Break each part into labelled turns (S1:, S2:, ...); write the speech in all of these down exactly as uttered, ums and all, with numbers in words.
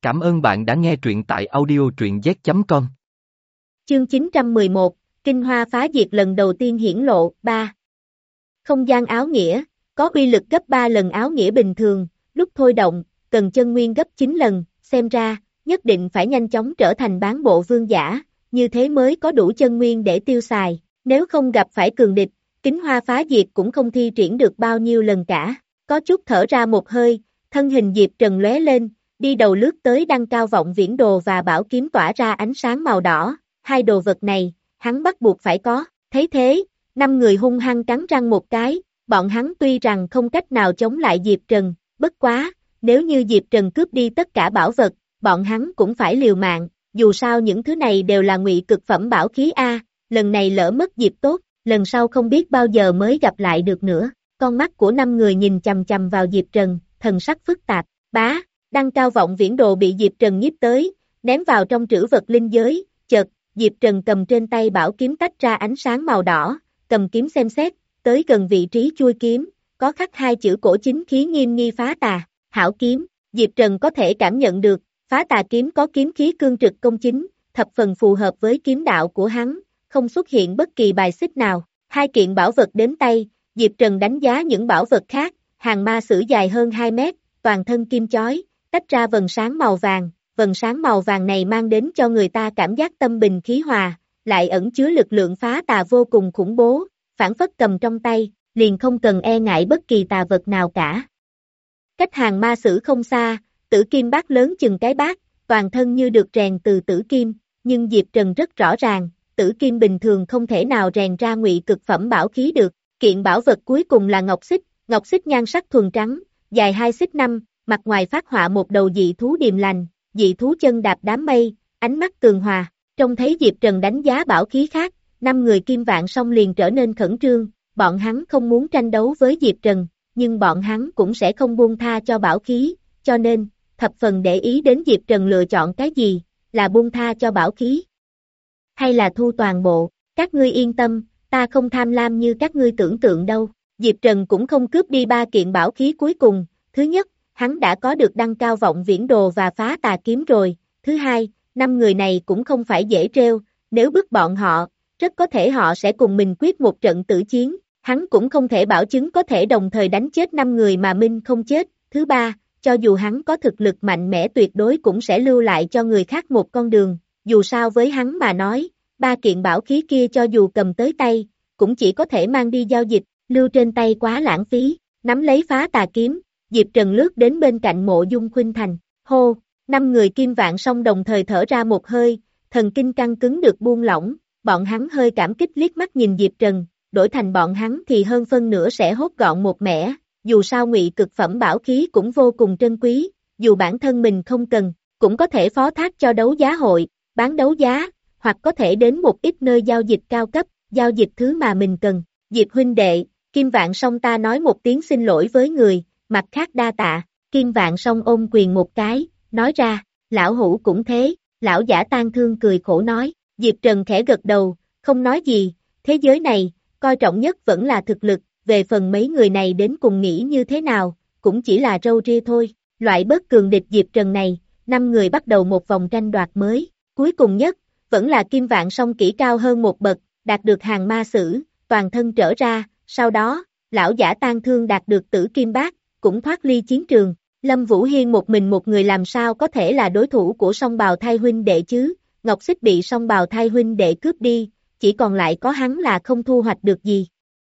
S1: Cảm ơn bạn đã nghe truyện tại audio truyện z chấm com.
S2: Chương chín trăm mười một, Kinh Hoa phá diệt lần đầu tiên hiển lộ, ba. Không gian áo nghĩa, có uy lực gấp ba lần áo nghĩa bình thường, lúc thôi động, cần chân nguyên gấp chín lần, xem ra, nhất định phải nhanh chóng trở thành bán bộ vương giả, như thế mới có đủ chân nguyên để tiêu xài, nếu không gặp phải cường địch, Kính Hoa phá diệt cũng không thi triển được bao nhiêu lần cả, có chút thở ra một hơi, thân hình Diệp Trần lóe lên, đi đầu lướt tới Đăng Cao Vọng Viễn Đồ và bảo kiếm tỏa ra ánh sáng màu đỏ, hai đồ vật này, hắn bắt buộc phải có, thấy thế, năm người hung hăng cắn răng một cái, bọn hắn tuy rằng không cách nào chống lại Diệp Trần, bất quá, nếu như Diệp Trần cướp đi tất cả bảo vật, bọn hắn cũng phải liều mạng, dù sao những thứ này đều là ngụy cực phẩm bảo khí A, lần này lỡ mất dịp tốt, lần sau không biết bao giờ mới gặp lại được nữa, con mắt của năm người nhìn chằm chằm vào Diệp Trần, thần sắc phức tạp, bá. Đăng Cao Vọng Viễn Đồ bị Diệp Trần nhiếp tới, ném vào trong trữ vật linh giới, chợt, Diệp Trần cầm trên tay bảo kiếm tách ra ánh sáng màu đỏ, cầm kiếm xem xét, tới gần vị trí chui kiếm, có khắc hai chữ cổ chính khí nghiêm nghi phá tà, hảo kiếm, Diệp Trần có thể cảm nhận được, phá tà kiếm có kiếm khí cương trực công chính, thập phần phù hợp với kiếm đạo của hắn, không xuất hiện bất kỳ bài xích nào, hai kiện bảo vật đến tay, Diệp Trần đánh giá những bảo vật khác, hàng ma sử dài hơn hai mét, toàn thân kim chói, tách ra vầng sáng màu vàng, vầng sáng màu vàng này mang đến cho người ta cảm giác tâm bình khí hòa, lại ẩn chứa lực lượng phá tà vô cùng khủng bố, phản phất cầm trong tay, liền không cần e ngại bất kỳ tà vật nào cả. Cách hàng ma sử không xa, tử kim bát lớn chừng cái bát, toàn thân như được rèn từ tử kim, nhưng Diệp Trần rất rõ ràng, tử kim bình thường không thể nào rèn ra ngụy cực phẩm bảo khí được, kiện bảo vật cuối cùng là ngọc xích, ngọc xích nhan sắc thuần trắng, dài hai xích năm, mặt ngoài phát họa một đầu dị thú điềm lành, dị thú chân đạp đám mây, ánh mắt tường hòa, trông thấy Diệp Trần đánh giá bảo khí khác, năm người Kim Vạn Song liền trở nên khẩn trương, bọn hắn không muốn tranh đấu với Diệp Trần, nhưng bọn hắn cũng sẽ không buông tha cho bảo khí, cho nên, thập phần để ý đến Diệp Trần lựa chọn cái gì, là buông tha cho bảo khí, hay là thu toàn bộ, các ngươi yên tâm, ta không tham lam như các ngươi tưởng tượng đâu, Diệp Trần cũng không cướp đi ba kiện bảo khí cuối cùng, thứ nhất, hắn đã có được Đăng Cao Vọng Viễn Đồ và phá tà kiếm rồi, thứ hai, năm người này cũng không phải dễ treo, nếu bức bọn họ, rất có thể họ sẽ cùng mình quyết một trận tử chiến, hắn cũng không thể bảo chứng có thể đồng thời đánh chết năm người mà Minh không chết, thứ ba, cho dù hắn có thực lực mạnh mẽ tuyệt đối cũng sẽ lưu lại cho người khác một con đường, dù sao với hắn mà nói, ba kiện bảo khí kia cho dù cầm tới tay, cũng chỉ có thể mang đi giao dịch, lưu trên tay quá lãng phí, nắm lấy phá tà kiếm. Diệp Trần lướt đến bên cạnh Mộ Dung Khuynh Thành, hô, năm người Kim Vạn Song đồng thời thở ra một hơi, thần kinh căng cứng được buông lỏng, bọn hắn hơi cảm kích liếc mắt nhìn Diệp Trần, đổi thành bọn hắn thì hơn phân nửa sẽ hốt gọn một mẻ, dù sao ngụy cực phẩm bảo khí cũng vô cùng trân quý, dù bản thân mình không cần, cũng có thể phó thác cho đấu giá hội, bán đấu giá, hoặc có thể đến một ít nơi giao dịch cao cấp, giao dịch thứ mà mình cần, Diệp huynh đệ, Kim Vạn Song ta nói một tiếng xin lỗi với người, mặt khác đa tạ, Kim Vạn Song ôm quyền một cái, nói ra, lão hữu cũng thế, lão giả tan thương cười khổ nói, Diệp Trần khẽ gật đầu, không nói gì, thế giới này, coi trọng nhất vẫn là thực lực, về phần mấy người này đến cùng nghĩ như thế nào, cũng chỉ là râu ria thôi, loại bớt cường địch Diệp Trần này, năm người bắt đầu một vòng tranh đoạt mới, cuối cùng nhất, vẫn là Kim Vạn Song kỹ cao hơn một bậc, đạt được hàng ma sử, toàn thân trở ra, sau đó, lão giả tan thương đạt được tử kim bát, cũng thoát ly chiến trường, Lâm Vũ Hiên một mình một người làm sao có thể là đối thủ của song bào thai huynh đệ chứ, Ngọc Xích bị song bào thai huynh đệ cướp đi, chỉ còn lại có hắn là không thu hoạch được gì.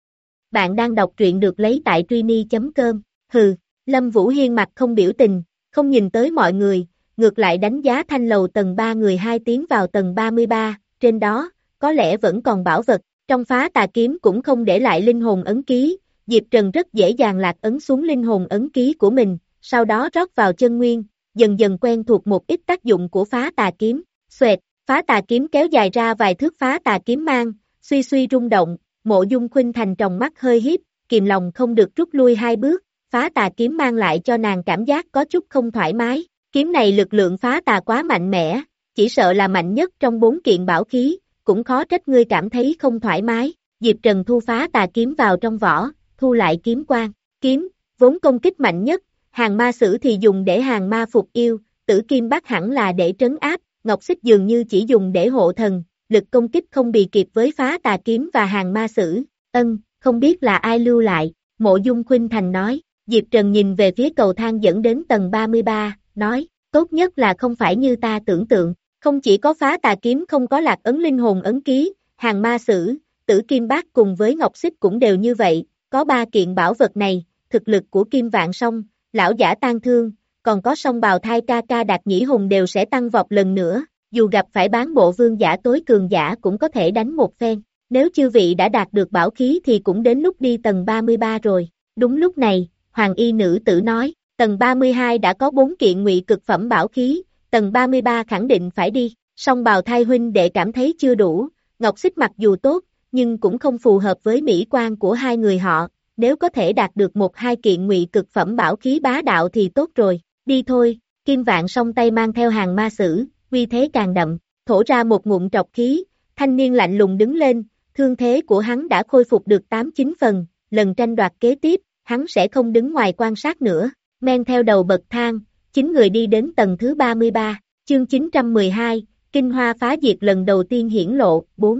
S2: Bạn đang đọc truyện được lấy tại truy chấm com, hừ, Lâm Vũ Hiên mặt không biểu tình, không nhìn tới mọi người, ngược lại đánh giá thanh lầu tầng ba người hai tiến vào tầng ba mươi ba, trên đó, có lẽ vẫn còn bảo vật, trong phá tà kiếm cũng không để lại linh hồn ấn ký. Diệp Trần rất dễ dàng lạc ấn xuống linh hồn ấn ký của mình, sau đó rót vào chân nguyên, dần dần quen thuộc một ít tác dụng của phá tà kiếm. Xoẹt, phá tà kiếm kéo dài ra vài thước phá tà kiếm mang, suy suy rung động, Mộ Dung Khuynh Thành tròng mắt hơi hiếp, kìm lòng không được rút lui hai bước, phá tà kiếm mang lại cho nàng cảm giác có chút không thoải mái. Kiếm này lực lượng phá tà quá mạnh mẽ, chỉ sợ là mạnh nhất trong bốn kiện bảo khí, cũng khó trách ngươi cảm thấy không thoải mái. Diệp Trần thu phá tà kiếm vào trong vỏ, thu lại kiếm quang, kiếm, vốn công kích mạnh nhất, hàng ma sử thì dùng để hàng ma phục yêu, tử kim bắc hẳn là để trấn áp, ngọc xích dường như chỉ dùng để hộ thần, lực công kích không bì kịp với phá tà kiếm và hàng ma sử. Ân, không biết là ai lưu lại, Mộ Dung Khuynh Thành nói. Diệp Trần nhìn về phía cầu thang dẫn đến tầng ba mươi ba, nói, tốt nhất là không phải như ta tưởng tượng, không chỉ có phá tà kiếm không có lạc ấn linh hồn ấn ký, hàng ma sử, tử kim bát cùng với ngọc xích cũng đều như vậy, có ba kiện bảo vật này, thực lực của Kim Vạn Song, lão giả Tang Thương, còn có song bào thai ca ca Đạt Nhĩ Hùng đều sẽ tăng vọt lần nữa, dù gặp phải bán bộ vương giả tối cường giả cũng có thể đánh một phen, nếu chư vị đã đạt được bảo khí thì cũng đến lúc đi tầng ba mươi ba rồi. Đúng lúc này, Hoàng y nữ tử nói, tầng ba mươi hai đã có bốn kiện ngụy cực phẩm bảo khí, tầng ba mươi ba khẳng định phải đi, song bào thai huynh đệ cảm thấy chưa đủ, ngọc xích mặc dù tốt, nhưng cũng không phù hợp với mỹ quan của hai người họ, nếu có thể đạt được một hai kiện ngụy cực phẩm bảo khí bá đạo thì tốt rồi, đi thôi. Kim Vạn Song tay mang theo hàng ma sử, uy thế càng đậm, thổ ra một ngụm trọc khí, thanh niên lạnh lùng đứng lên, thương thế của hắn đã khôi phục được tám chín phần, lần tranh đoạt kế tiếp, hắn sẽ không đứng ngoài quan sát nữa, men theo đầu bậc thang, chín người đi đến tầng thứ ba mươi ba, chương chín trăm mười hai, Kinh Hoa Phá Diệt lần đầu tiên hiển lộ, bốn.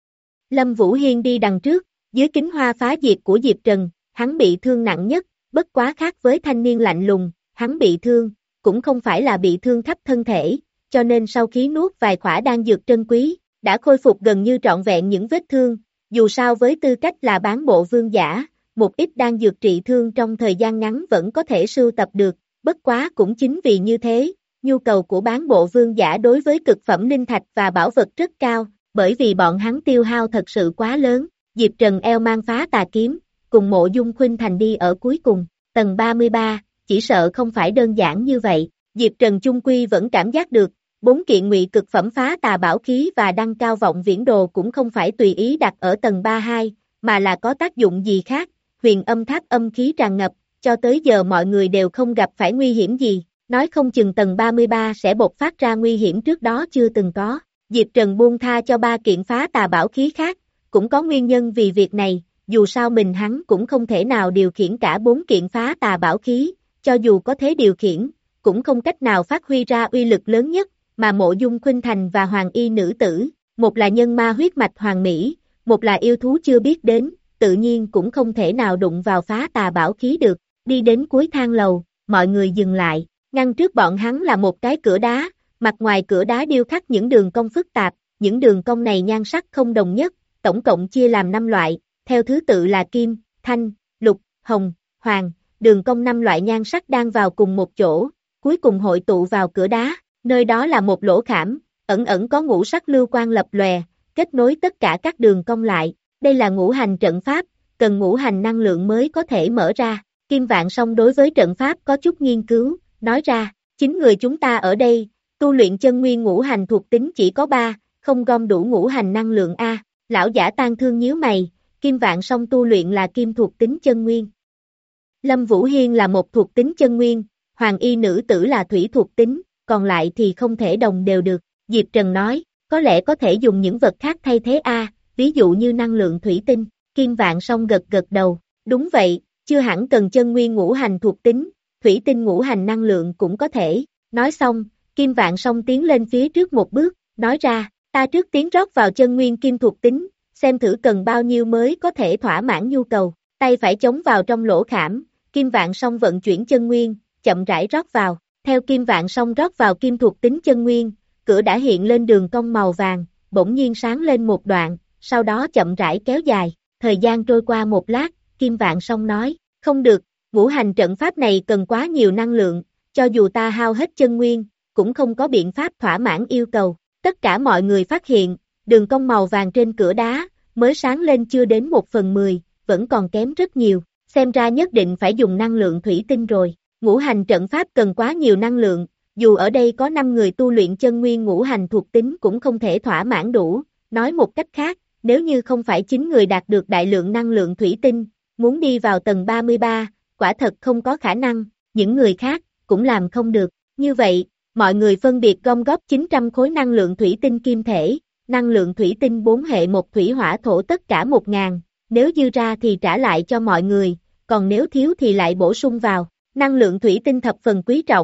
S2: Lâm Vũ Hiên đi đằng trước, dưới kính hoa phá diệt của Diệp Trần, hắn bị thương nặng nhất, bất quá khác với thanh niên lạnh lùng, hắn bị thương, cũng không phải là bị thương khắp thân thể, cho nên sau khi nuốt vài khỏa đan dược trân quý, đã khôi phục gần như trọn vẹn những vết thương, dù sao với tư cách là bán bộ vương giả, một ít đan dược trị thương trong thời gian ngắn vẫn có thể sưu tập được, bất quá cũng chính vì như thế, nhu cầu của bán bộ vương giả đối với cực phẩm linh thạch và bảo vật rất cao, bởi vì bọn hắn tiêu hao thật sự quá lớn. Diệp Trần eo mang phá tà kiếm, cùng Mộ Dung Khuynh Thành đi ở cuối cùng, tầng ba mươi ba, chỉ sợ không phải đơn giản như vậy, Diệp Trần chung quy vẫn cảm giác được, bốn kiện ngụy cực phẩm phá tà bảo khí và đăng cao vọng viễn đồ cũng không phải tùy ý đặt ở tầng ba mươi hai, mà là có tác dụng gì khác, huyền âm tháp âm khí tràn ngập, cho tới giờ mọi người đều không gặp phải nguy hiểm gì, nói không chừng tầng ba mươi ba sẽ bộc phát ra nguy hiểm trước đó chưa từng có, Diệp Trần buông tha cho ba kiện phá tà bảo khí khác, cũng có nguyên nhân vì việc này, dù sao mình hắn cũng không thể nào điều khiển cả bốn kiện phá tà bảo khí, cho dù có thế điều khiển, cũng không cách nào phát huy ra uy lực lớn nhất, mà Mộ Dung Khuynh Thành và Hoàng y nữ tử, một là nhân ma huyết mạch hoàng mỹ, một là yêu thú chưa biết đến, tự nhiên cũng không thể nào đụng vào phá tà bảo khí được, đi đến cuối thang lầu, mọi người dừng lại, ngăn trước bọn hắn là một cái cửa đá, mặt ngoài cửa đá điêu khắc những đường cong phức tạp, những đường cong này nhan sắc không đồng nhất, tổng cộng chia làm năm loại, theo thứ tự là kim, thanh, lục, hồng, hoàng, đường cong năm loại nhan sắc đang vào cùng một chỗ, cuối cùng hội tụ vào cửa đá, nơi đó là một lỗ khảm, ẩn ẩn có ngũ sắc lưu quang lập lòe, kết nối tất cả các đường cong lại, đây là ngũ hành trận pháp, cần ngũ hành năng lượng mới có thể mở ra, Kim Vạn Song đối với trận pháp có chút nghiên cứu, nói ra, chính người chúng ta ở đây, tu luyện chân nguyên ngũ hành thuộc tính chỉ có ba, không gom đủ ngũ hành năng lượng A. Lão giả Tang Thương nhíu mày, Kim Vạn Song tu luyện là kim thuộc tính chân nguyên. Lâm Vũ Hiên là một thuộc tính chân nguyên, Hoàng y nữ tử là thủy thuộc tính, còn lại thì không thể đồng đều được. Diệp Trần nói, có lẽ có thể dùng những vật khác thay thế A, ví dụ như năng lượng thủy tinh. Kim Vạn Song gật gật đầu, đúng vậy, chưa hẳn cần chân nguyên ngũ hành thuộc tính, thủy tinh ngũ hành năng lượng cũng có thể. Nói xong, Kim Vạn Song tiến lên phía trước một bước, nói ra, ta trước tiến rót vào chân nguyên kim thuộc tính, xem thử cần bao nhiêu mới có thể thỏa mãn nhu cầu, tay phải chống vào trong lỗ khảm, Kim Vạn Song vận chuyển chân nguyên, chậm rãi rót vào, theo Kim Vạn Song rót vào kim thuộc tính chân nguyên, cửa đã hiện lên đường cong màu vàng, bỗng nhiên sáng lên một đoạn, sau đó chậm rãi kéo dài, thời gian trôi qua một lát, Kim Vạn Song nói, không được, ngũ hành trận pháp này cần quá nhiều năng lượng, cho dù ta hao hết chân nguyên, cũng không có biện pháp thỏa mãn yêu cầu. Tất cả mọi người phát hiện, đường cong màu vàng trên cửa đá, mới sáng lên chưa đến một phần mười, vẫn còn kém rất nhiều, xem ra nhất định phải dùng năng lượng thủy tinh rồi. Ngũ hành trận pháp cần quá nhiều năng lượng, dù ở đây có năm người tu luyện chân nguyên ngũ hành thuộc tính cũng không thể thỏa mãn đủ, nói một cách khác, nếu như không phải chín người đạt được đại lượng năng lượng thủy tinh, muốn đi vào tầng ba mươi ba, quả thật không có khả năng, những người khác cũng làm không được, như vậy, mọi người phân biệt gom góp chín trăm khối năng lượng thủy tinh kim thể, năng lượng thủy tinh bốn hệ một thủy hỏa thổ tất cả một ngàn, nếu dư ra thì trả lại cho mọi người, còn nếu thiếu thì lại bổ sung vào, năng lượng thủy tinh thập phần quý trọng,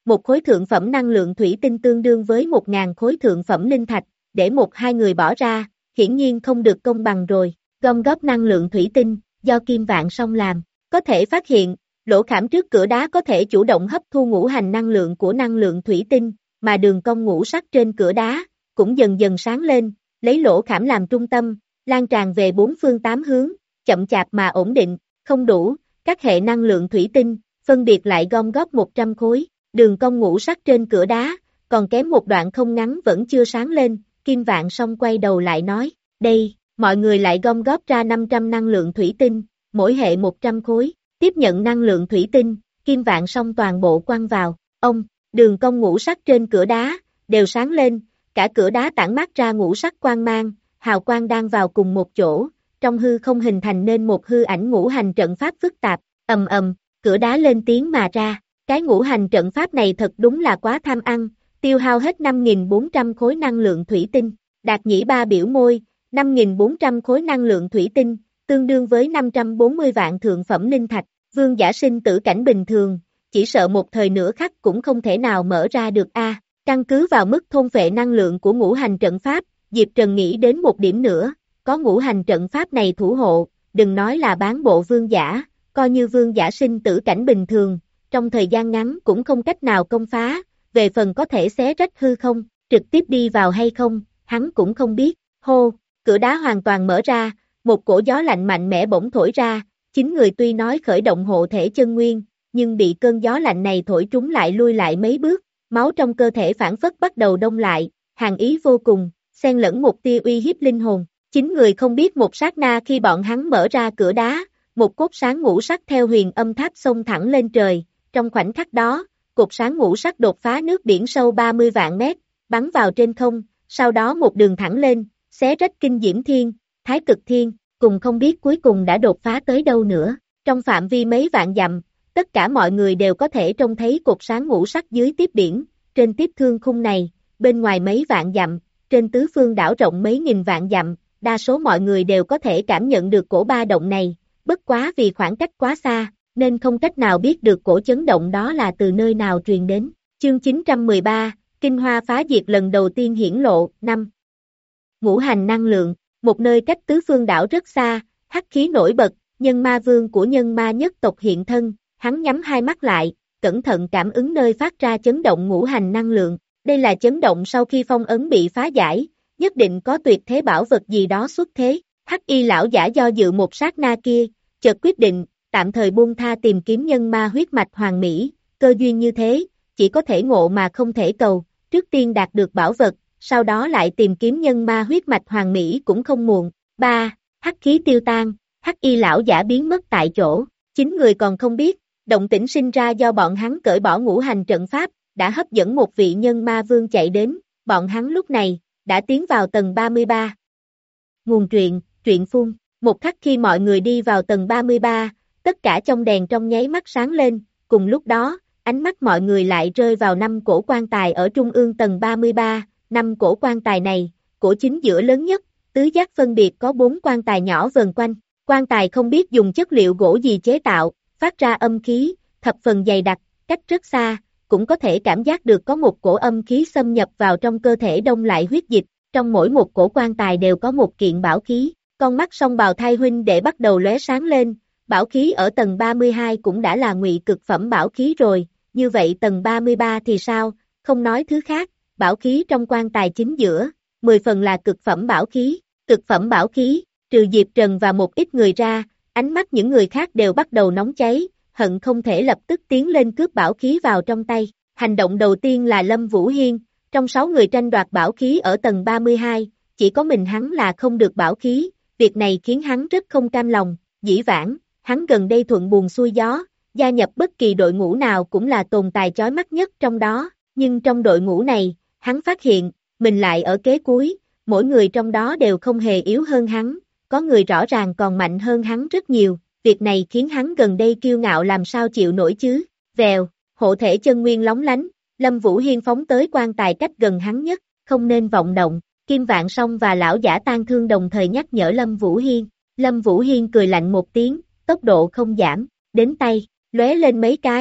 S2: một khối thượng phẩm năng lượng thủy tinh tương đương với một ngàn khối thượng phẩm linh thạch, để một hai người bỏ ra, hiển nhiên không được công bằng rồi. Gom góp năng lượng thủy tinh, do Kim Vạn Song làm, có thể phát hiện, lỗ khảm trước cửa đá có thể chủ động hấp thu ngũ hành năng lượng của năng lượng thủy tinh, mà đường cong ngũ sắc trên cửa đá, cũng dần dần sáng lên, lấy lỗ khảm làm trung tâm, lan tràn về bốn phương tám hướng, chậm chạp mà ổn định, không đủ, các hệ năng lượng thủy tinh, phân biệt lại gom góp một trăm khối, đường cong ngũ sắc trên cửa đá, còn kém một đoạn không ngắn vẫn chưa sáng lên, Kim Vạn Song quay đầu lại nói, đây, mọi người lại gom góp ra năm trăm năng lượng thủy tinh, mỗi hệ một trăm khối, tiếp nhận năng lượng thủy tinh, Kim Vạn Song toàn bộ quăng vào, ông, đường cong ngũ sắc trên cửa đá, đều sáng lên, cả cửa đá tản mát ra ngũ sắc quang mang, hào quang đang vào cùng một chỗ, trong hư không hình thành nên một hư ảnh ngũ hành trận pháp phức tạp, ầm ầm, cửa đá lên tiếng mà ra, cái ngũ hành trận pháp này thật đúng là quá tham ăn, tiêu hao hết năm nghìn bốn trăm khối năng lượng thủy tinh, Đạt Nhĩ Ba biểu môi, năm nghìn bốn trăm khối năng lượng thủy tinh, tương đương với năm trăm bốn mươi vạn thượng phẩm linh thạch, vương giả sinh tử cảnh bình thường, chỉ sợ một thời nửa khắc cũng không thể nào mở ra được a. Căn cứ vào mức thôn phệ năng lượng của ngũ hành trận pháp, Diệp Trần nghĩ đến một điểm nữa, có ngũ hành trận pháp này thủ hộ, đừng nói là bán bộ vương giả, coi như vương giả sinh tử cảnh bình thường, trong thời gian ngắn cũng không cách nào công phá, về phần có thể xé rách hư không, trực tiếp đi vào hay không, hắn cũng không biết, hô, cửa đá hoàn toàn mở ra, một cổ gió lạnh mạnh mẽ bỗng thổi ra, chính người tuy nói khởi động hộ thể chân nguyên, nhưng bị cơn gió lạnh này thổi trúng lại lui lại mấy bước, máu trong cơ thể phản phất bắt đầu đông lại, hàn ý vô cùng, xen lẫn một tia uy hiếp linh hồn. Chính người không biết một sát na khi bọn hắn mở ra cửa đá, một cột sáng ngũ sắc theo huyền âm tháp xông thẳng lên trời, trong khoảnh khắc đó, cột sáng ngũ sắc đột phá nước biển sâu ba mươi vạn mét, bắn vào trên không, sau đó một đường thẳng lên, xé rách kinh diễm thiên, thái cực thiên, cùng không biết cuối cùng đã đột phá tới đâu nữa, trong phạm vi mấy vạn dặm, tất cả mọi người đều có thể trông thấy cột sáng ngũ sắc dưới tiếp biển, trên tiếp thương khung này, bên ngoài mấy vạn dặm, trên tứ phương đảo rộng mấy nghìn vạn dặm, đa số mọi người đều có thể cảm nhận được cổ ba động này, bất quá vì khoảng cách quá xa, nên không cách nào biết được cổ chấn động đó là từ nơi nào truyền đến. Chương chín trăm mười ba, Kinh Hoa phá diệt lần đầu tiên hiển lộ, năm. Ngũ hành năng lượng, một nơi cách tứ phương đảo rất xa, hắc khí nổi bật, nhân ma vương của nhân ma nhất tộc hiện thân, hắn nhắm hai mắt lại, cẩn thận cảm ứng nơi phát ra chấn động ngũ hành năng lượng, đây là chấn động sau khi phong ấn bị phá giải, nhất định có tuyệt thế bảo vật gì đó xuất thế, hắc y lão giả do dự một sát na kia, chợt quyết định, tạm thời buông tha tìm kiếm nhân ma huyết mạch hoàng mỹ, cơ duyên như thế, chỉ có thể ngộ mà không thể cầu, trước tiên đạt được bảo vật, sau đó lại tìm kiếm nhân ma huyết mạch hoàng mỹ cũng không muộn. ba. Hắc khí tiêu tan, hắc y lão giả biến mất tại chỗ, chính người còn không biết, động tĩnh sinh ra do bọn hắn cởi bỏ ngũ hành trận pháp, đã hấp dẫn một vị nhân ma vương chạy đến, bọn hắn lúc này, đã tiến vào tầng ba mươi ba. Nguồn truyện, truyện phun, một khắc khi mọi người đi vào tầng ba mươi ba, tất cả trong đèn trong nháy mắt sáng lên, cùng lúc đó, ánh mắt mọi người lại rơi vào năm cổ quan tài ở trung ương tầng ba mươi ba, năm cổ quan tài này, cổ chính giữa lớn nhất, tứ giác phân biệt có bốn quan tài nhỏ vần quanh, quan tài không biết dùng chất liệu gỗ gì chế tạo, phát ra âm khí, thập phần dày đặc, cách rất xa, cũng có thể cảm giác được có một cổ âm khí xâm nhập vào trong cơ thể đông lại huyết dịch, trong mỗi một cổ quan tài đều có một kiện bảo khí, con mắt song bào thai huynh đệ bắt đầu lóe sáng lên, bảo khí ở tầng ba mươi hai cũng đã là ngụy cực phẩm bảo khí rồi, như vậy tầng ba mươi ba thì sao, không nói thứ khác, bảo khí trong quan tài chính giữa, mười phần là cực phẩm bảo khí, cực phẩm bảo khí, trừ Diệp Trần và một ít người ra, ánh mắt những người khác đều bắt đầu nóng cháy, hận không thể lập tức tiến lên cướp bảo khí vào trong tay. Hành động đầu tiên là Lâm Vũ Hiên, trong sáu người tranh đoạt bảo khí ở tầng ba mươi hai, chỉ có mình hắn là không được bảo khí, việc này khiến hắn rất không cam lòng, dĩ vãng, hắn gần đây thuận buồm xuôi gió, gia nhập bất kỳ đội ngũ nào cũng là tồn tại chói mắt nhất trong đó, nhưng trong đội ngũ này, hắn phát hiện, mình lại ở kế cuối, mỗi người trong đó đều không hề yếu hơn hắn, có người rõ ràng còn mạnh hơn hắn rất nhiều, việc này khiến hắn gần đây kiêu ngạo làm sao chịu nổi chứ, vèo, hộ thể chân nguyên lóng lánh, Lâm Vũ Hiên phóng tới quan tài cách gần hắn nhất, không nên vọng động, Kim Vạn Song và lão giả Tang Thương đồng thời nhắc nhở Lâm Vũ Hiên, Lâm Vũ Hiên cười lạnh một tiếng, tốc độ không giảm, đến tay, lóe lên mấy cái,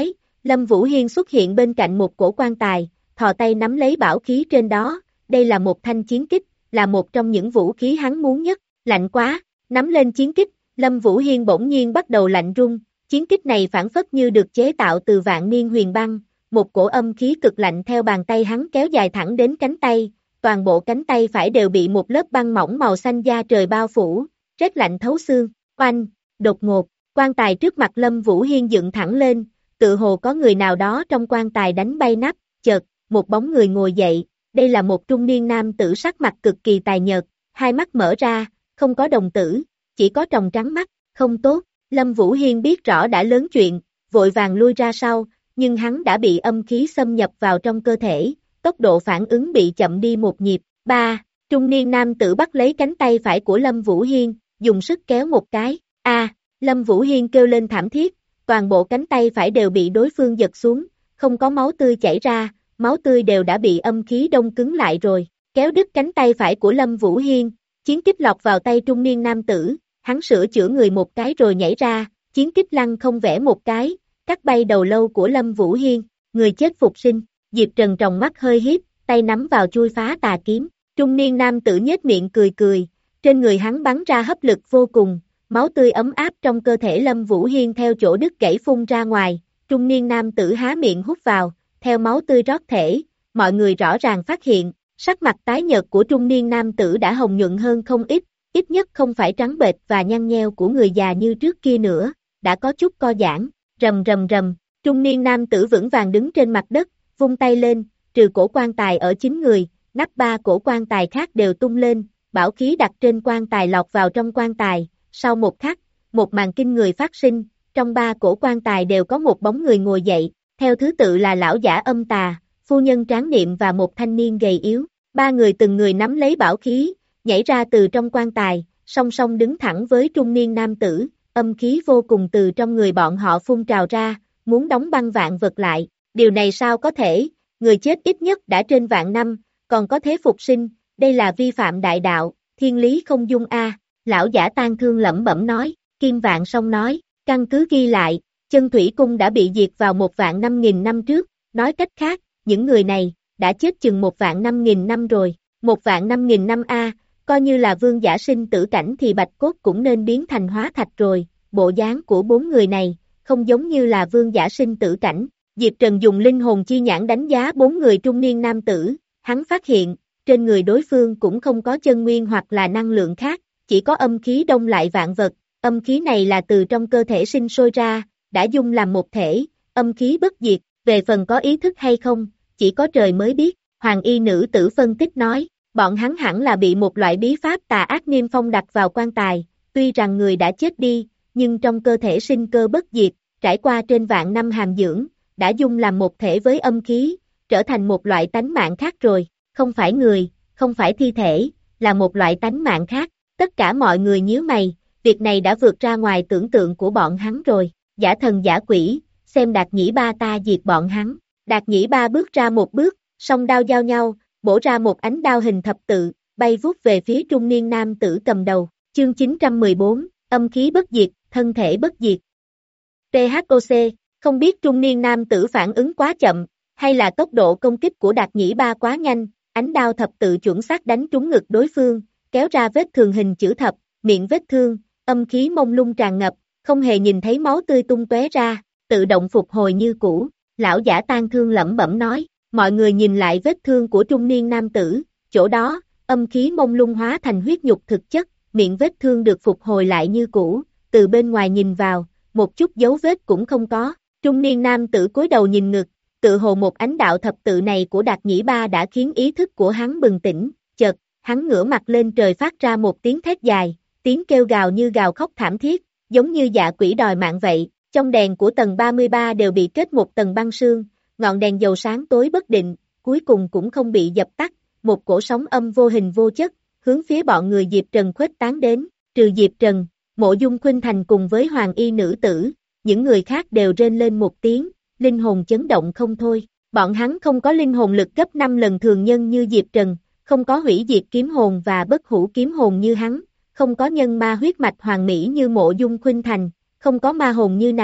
S2: Lâm Vũ Hiên xuất hiện bên cạnh một cổ quan tài, thò tay nắm lấy bảo khí trên đó, đây là một thanh chiến kích, là một trong những vũ khí hắn muốn nhất, lạnh quá, nắm lên chiến kích, Lâm Vũ Hiên bỗng nhiên bắt đầu lạnh run, chiến kích này phản phất như được chế tạo từ vạn niên huyền băng, một cổ âm khí cực lạnh theo bàn tay hắn kéo dài thẳng đến cánh tay, toàn bộ cánh tay phải đều bị một lớp băng mỏng màu xanh da trời bao phủ, rét lạnh thấu xương, oanh, đột ngột, quan tài trước mặt Lâm Vũ Hiên dựng thẳng lên, tự hồ có người nào đó trong quan tài đánh bay nắp, chợt, một bóng người ngồi dậy, đây là một trung niên nam tử sắc mặt cực kỳ tài nhợt, hai mắt mở ra, không có đồng tử, chỉ có tròng trắng mắt, không tốt, Lâm Vũ Hiên biết rõ đã lớn chuyện, vội vàng lui ra sau, nhưng hắn đã bị âm khí xâm nhập vào trong cơ thể, tốc độ phản ứng bị chậm đi một nhịp, ba, trung niên nam tử bắt lấy cánh tay phải của Lâm Vũ Hiên, dùng sức kéo một cái, a, Lâm Vũ Hiên kêu lên thảm thiết, toàn bộ cánh tay phải đều bị đối phương giật xuống, không có máu tươi chảy ra, máu tươi đều đã bị âm khí đông cứng lại rồi, kéo đứt cánh tay phải của Lâm Vũ Hiên, chiến kích lọt vào tay trung niên nam tử, hắn sửa chữa người một cái rồi nhảy ra, chiến kích lăng không vẽ một cái, cắt bay đầu lâu của Lâm Vũ Hiên, người chết phục sinh, Diệp Trần tròng mắt hơi hiếp, tay nắm vào chui phá tà kiếm, trung niên nam tử nhếch miệng cười cười, trên người hắn bắn ra hấp lực vô cùng, máu tươi ấm áp trong cơ thể Lâm Vũ Hiên theo chỗ đứt gãy phun ra ngoài, trung niên nam tử há miệng hút vào, theo máu tươi rót thể, mọi người rõ ràng phát hiện, sắc mặt tái nhợt của trung niên nam tử đã hồng nhuận hơn không ít, ít nhất không phải trắng bệch và nhăn nheo của người già như trước kia nữa, đã có chút co giãn, rầm rầm rầm, trung niên nam tử vững vàng đứng trên mặt đất, vung tay lên, trừ cổ quan tài ở chín người, nắp ba cổ quan tài khác đều tung lên, bảo khí đặt trên quan tài lọt vào trong quan tài, sau một khắc, một màn kinh người phát sinh, trong ba cổ quan tài đều có một bóng người ngồi dậy, theo thứ tự là lão giả âm tà, phu nhân tráng niệm và một thanh niên gầy yếu, ba người từng người nắm lấy bảo khí, nhảy ra từ trong quan tài, song song đứng thẳng với trung niên nam tử, âm khí vô cùng từ trong người bọn họ phun trào ra, muốn đóng băng vạn vật lại, điều này sao có thể, người chết ít nhất đã trên vạn năm, còn có thế phục sinh, đây là vi phạm đại đạo, thiên lý không dung a. Lão giả tang thương lẩm bẩm nói, Kim Vạn Song nói, căn cứ ghi lại, chân thủy cung đã bị diệt vào một vạn năm nghìn năm trước, nói cách khác, những người này, đã chết chừng một vạn năm nghìn năm rồi, một vạn năm nghìn năm a, coi như là vương giả sinh tử cảnh thì bạch cốt cũng nên biến thành hóa thạch rồi, bộ dáng của bốn người này, không giống như là vương giả sinh tử cảnh, Diệp Trần dùng linh hồn chi nhãn đánh giá bốn người trung niên nam tử, hắn phát hiện, trên người đối phương cũng không có chân nguyên hoặc là năng lượng khác, chỉ có âm khí đông lại vạn vật, âm khí này là từ trong cơ thể sinh sôi ra, đã dung làm một thể, âm khí bất diệt, về phần có ý thức hay không, chỉ có trời mới biết, Hoàng y nữ tử phân tích nói, bọn hắn hẳn là bị một loại bí pháp tà ác niêm phong đặt vào quan tài, tuy rằng người đã chết đi, nhưng trong cơ thể sinh cơ bất diệt, trải qua trên vạn năm hàm dưỡng, đã dung làm một thể với âm khí, trở thành một loại tánh mạng khác rồi, không phải người, không phải thi thể, là một loại tánh mạng khác. Tất cả mọi người nhíu mày, việc này đã vượt ra ngoài tưởng tượng của bọn hắn rồi, giả thần giả quỷ, xem Đạt Nhĩ Ba ta diệt bọn hắn, Đạt Nhĩ Ba bước ra một bước, song đao giao nhau, bổ ra một ánh đao hình thập tự, bay vút về phía trung niên nam tử cầm đầu, chương chín trăm mười bốn, âm khí bất diệt, thân thể bất diệt. tê hát o xê, không biết trung niên nam tử phản ứng quá chậm, hay là tốc độ công kích của Đạt Nhĩ Ba quá nhanh, ánh đao thập tự chuẩn xác đánh trúng ngực đối phương, kéo ra vết thương hình chữ thập, miệng vết thương, âm khí mông lung tràn ngập, không hề nhìn thấy máu tươi tung tóe ra, tự động phục hồi như cũ, lão giả tang thương lẩm bẩm nói, mọi người nhìn lại vết thương của trung niên nam tử, chỗ đó, âm khí mông lung hóa thành huyết nhục thực chất, miệng vết thương được phục hồi lại như cũ, từ bên ngoài nhìn vào, một chút dấu vết cũng không có, trung niên nam tử cúi đầu nhìn ngực, tự hồ một ánh đạo thập tự này của Đạt Nhĩ Ba đã khiến ý thức của hắn bừng tỉnh, chợt, hắn ngửa mặt lên trời phát ra một tiếng thét dài, tiếng kêu gào như gào khóc thảm thiết, giống như dạ quỷ đòi mạng vậy, trong đèn của tầng ba mươi ba đều bị kết một tầng băng sương, ngọn đèn dầu sáng tối bất định, cuối cùng cũng không bị dập tắt, một cổ sóng âm vô hình vô chất, hướng phía bọn người Diệp Trần khuếch tán đến, trừ Diệp Trần, Mộ Dung Khuynh Thành cùng với Hoàng y nữ tử, những người khác đều rên lên một tiếng, linh hồn chấn động không thôi, bọn hắn không có linh hồn lực gấp năm lần thường nhân như Diệp Trần, không có hủy diệt kiếm hồn và bất hủ kiếm hồn như hắn, không có nhân ma huyết mạch hoàng mỹ như Mộ Dung Khuynh Thành, không có ma hồn như nàng,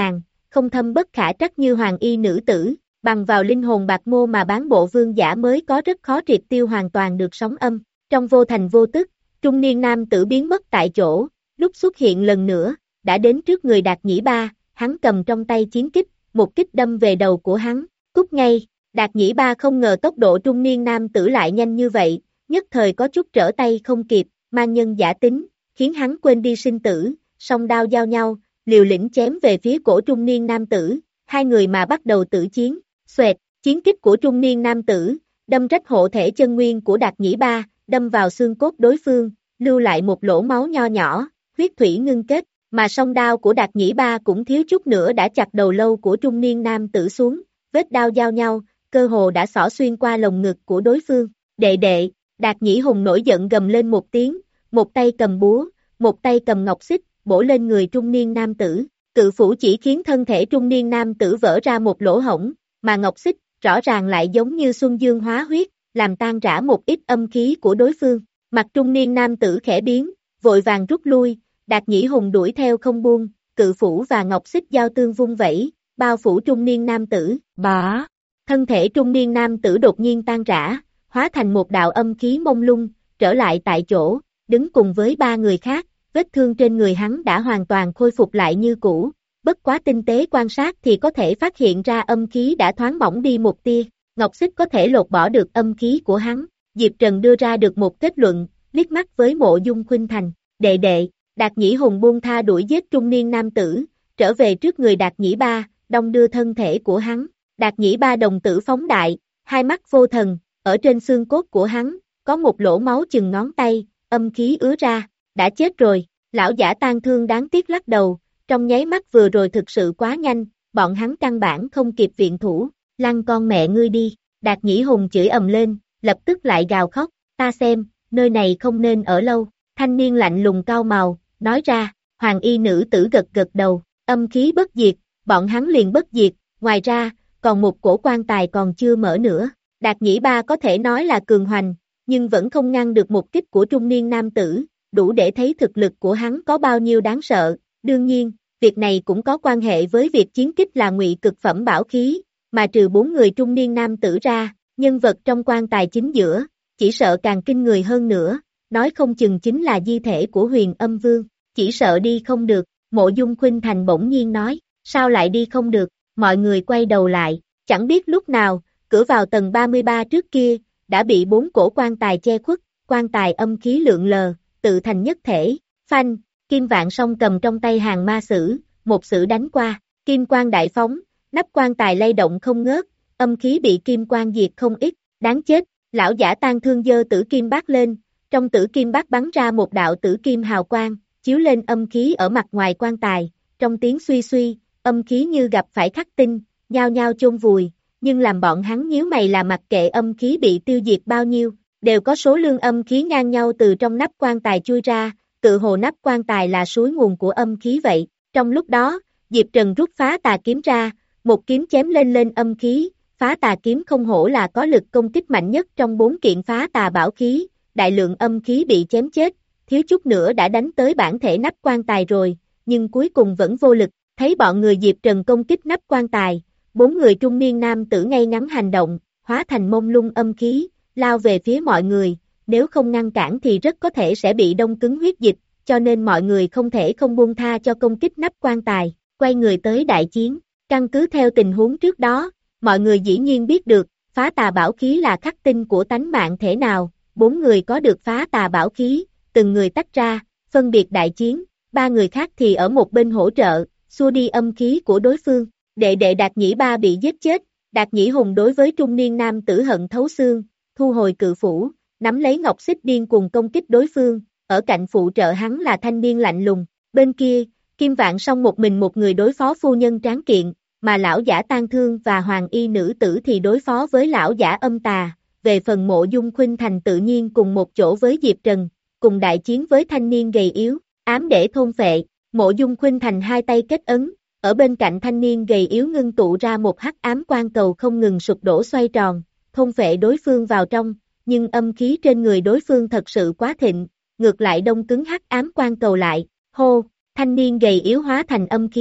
S2: không thâm bất khả trắc như hoàng y nữ tử, bằng vào linh hồn bạc mô mà bán bộ vương giả mới có rất khó triệt tiêu hoàn toàn được sóng âm. Trong vô thành vô tức, trung niên nam tử biến mất tại chỗ, lúc xuất hiện lần nữa, đã đến trước người Đạt Nhĩ Ba, hắn cầm trong tay chiến kích, một kích đâm về đầu của hắn, cút ngay. Đạt Nhĩ Ba không ngờ tốc độ trung niên nam tử lại nhanh như vậy, nhất thời có chút trở tay không kịp, mang nhân giả tính, khiến hắn quên đi sinh tử, song đao giao nhau, liều lĩnh chém về phía cổ trung niên nam tử, hai người mà bắt đầu tử chiến, xoẹt, chiến kích của trung niên nam tử, đâm rách hộ thể chân nguyên của Đạt Nhĩ Ba, đâm vào xương cốt đối phương, lưu lại một lỗ máu nho nhỏ, huyết thủy ngưng kết, mà song đao của Đạt Nhĩ Ba cũng thiếu chút nữa đã chặt đầu lâu của trung niên nam tử xuống, vết đao giao nhau, cơ hồ đã xỏ xuyên qua lồng ngực của đối phương. Đệ đệ, Đạt Nhĩ Hùng nổi giận gầm lên một tiếng, một tay cầm búa, một tay cầm ngọc xích, bổ lên người trung niên nam tử. Cự phủ chỉ khiến thân thể trung niên nam tử vỡ ra một lỗ hổng, mà ngọc xích rõ ràng lại giống như xuân dương hóa huyết, làm tan rã một ít âm khí của đối phương. Mặt trung niên nam tử khẽ biến, vội vàng rút lui, Đạt Nhĩ Hùng đuổi theo không buông, cự phủ và ngọc xích giao tương vung vẩy, bao phủ trung niên nam tử. Bá! Thân thể trung niên nam tử đột nhiên tan rã, hóa thành một đạo âm khí mông lung, trở lại tại chỗ, đứng cùng với ba người khác, vết thương trên người hắn đã hoàn toàn khôi phục lại như cũ, bất quá tinh tế quan sát thì có thể phát hiện ra âm khí đã thoáng mỏng đi một tia, ngọc xích có thể lột bỏ được âm khí của hắn. Diệp Trần đưa ra được một kết luận, liếc mắt với Mộ Dung Khuynh Thành, đệ đệ, Đạt Nhĩ Hùng buông tha đuổi giết trung niên nam tử, trở về trước người Đạt Nhĩ Ba, đong đưa thân thể của hắn. Đạt Nhĩ Ba đồng tử phóng đại, hai mắt vô thần, ở trên xương cốt của hắn, có một lỗ máu chừng ngón tay, âm khí ứa ra, đã chết rồi. Lão giả tang thương đáng tiếc lắc đầu, trong nháy mắt vừa rồi thực sự quá nhanh, bọn hắn căn bản không kịp viện thủ, lăn con mẹ ngươi đi. Đạt Nhĩ Hùng chửi ầm lên, lập tức lại gào khóc, ta xem, nơi này không nên ở lâu. Thanh niên lạnh lùng cau màu, nói ra, hoàng y nữ tử gật gật đầu, âm khí bất diệt, bọn hắn liền bất diệt, ngoài ra, còn một cổ quan tài còn chưa mở nữa. Đạt Nhĩ Ba có thể nói là cường hoành, nhưng vẫn không ngăn được một kích của trung niên nam tử, đủ để thấy thực lực của hắn có bao nhiêu đáng sợ. Đương nhiên, việc này cũng có quan hệ với việc chiến kích là ngụy cực phẩm bảo khí, mà trừ bốn người trung niên nam tử ra, nhân vật trong quan tài chính giữa, chỉ sợ càng kinh người hơn nữa, nói không chừng chính là di thể của Huyền Âm Vương, chỉ sợ đi không được. Mộ Dung Khuynh Thành bỗng nhiên nói, sao lại đi không được? Mọi người quay đầu lại, chẳng biết lúc nào, cửa vào tầng ba mươi ba trước kia, đã bị bốn cổ quan tài che khuất, quan tài âm khí lượn lờ, tự thành nhất thể. Phanh, Kim Vạn Song cầm trong tay hàng ma sử, một sử đánh qua, kim quang đại phóng, nắp quan tài lay động không ngớt, âm khí bị kim quang diệt không ít, đáng chết. Lão giả tang thương giơ tử kim bát lên, trong tử kim bát bắn ra một đạo tử kim hào quang, chiếu lên âm khí ở mặt ngoài quan tài, trong tiếng suy suy, âm khí như gặp phải khắc tinh, nhao nhao chôn vùi, nhưng làm bọn hắn nhíu mày là mặc kệ âm khí bị tiêu diệt bao nhiêu, đều có số lượng âm khí ngang nhau từ trong nắp quan tài chui ra, tự hồ nắp quan tài là suối nguồn của âm khí vậy. Trong lúc đó, Diệp Trần rút phá tà kiếm ra, một kiếm chém lên lên âm khí, phá tà kiếm không hổ là có lực công kích mạnh nhất trong bốn kiện phá tà bảo khí, đại lượng âm khí bị chém chết, thiếu chút nữa đã đánh tới bản thể nắp quan tài rồi, nhưng cuối cùng vẫn vô lực. Thấy bọn người Diệp Trần công kích nắp quan tài, bốn người trung niên nam tử ngay ngắn hành động, hóa thành mông lung âm khí, lao về phía mọi người, nếu không ngăn cản thì rất có thể sẽ bị đông cứng huyết dịch, cho nên mọi người không thể không buông tha cho công kích nắp quan tài, quay người tới đại chiến. Căn cứ theo tình huống trước đó, mọi người dĩ nhiên biết được, phá tà bảo khí là khắc tinh của tánh mạng thể nào, bốn người có được phá tà bảo khí, từng người tách ra, phân biệt đại chiến, ba người khác thì ở một bên hỗ trợ, xua đi âm khí của đối phương. Đệ đệ Đạt Nhĩ Ba bị giết chết, Đạt Nhĩ Hùng đối với trung niên nam tử hận thấu xương, thu hồi cự phủ, nắm lấy ngọc xích điên cuồng công kích đối phương, ở cạnh phụ trợ hắn là thanh niên lạnh lùng. Bên kia, Kim Vạn Song một mình một người đối phó phu nhân tráng kiện, mà lão giả tang thương và hoàng y nữ tử thì đối phó với lão giả âm tà. Về phần Mộ Dung Khuynh Thành tự nhiên cùng một chỗ với Diệp Trần, cùng đại chiến với thanh niên gầy yếu, ám để thôn phệ. Mộ Dung Khuynh Thành hai tay kết ấn, ở bên cạnh thanh niên gầy yếu ngưng tụ ra một hắc ám quan cầu không ngừng sụp đổ xoay tròn, thôn phệ đối phương vào trong, nhưng âm khí trên người đối phương thật sự quá thịnh, ngược lại đông cứng hắc ám quan cầu lại. Hô, thanh niên gầy yếu hóa thành âm khí,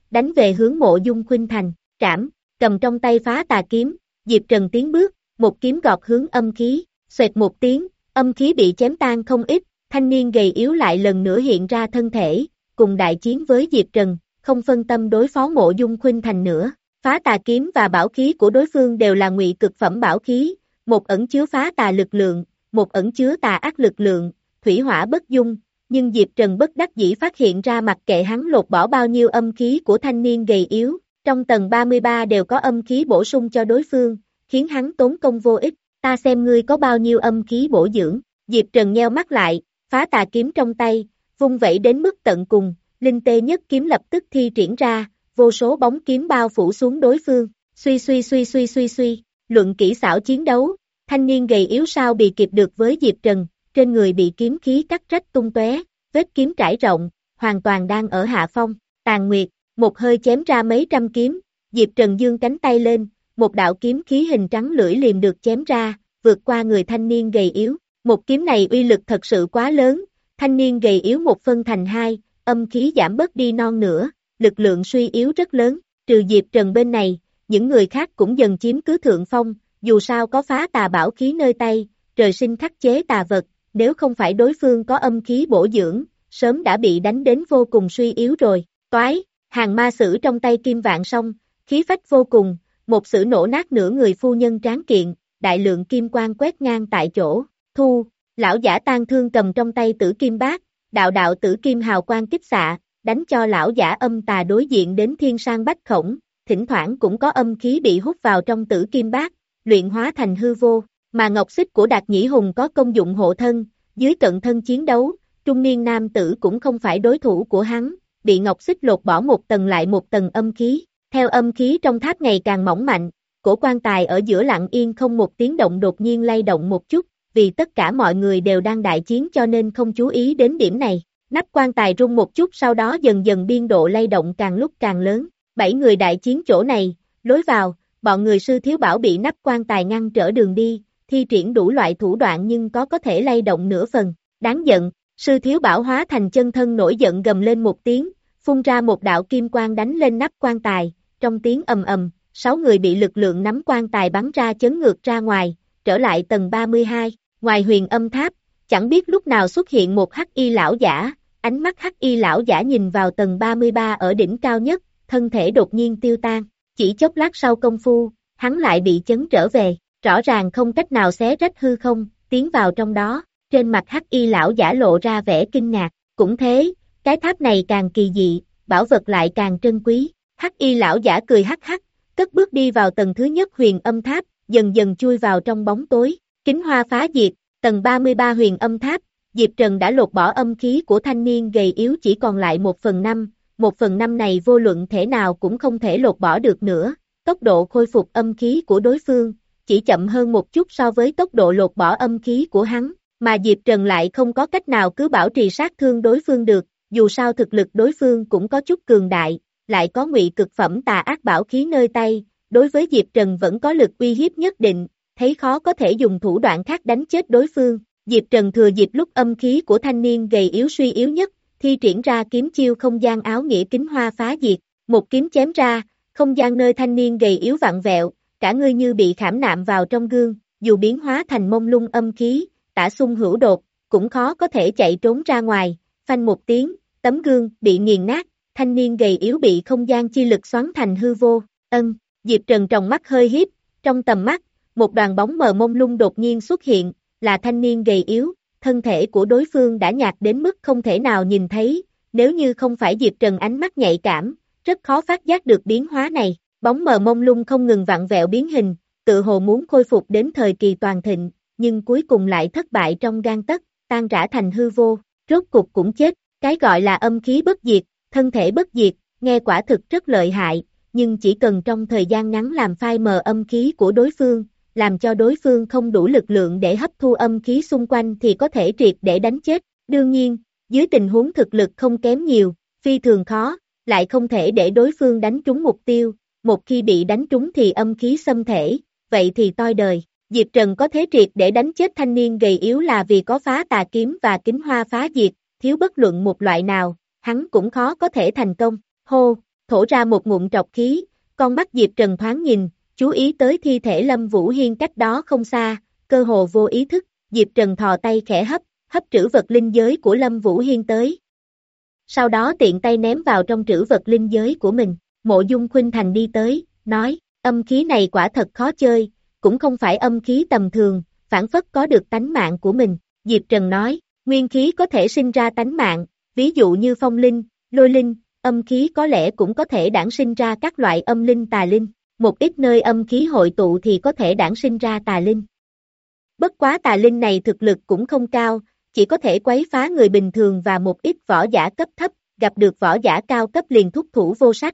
S2: đánh về hướng Mộ Dung Khuynh Thành, trảm, cầm trong tay phá tà kiếm, Diệp Trần tiến bước, một kiếm gọt hướng âm khí, xoẹt một tiếng, âm khí bị chém tan không ít, thanh niên gầy yếu lại lần nữa hiện ra thân thể, cùng đại chiến với Diệp Trần, không phân tâm đối phó Mộ Dung Khuynh Thành nữa. Phá tà kiếm và bảo khí của đối phương đều là ngụy cực phẩm bảo khí, một ẩn chứa phá tà lực lượng, một ẩn chứa tà ác lực lượng, thủy hỏa bất dung, nhưng Diệp Trần bất đắc dĩ phát hiện ra mặc kệ hắn lột bỏ bao nhiêu âm khí của thanh niên gầy yếu, trong tầng ba mươi ba đều có âm khí bổ sung cho đối phương, khiến hắn tốn công vô ích, ta xem ngươi có bao nhiêu âm khí bổ dưỡng, Diệp Trần nheo mắt lại, phá tà kiếm trong tay, vung vẩy đến mức tận cùng, linh tê nhất kiếm lập tức thi triển ra, vô số bóng kiếm bao phủ xuống đối phương, suy suy suy suy suy suy, luận kỹ xảo chiến đấu, thanh niên gầy yếu sao bị kịp được với Diệp Trần, trên người bị kiếm khí cắt rách tung tóe, vết kiếm trải rộng, hoàn toàn đang ở hạ phong, Tàn Nguyệt, một hơi chém ra mấy trăm kiếm, Diệp Trần giương cánh tay lên, một đạo kiếm khí hình trắng lưỡi liềm được chém ra, vượt qua người thanh niên gầy yếu, một kiếm này uy lực thật sự quá lớn, thanh niên gầy yếu một phân thành hai, âm khí giảm bớt đi non nữa, lực lượng suy yếu rất lớn, trừ Diệp Trần bên này, những người khác cũng dần chiếm cứ thượng phong, dù sao có phá tà bảo khí nơi tay, trời sinh khắc chế tà vật, nếu không phải đối phương có âm khí bổ dưỡng, sớm đã bị đánh đến vô cùng suy yếu rồi, toái, hàng ma sử trong tay Kim Vạn Song, khí phách vô cùng, một sử nổ nát nửa người phu nhân tráng kiện, đại lượng kim quang quét ngang tại chỗ, thu, lão giả tan thương cầm trong tay tử kim bát, đạo đạo tử kim hào quang kích xạ, đánh cho lão giả âm tà đối diện đến thiên sang bách khổng, thỉnh thoảng cũng có âm khí bị hút vào trong tử kim bát, luyện hóa thành hư vô, mà ngọc xích của Đạt Nhĩ Hùng có công dụng hộ thân, dưới cận thân chiến đấu, trung niên nam tử cũng không phải đối thủ của hắn, bị ngọc xích lột bỏ một tầng lại một tầng âm khí, theo âm khí trong tháp ngày càng mỏng mạnh, cổ quan tài ở giữa lặng yên không một tiếng động đột nhiên lay động một chút, vì tất cả mọi người đều đang đại chiến cho nên không chú ý đến điểm này. Nắp quan tài rung một chút sau đó dần dần biên độ lay động càng lúc càng lớn, bảy người đại chiến chỗ này, lối vào, bọn người sư thiếu bảo bị nắp quan tài ngăn trở đường đi, thi triển đủ loại thủ đoạn nhưng có có thể lay động nửa phần, đáng giận, sư thiếu bảo hóa thành chân thân nổi giận gầm lên một tiếng, phun ra một đạo kim quang đánh lên nắp quan tài, trong tiếng ầm ầm, sáu người bị lực lượng nắm quan tài bắn ra chấn ngược ra ngoài, trở lại tầng ba mươi hai, ngoài huyền âm tháp, chẳng biết lúc nào xuất hiện một hắc y lão giả. Ánh mắt hắc y lão giả nhìn vào tầng ba mươi ba ở đỉnh cao nhất, thân thể đột nhiên tiêu tan, chỉ chốc lát sau công phu, hắn lại bị chấn trở về, rõ ràng không cách nào xé rách hư không, tiến vào trong đó, trên mặt hắc y lão giả lộ ra vẻ kinh ngạc, cũng thế, cái tháp này càng kỳ dị, bảo vật lại càng trân quý, hắc y lão giả cười hắc hắc, cất bước đi vào tầng thứ nhất huyền âm tháp, dần dần chui vào trong bóng tối, kính hoa phá diệt, tầng ba mươi ba huyền âm tháp. Diệp Trần đã lột bỏ âm khí của thanh niên gầy yếu chỉ còn lại một phần năm, một phần năm này vô luận thể nào cũng không thể lột bỏ được nữa, tốc độ khôi phục âm khí của đối phương, chỉ chậm hơn một chút so với tốc độ lột bỏ âm khí của hắn, mà Diệp Trần lại không có cách nào cứ bảo trì sát thương đối phương được, dù sao thực lực đối phương cũng có chút cường đại, lại có ngụy cực phẩm tà ác bảo khí nơi tay, đối với Diệp Trần vẫn có lực uy hiếp nhất định, thấy khó có thể dùng thủ đoạn khác đánh chết đối phương. Diệp Trần thừa dịp lúc âm khí của thanh niên gầy yếu suy yếu nhất, thi triển ra kiếm chiêu không gian áo nghĩa kính hoa phá diệt, một kiếm chém ra, không gian nơi thanh niên gầy yếu vặn vẹo, cả người như bị khảm nạm vào trong gương, dù biến hóa thành mông lung âm khí, tả xung hữu đột, cũng khó có thể chạy trốn ra ngoài, phanh một tiếng, tấm gương bị nghiền nát, thanh niên gầy yếu bị không gian chi lực xoắn thành hư vô, ân, Diệp Trần tròng mắt hơi hiếp, trong tầm mắt, một đoàn bóng mờ mông lung đột nhiên xuất hiện, là thanh niên gầy yếu, thân thể của đối phương đã nhạt đến mức không thể nào nhìn thấy, nếu như không phải Diệp Trần ánh mắt nhạy cảm, rất khó phát giác được biến hóa này, bóng mờ mông lung không ngừng vặn vẹo biến hình, tự hồ muốn khôi phục đến thời kỳ toàn thịnh, nhưng cuối cùng lại thất bại trong gang tấc, tan rã thành hư vô, rốt cục cũng chết, cái gọi là âm khí bất diệt, thân thể bất diệt, nghe quả thực rất lợi hại, nhưng chỉ cần trong thời gian ngắn làm phai mờ âm khí của đối phương, làm cho đối phương không đủ lực lượng để hấp thu âm khí xung quanh thì có thể triệt để đánh chết. Đương nhiên, dưới tình huống thực lực không kém nhiều, phi thường khó, lại không thể để đối phương đánh trúng mục tiêu, một khi bị đánh trúng thì âm khí xâm thể, vậy thì toi đời. Diệp Trần có thế triệt để đánh chết thanh niên gầy yếu là vì có phá tà kiếm và kính hoa phá diệt, thiếu bất luận một loại nào, hắn cũng khó có thể thành công. Hô, thổ ra một ngụm trọc khí, con mắt Diệp Trần thoáng nhìn, chú ý tới thi thể Lâm Vũ Hiên cách đó không xa, cơ hồ vô ý thức, Diệp Trần thò tay khẽ hấp, hấp trữ vật linh giới của Lâm Vũ Hiên tới. Sau đó tiện tay ném vào trong trữ vật linh giới của mình, Mộ Dung Khuynh Thành đi tới, nói, âm khí này quả thật khó chơi, cũng không phải âm khí tầm thường, phản phất có được tánh mạng của mình, Diệp Trần nói, nguyên khí có thể sinh ra tánh mạng, ví dụ như phong linh, lôi linh, âm khí có lẽ cũng có thể đản sinh ra các loại âm linh tà linh, một ít nơi âm khí hội tụ thì có thể đản sinh ra tà linh. Bất quá tà linh này thực lực cũng không cao, chỉ có thể quấy phá người bình thường và một ít võ giả cấp thấp, gặp được võ giả cao cấp liền thúc thủ vô sách.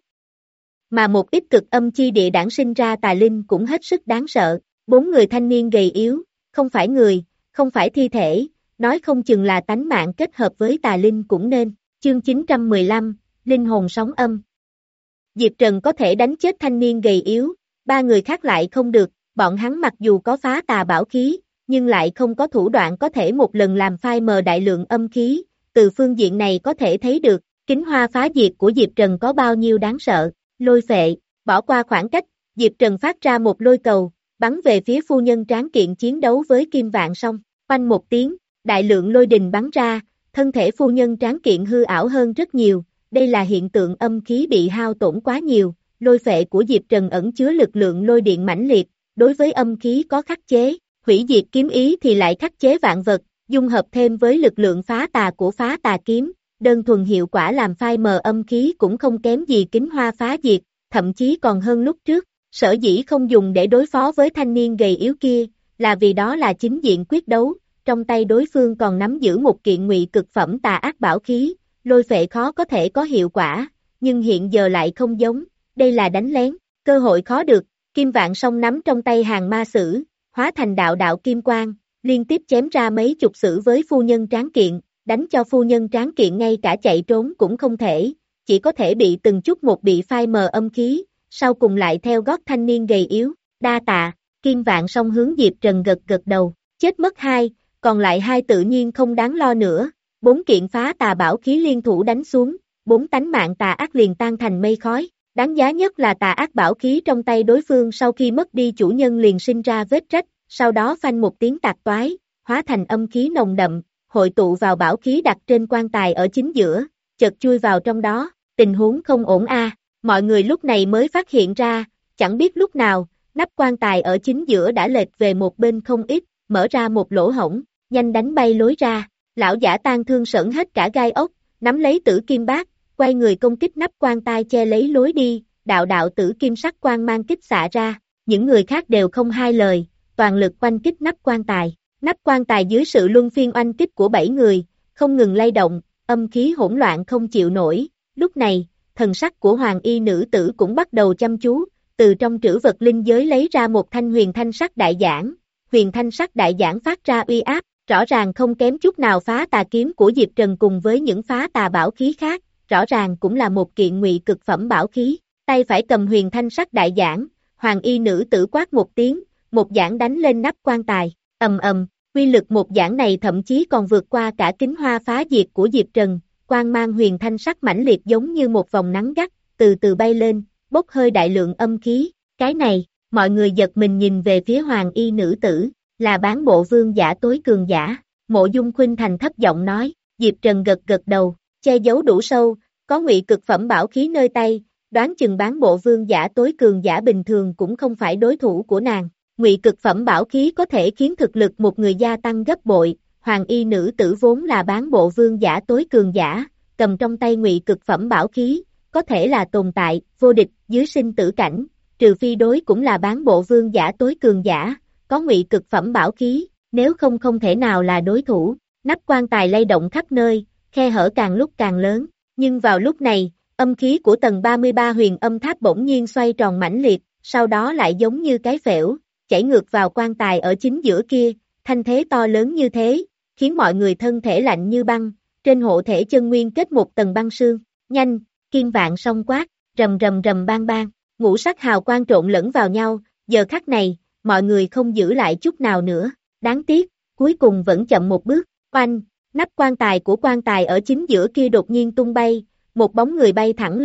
S2: Mà một ít cực âm chi địa đản sinh ra tà linh cũng hết sức đáng sợ, bốn người thanh niên gầy yếu, không phải người, không phải thi thể, nói không chừng là tánh mạng kết hợp với tà linh cũng nên, chương chín trăm mười lăm, linh hồn sóng âm. Diệp Trần có thể đánh chết thanh niên gầy yếu, ba người khác lại không được, bọn hắn mặc dù có phá tà bảo khí, nhưng lại không có thủ đoạn có thể một lần làm phai mờ đại lượng âm khí, từ phương diện này có thể thấy được, kính hoa phá diệt của Diệp Trần có bao nhiêu đáng sợ, lôi phệ, bỏ qua khoảng cách, Diệp Trần phát ra một lôi cầu, bắn về phía phu nhân Tráng Kiện chiến đấu với Kim Vạn Song, quanh một tiếng, đại lượng lôi đình bắn ra, thân thể phu nhân Tráng Kiện hư ảo hơn rất nhiều, đây là hiện tượng âm khí bị hao tổn quá nhiều, lôi phệ của Diệp Trần ẩn chứa lực lượng lôi điện mãnh liệt, đối với âm khí có khắc chế, hủy diệt kiếm ý thì lại khắc chế vạn vật, dung hợp thêm với lực lượng phá tà của phá tà kiếm, đơn thuần hiệu quả làm phai mờ âm khí cũng không kém gì kính hoa phá diệt, thậm chí còn hơn lúc trước, sở dĩ không dùng để đối phó với thanh niên gầy yếu kia, là vì đó là chính diện quyết đấu, trong tay đối phương còn nắm giữ một kiện ngụy cực phẩm tà ác bảo khí, lôi phệ khó có thể có hiệu quả, nhưng hiện giờ lại không giống, đây là đánh lén, cơ hội khó được, Kim Vạn Song nắm trong tay hàng ma sử, hóa thành đạo đạo kim quang, liên tiếp chém ra mấy chục sử với phu nhân Tráng Kiện, đánh cho phu nhân Tráng Kiện ngay cả chạy trốn cũng không thể, chỉ có thể bị từng chút một bị phai mờ âm khí, sau cùng lại theo gót thanh niên gầy yếu, đa tạ, Kim Vạn Song hướng Diệp Trần gật gật đầu, chết mất hai, còn lại hai tự nhiên không đáng lo nữa, bốn kiện phá tà bảo khí liên thủ đánh xuống, bốn tánh mạng tà ác liền tan thành mây khói, đáng giá nhất là tà ác bảo khí trong tay đối phương sau khi mất đi chủ nhân liền sinh ra vết rách, sau đó phanh một tiếng tạc toái, hóa thành âm khí nồng đậm, hội tụ vào bảo khí đặt trên quan tài ở chính giữa, chợt chui vào trong đó, tình huống không ổn a, mọi người lúc này mới phát hiện ra, chẳng biết lúc nào, nắp quan tài ở chính giữa đã lệch về một bên không ít, mở ra một lỗ hổng, nhanh đánh bay lối ra, lão giả tan thương sởn hết cả gai ốc, nắm lấy tử kim bát, quay người công kích nắp quan tài che lấy lối đi, đạo đạo tử kim sắc quang mang kích xạ ra, những người khác đều không hai lời, toàn lực oanh kích nắp quan tài, nắp quan tài dưới sự luân phiên oanh kích của bảy người, không ngừng lay động, âm khí hỗn loạn không chịu nổi, lúc này, thần sắc của hoàng y nữ tử cũng bắt đầu chăm chú, từ trong trữ vật linh giới lấy ra một thanh huyền thanh sắc đại giảng, huyền thanh sắc đại giảng phát ra uy áp, rõ ràng không kém chút nào phá tà kiếm của Diệp Trần cùng với những phá tà bảo khí khác, rõ ràng cũng là một kiện ngụy cực phẩm bảo khí, tay phải cầm huyền thanh sắc đại giảng, hoàng y nữ tử quát một tiếng, một giảng đánh lên nắp quan tài, ầm ầm, uy lực một giảng này thậm chí còn vượt qua cả kính hoa phá diệt của Diệp Trần, quang mang huyền thanh sắc mãnh liệt giống như một vòng nắng gắt, từ từ bay lên, bốc hơi đại lượng âm khí, cái này, mọi người giật mình nhìn về phía hoàng y nữ tử, là bán bộ vương giả tối cường giả, Mộ Dung Khuynh Thành thấp giọng nói, Diệp Trần gật gật đầu, che giấu đủ sâu, có ngụy cực phẩm bảo khí nơi tay, đoán chừng bán bộ vương giả tối cường giả bình thường cũng không phải đối thủ của nàng, ngụy cực phẩm bảo khí có thể khiến thực lực một người gia tăng gấp bội, hoàng y nữ tử vốn là bán bộ vương giả tối cường giả, cầm trong tay ngụy cực phẩm bảo khí, có thể là tồn tại, vô địch, dưới sinh tử cảnh, trừ phi đối cũng là bán bộ vương giả tối cường giả, có ngụy cực phẩm bảo khí, nếu không không thể nào là đối thủ, nắp quan tài lay động khắp nơi, khe hở càng lúc càng lớn, nhưng vào lúc này, âm khí của tầng ba mươi ba huyền âm tháp bỗng nhiên xoay tròn mãnh liệt, sau đó lại giống như cái phễu, chảy ngược vào quan tài ở chính giữa kia, thanh thế to lớn như thế, khiến mọi người thân thể lạnh như băng, trên hộ thể chân nguyên kết một tầng băng sương, nhanh, Kim Vạn Song quát, rầm rầm rầm bang bang, ngũ sắc hào quang trộn lẫn vào nhau, giờ khắc này, mọi người không giữ lại chút nào nữa, đáng tiếc, cuối cùng vẫn chậm một bước, oanh, nắp quan tài của quan tài ở chính giữa kia đột nhiên tung bay, một bóng người bay thẳng lên,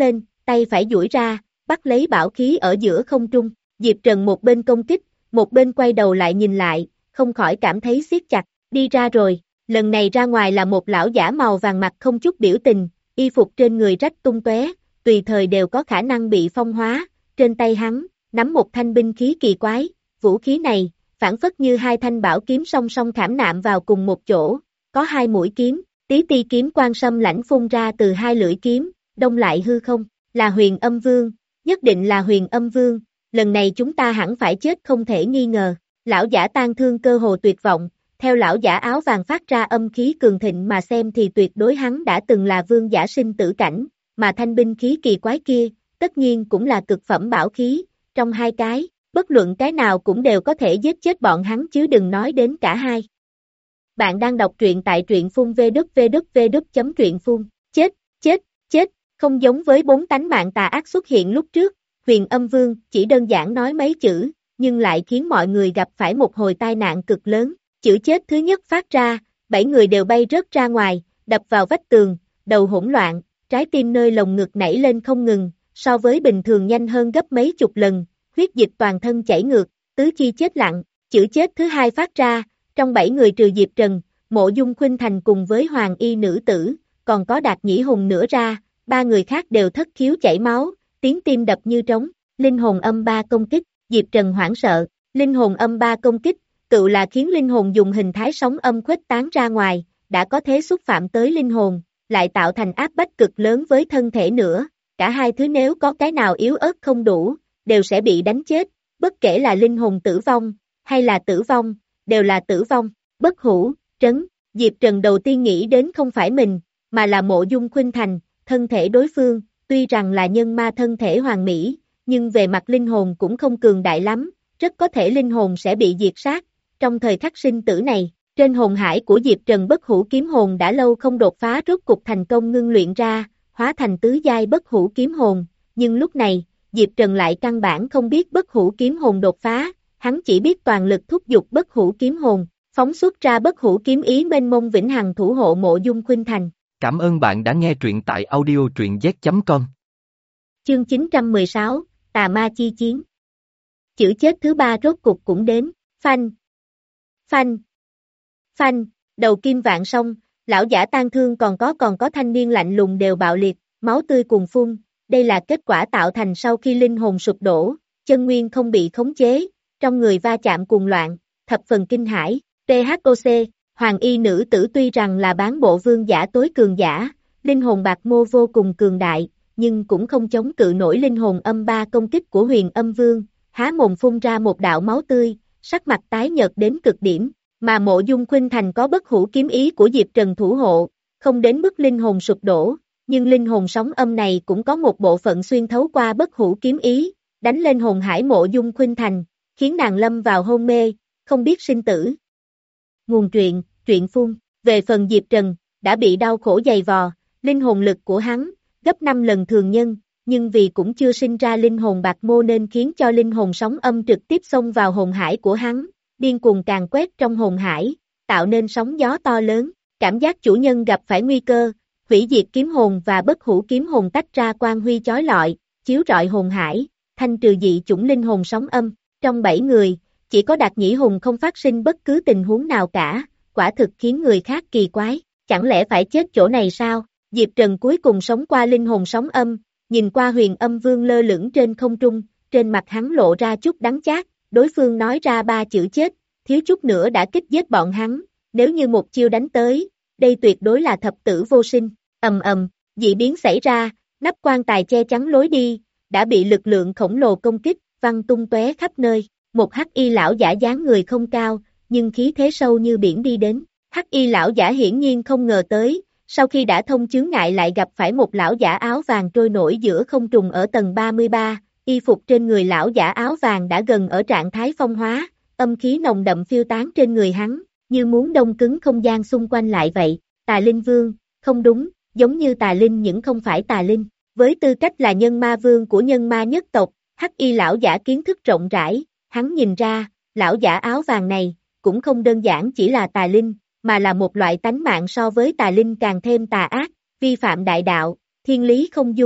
S2: tay phải duỗi ra, bắt lấy bảo khí ở giữa không trung. Diệp Trần một bên công kích, một bên quay đầu lại nhìn lại, không khỏi cảm thấy siết chặt, đi ra rồi. Lần này ra ngoài là một lão giả màu vàng mặt không chút biểu tình, y phục trên người rách tung tóe, tùy thời đều có khả năng bị phong hóa. Trên tay hắn, nắm một thanh binh khí kỳ quái, vũ khí này, phản phất như hai thanh bảo kiếm song song khảm nạm vào cùng một chỗ, có hai mũi kiếm, tí ti kiếm quang sâm lãnh phun ra từ hai lưỡi kiếm, đông lại hư không, là Huyền Âm Vương, nhất định là Huyền Âm Vương, lần này chúng ta hẳn phải chết không thể nghi ngờ. Lão giả tang thương cơ hồ tuyệt vọng, theo lão giả áo vàng phát ra âm khí cường thịnh mà xem thì tuyệt đối hắn đã từng là vương giả sinh tử cảnh, mà thanh binh khí kỳ quái kia, tất nhiên cũng là cực phẩm bảo khí, trong hai cái, bất luận cái nào cũng đều có thể giết chết bọn hắn chứ đừng nói đến cả hai. Bạn đang đọc truyện tại truyện phun vê-đút-vê-đút-vê-đút chấm truyện phun, chết, chết, chết, không giống với bốn tánh mạng tà ác xuất hiện lúc trước, Huyền Âm Vương chỉ đơn giản nói mấy chữ, nhưng lại khiến mọi người gặp phải một hồi tai nạn cực lớn. Chữ chết thứ nhất phát ra, bảy người đều bay rớt ra ngoài, đập vào vách tường, đầu hỗn loạn, trái tim nơi lồng ngực nảy lên không ngừng, so với bình thường nhanh hơn gấp mấy chục lần, huyết dịch toàn thân chảy ngược, tứ chi chết lặng. Chữ chết thứ hai phát ra, trong bảy người trừ Diệp Trần, Mộ Dung Khuynh Thành cùng với Hoàng Y nữ tử, còn có Đạt Nhĩ Hùng nữa ra, ba người khác đều thất khiếu chảy máu, tiếng tim đập như trống. Linh hồn âm ba công kích, Diệp Trần hoảng sợ, linh hồn âm ba công kích, tự là khiến linh hồn dùng hình thái sóng âm khuếch tán ra ngoài, đã có thế xúc phạm tới linh hồn, lại tạo thành áp bách cực lớn với thân thể nữa, cả hai thứ nếu có cái nào yếu ớt không đủ, đều sẽ bị đánh chết, bất kể là linh hồn tử vong, hay là tử vong, đều là tử vong. Bất hủ, trấn, Diệp Trần đầu tiên nghĩ đến không phải mình, mà là Mộ Dung Khuynh Thành, thân thể đối phương, tuy rằng là nhân ma thân thể hoàn mỹ, nhưng về mặt linh hồn cũng không cường đại lắm, rất có thể linh hồn sẽ bị diệt sát. Trong thời khắc sinh tử này, trên hồn hải của Diệp Trần bất hủ kiếm hồn đã lâu không đột phá rốt cục thành công ngưng luyện ra, hóa thành tứ giai bất hủ kiếm hồn, nhưng lúc này, Diệp Trần lại căn bản không biết bất hủ kiếm hồn đột phá, hắn chỉ biết toàn lực thúc giục bất hủ kiếm hồn, phóng xuất ra bất hủ kiếm ý mênh mông vĩnh hằng thủ hộ Mộ Dung Khuynh Thành.
S1: Cảm ơn bạn đã nghe truyện tại audio truyện z chấm com.
S2: Chương chín trăm mười sáu, Tà Ma chi chiến. Chữ chết thứ ba rốt cục cũng đến, phanh, phanh, phanh, đầu kim vạn song, lão giả tang thương còn có còn có thanh niên lạnh lùng đều bạo liệt, máu tươi cuồn phun, đây là kết quả tạo thành sau khi linh hồn sụp đổ, chân nguyên không bị khống chế, trong người va chạm cuồng loạn, thập phần kinh hãi. tê hát ô xê, Hoàng Y nữ tử tuy rằng là bán bộ vương giả tối cường giả, linh hồn bạc mô vô cùng cường đại, nhưng cũng không chống cự nổi linh hồn âm ba công kích của Huyền Âm Vương, há mồm phun ra một đạo máu tươi, sắc mặt tái nhợt đến cực điểm, mà Mộ Dung Khuynh Thành có bất hủ kiếm ý của Diệp Trần thủ hộ, không đến mức linh hồn sụp đổ, nhưng linh hồn sóng âm này cũng có một bộ phận xuyên thấu qua bất hủ kiếm ý, đánh lên hồn hải Mộ Dung Khuynh Thành, khiến nàng lâm vào hôn mê, không biết sinh tử. Nguồn truyện, truyện phun, về phần Diệp Trần, đã bị đau khổ dày vò, linh hồn lực của hắn, gấp năm lần thường nhân, nhưng vì cũng chưa sinh ra linh hồn bạc mô nên khiến cho linh hồn sóng âm trực tiếp xông vào hồn hải của hắn, điên cuồng càng quét trong hồn hải, tạo nên sóng gió to lớn, cảm giác chủ nhân gặp phải nguy cơ, hủy diệt kiếm hồn và bất hủ kiếm hồn tách ra quang huy chói lọi, chiếu rọi hồn hải, thanh trừ dị chủng linh hồn sóng âm, trong bảy người, chỉ có Đạt Nhĩ Hùng không phát sinh bất cứ tình huống nào cả, quả thực khiến người khác kỳ quái, chẳng lẽ phải chết chỗ này sao? Diệp Trần cuối cùng sống qua linh hồn sóng âm, nhìn qua Huyền Âm Vương lơ lửng trên không trung, trên mặt hắn lộ ra chút đắng chát, đối phương nói ra ba chữ chết, thiếu chút nữa đã kích giết bọn hắn, nếu như một chiêu đánh tới, đây tuyệt đối là thập tử vô sinh. Ầm ầm, dị biến xảy ra, nắp quan tài che chắn lối đi, đã bị lực lượng khổng lồ công kích, văng tung tóe khắp nơi. Một hắc y lão giả dáng người không cao, nhưng khí thế sâu như biển đi đến. Hắc y lão giả hiển nhiên không ngờ tới, sau khi đã thông chướng ngại lại gặp phải một lão giả áo vàng trôi nổi giữa không trung ở tầng ba mươi ba, y phục trên người lão giả áo vàng đã gần ở trạng thái phong hóa, âm khí nồng đậm phiêu tán trên người hắn, như muốn đông cứng không gian xung quanh lại vậy. Tà Linh Vương, không đúng, giống như Tà Linh nhưng không phải Tà Linh, với tư cách là nhân ma vương của nhân ma nhất tộc, hắc y lão giả kiến thức rộng rãi, hắn nhìn ra, lão giả áo vàng này, cũng không đơn giản chỉ là Tà Linh, mà là một loại tánh mạng so với Tà Linh càng thêm tà ác, vi phạm đại đạo, thiên lý không dung,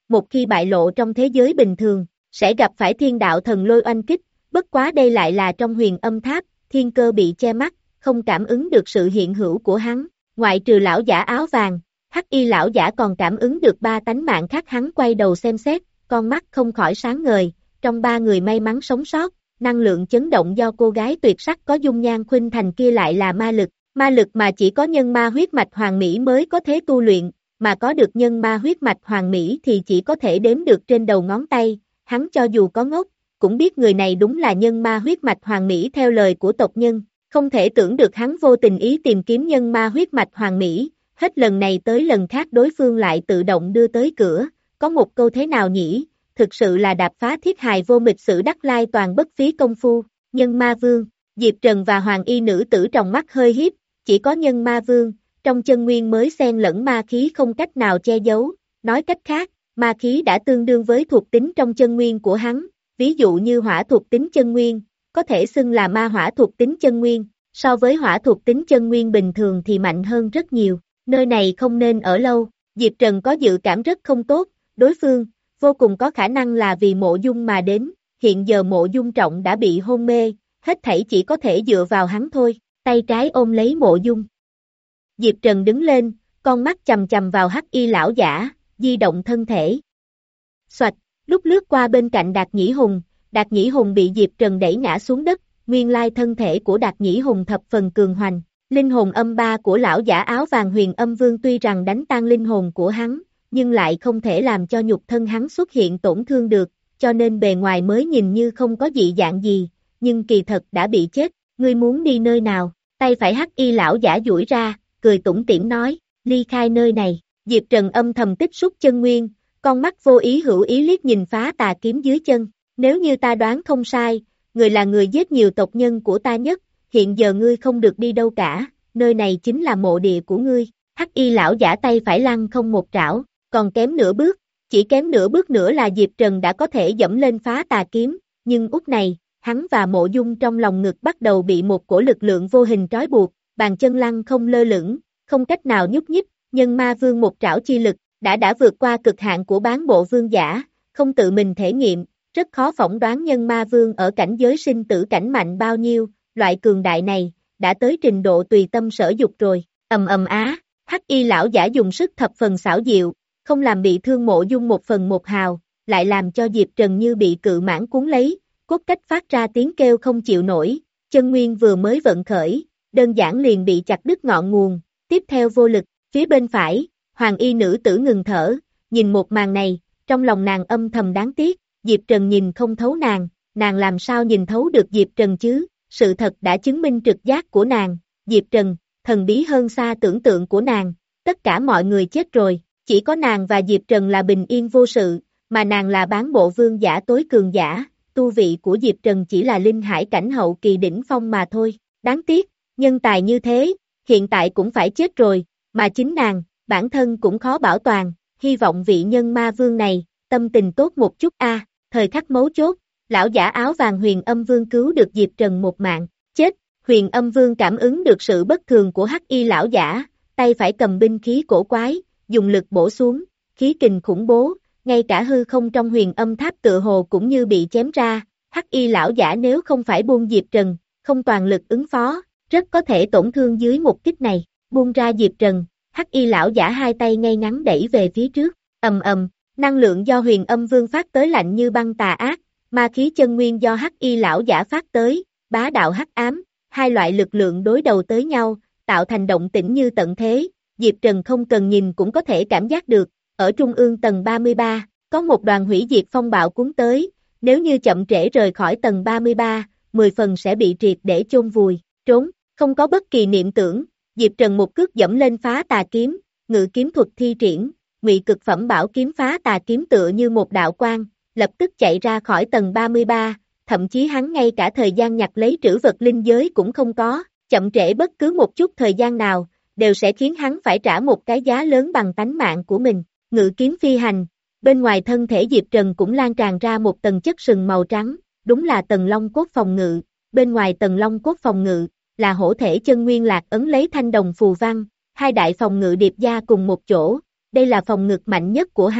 S2: một khi bại lộ trong thế giới bình thường, sẽ gặp phải thiên đạo thần lôi oanh kích, bất quá đây lại là trong huyền âm tháp, thiên cơ bị che mắt, không cảm ứng được sự hiện hữu của hắn, ngoại trừ lão giả áo vàng, hắc y lão giả còn cảm ứng được ba tánh mạng khác. Hắn quay đầu xem xét, con mắt không khỏi sáng ngời, trong ba người may mắn sống sót, năng lượng chấn động do cô gái tuyệt sắc có dung nhan khuynh thành kia lại là ma lực, ma lực mà chỉ có nhân ma huyết mạch hoàng mỹ mới có thể tu luyện, mà có được nhân ma huyết mạch hoàng mỹ thì chỉ có thể đếm được trên đầu ngón tay, hắn cho dù có ngốc, cũng biết người này đúng là nhân ma huyết mạch hoàng mỹ theo lời của tộc nhân, không thể tưởng được hắn vô tình ý tìm kiếm nhân ma huyết mạch hoàng mỹ, hết lần này tới lần khác đối phương lại tự động đưa tới cửa, có một câu thế nào nhỉ, thực sự là đạp phá thiết hài vô mịch sử đắc lai toàn bất phí công phu, nhân ma vương, Diệp Trần và hoàng y nữ tử trong mắt hơi hiếp, chỉ có nhân ma vương, trong chân nguyên mới xen lẫn ma khí không cách nào che giấu, nói cách khác, ma khí đã tương đương với thuộc tính trong chân nguyên của hắn, ví dụ như hỏa thuộc tính chân nguyên, có thể xưng là ma hỏa thuộc tính chân nguyên, so với hỏa thuộc tính chân nguyên bình thường thì mạnh hơn rất nhiều, nơi này không nên ở lâu, Diệp Trần có dự cảm rất không tốt, đối phương, vô cùng có khả năng là vì Mộ Dung mà đến, hiện giờ Mộ Dung Trọng đã bị hôn mê, hết thảy chỉ có thể dựa vào hắn thôi, tay trái ôm lấy Mộ Dung. Diệp Trần đứng lên, con mắt chầm chầm vào hắc y lão giả, di động thân thể. Xoạch, lúc lướt qua bên cạnh Đạt Nhĩ Hùng, Đạt Nhĩ Hùng bị Diệp Trần đẩy ngã xuống đất, nguyên lai thân thể của Đạt Nhĩ Hùng thập phần cường hoành, linh hồn âm ba của lão giả áo vàng Huyền Âm Vương tuy rằng đánh tan linh hồn của hắn, nhưng lại không thể làm cho nhục thân hắn xuất hiện tổn thương được, cho nên bề ngoài mới nhìn như không có dị dạng gì, nhưng kỳ thật đã bị chết, ngươi muốn đi nơi nào, tay phải hắc y lão giả duỗi ra, cười tủm tỉm nói, ly khai nơi này, Diệp Trần âm thầm tích xúc chân nguyên, con mắt vô ý hữu ý liếc nhìn phá tà kiếm dưới chân, nếu như ta đoán không sai, người là người giết nhiều tộc nhân của ta nhất, hiện giờ ngươi không được đi đâu cả, nơi này chính là mộ địa của ngươi, hắc y lão giả tay phải lăng không một trảo, còn kém nửa bước, chỉ kém nửa bước nữa là Diệp Trần đã có thể dẫm lên phá tà kiếm, nhưng út này, hắn và Mộ Dung trong lòng ngực bắt đầu bị một cổ lực lượng vô hình trói buộc, bàn chân lăng không lơ lửng, không cách nào nhúc nhích, nhân ma vương một trảo chi lực, đã đã vượt qua cực hạn của bán bộ vương giả, không tự mình thể nghiệm, rất khó phỏng đoán nhân ma vương ở cảnh giới sinh tử cảnh mạnh bao nhiêu, loại cường đại này, đã tới trình độ tùy tâm sở dục rồi, ầm ầm á, hắc y lão giả dùng sức thập phần xảo diệu, không làm bị thương Mộ Dung một phần một hào, lại làm cho Diệp Trần như bị cự mãng cuốn lấy, cốt cách phát ra tiếng kêu không chịu nổi, chân nguyên vừa mới vận khởi, đơn giản liền bị chặt đứt ngọn nguồn, tiếp theo vô lực, phía bên phải, hoàng y nữ tử ngừng thở, nhìn một màn này, trong lòng nàng âm thầm đáng tiếc, Diệp Trần nhìn không thấu nàng, nàng làm sao nhìn thấu được Diệp Trần chứ, sự thật đã chứng minh trực giác của nàng, Diệp Trần, thần bí hơn xa tưởng tượng của nàng, tất cả mọi người chết rồi, chỉ có nàng và Diệp Trần là bình yên vô sự, mà nàng là bán bộ vương giả tối cường giả, tu vị của Diệp Trần chỉ là linh hải cảnh hậu kỳ đỉnh phong mà thôi, đáng tiếc, nhân tài như thế, hiện tại cũng phải chết rồi, mà chính nàng, bản thân cũng khó bảo toàn, hy vọng vị nhân ma vương này, tâm tình tốt một chút a. Thời khắc mấu chốt, lão giả áo vàng Huyền Âm Vương cứu được Diệp Trần một mạng, chết, Huyền Âm Vương cảm ứng được sự bất thường của hắc y lão giả, tay phải cầm binh khí cổ quái, dùng lực bổ xuống, khí kình khủng bố, ngay cả hư không trong Huyền Âm Tháp tựa hồ cũng như bị chém ra, hắc y lão giả nếu không phải buông Diệp Trần, không toàn lực ứng phó, rất có thể tổn thương dưới một kích này, buông ra Diệp Trần, hắc y lão giả hai tay ngay ngắn đẩy về phía trước, ầm ầm, năng lượng do Huyền Âm Vương phát tới lạnh như băng tà ác, ma khí chân nguyên do hắc y lão giả phát tới, bá đạo hắc ám, hai loại lực lượng đối đầu tới nhau, tạo thành động tĩnh như tận thế, Diệp Trần không cần nhìn cũng có thể cảm giác được, ở trung ương tầng ba mươi ba, có một đoàn hủy diệt phong bạo cuốn tới, nếu như chậm trễ rời khỏi tầng ba mươi ba, mười phần sẽ bị triệt để chôn vùi, trốn, không có bất kỳ niệm tưởng, Diệp Trần một cước dẫm lên phá tà kiếm, ngự kiếm thuật thi triển, ngụy cực phẩm bảo kiếm phá tà kiếm tựa như một đạo quang, lập tức chạy ra khỏi tầng ba mươi ba, thậm chí hắn ngay cả thời gian nhặt lấy trữ vật linh giới cũng không có, chậm trễ bất cứ một chút thời gian nào, đều sẽ khiến hắn phải trả một cái giá lớn bằng tánh mạng của mình, ngự kiếm phi hành, bên ngoài thân thể Diệp Trần cũng lan tràn ra một tầng chất sừng màu trắng, đúng là tầng long cốt phòng ngự, bên ngoài tầng long cốt phòng ngự, là hổ thể chân nguyên lạc ấn lấy thanh đồng phù văn, hai đại phòng ngự điệp gia cùng một chỗ, đây là phòng ngự mạnh nhất của hắn,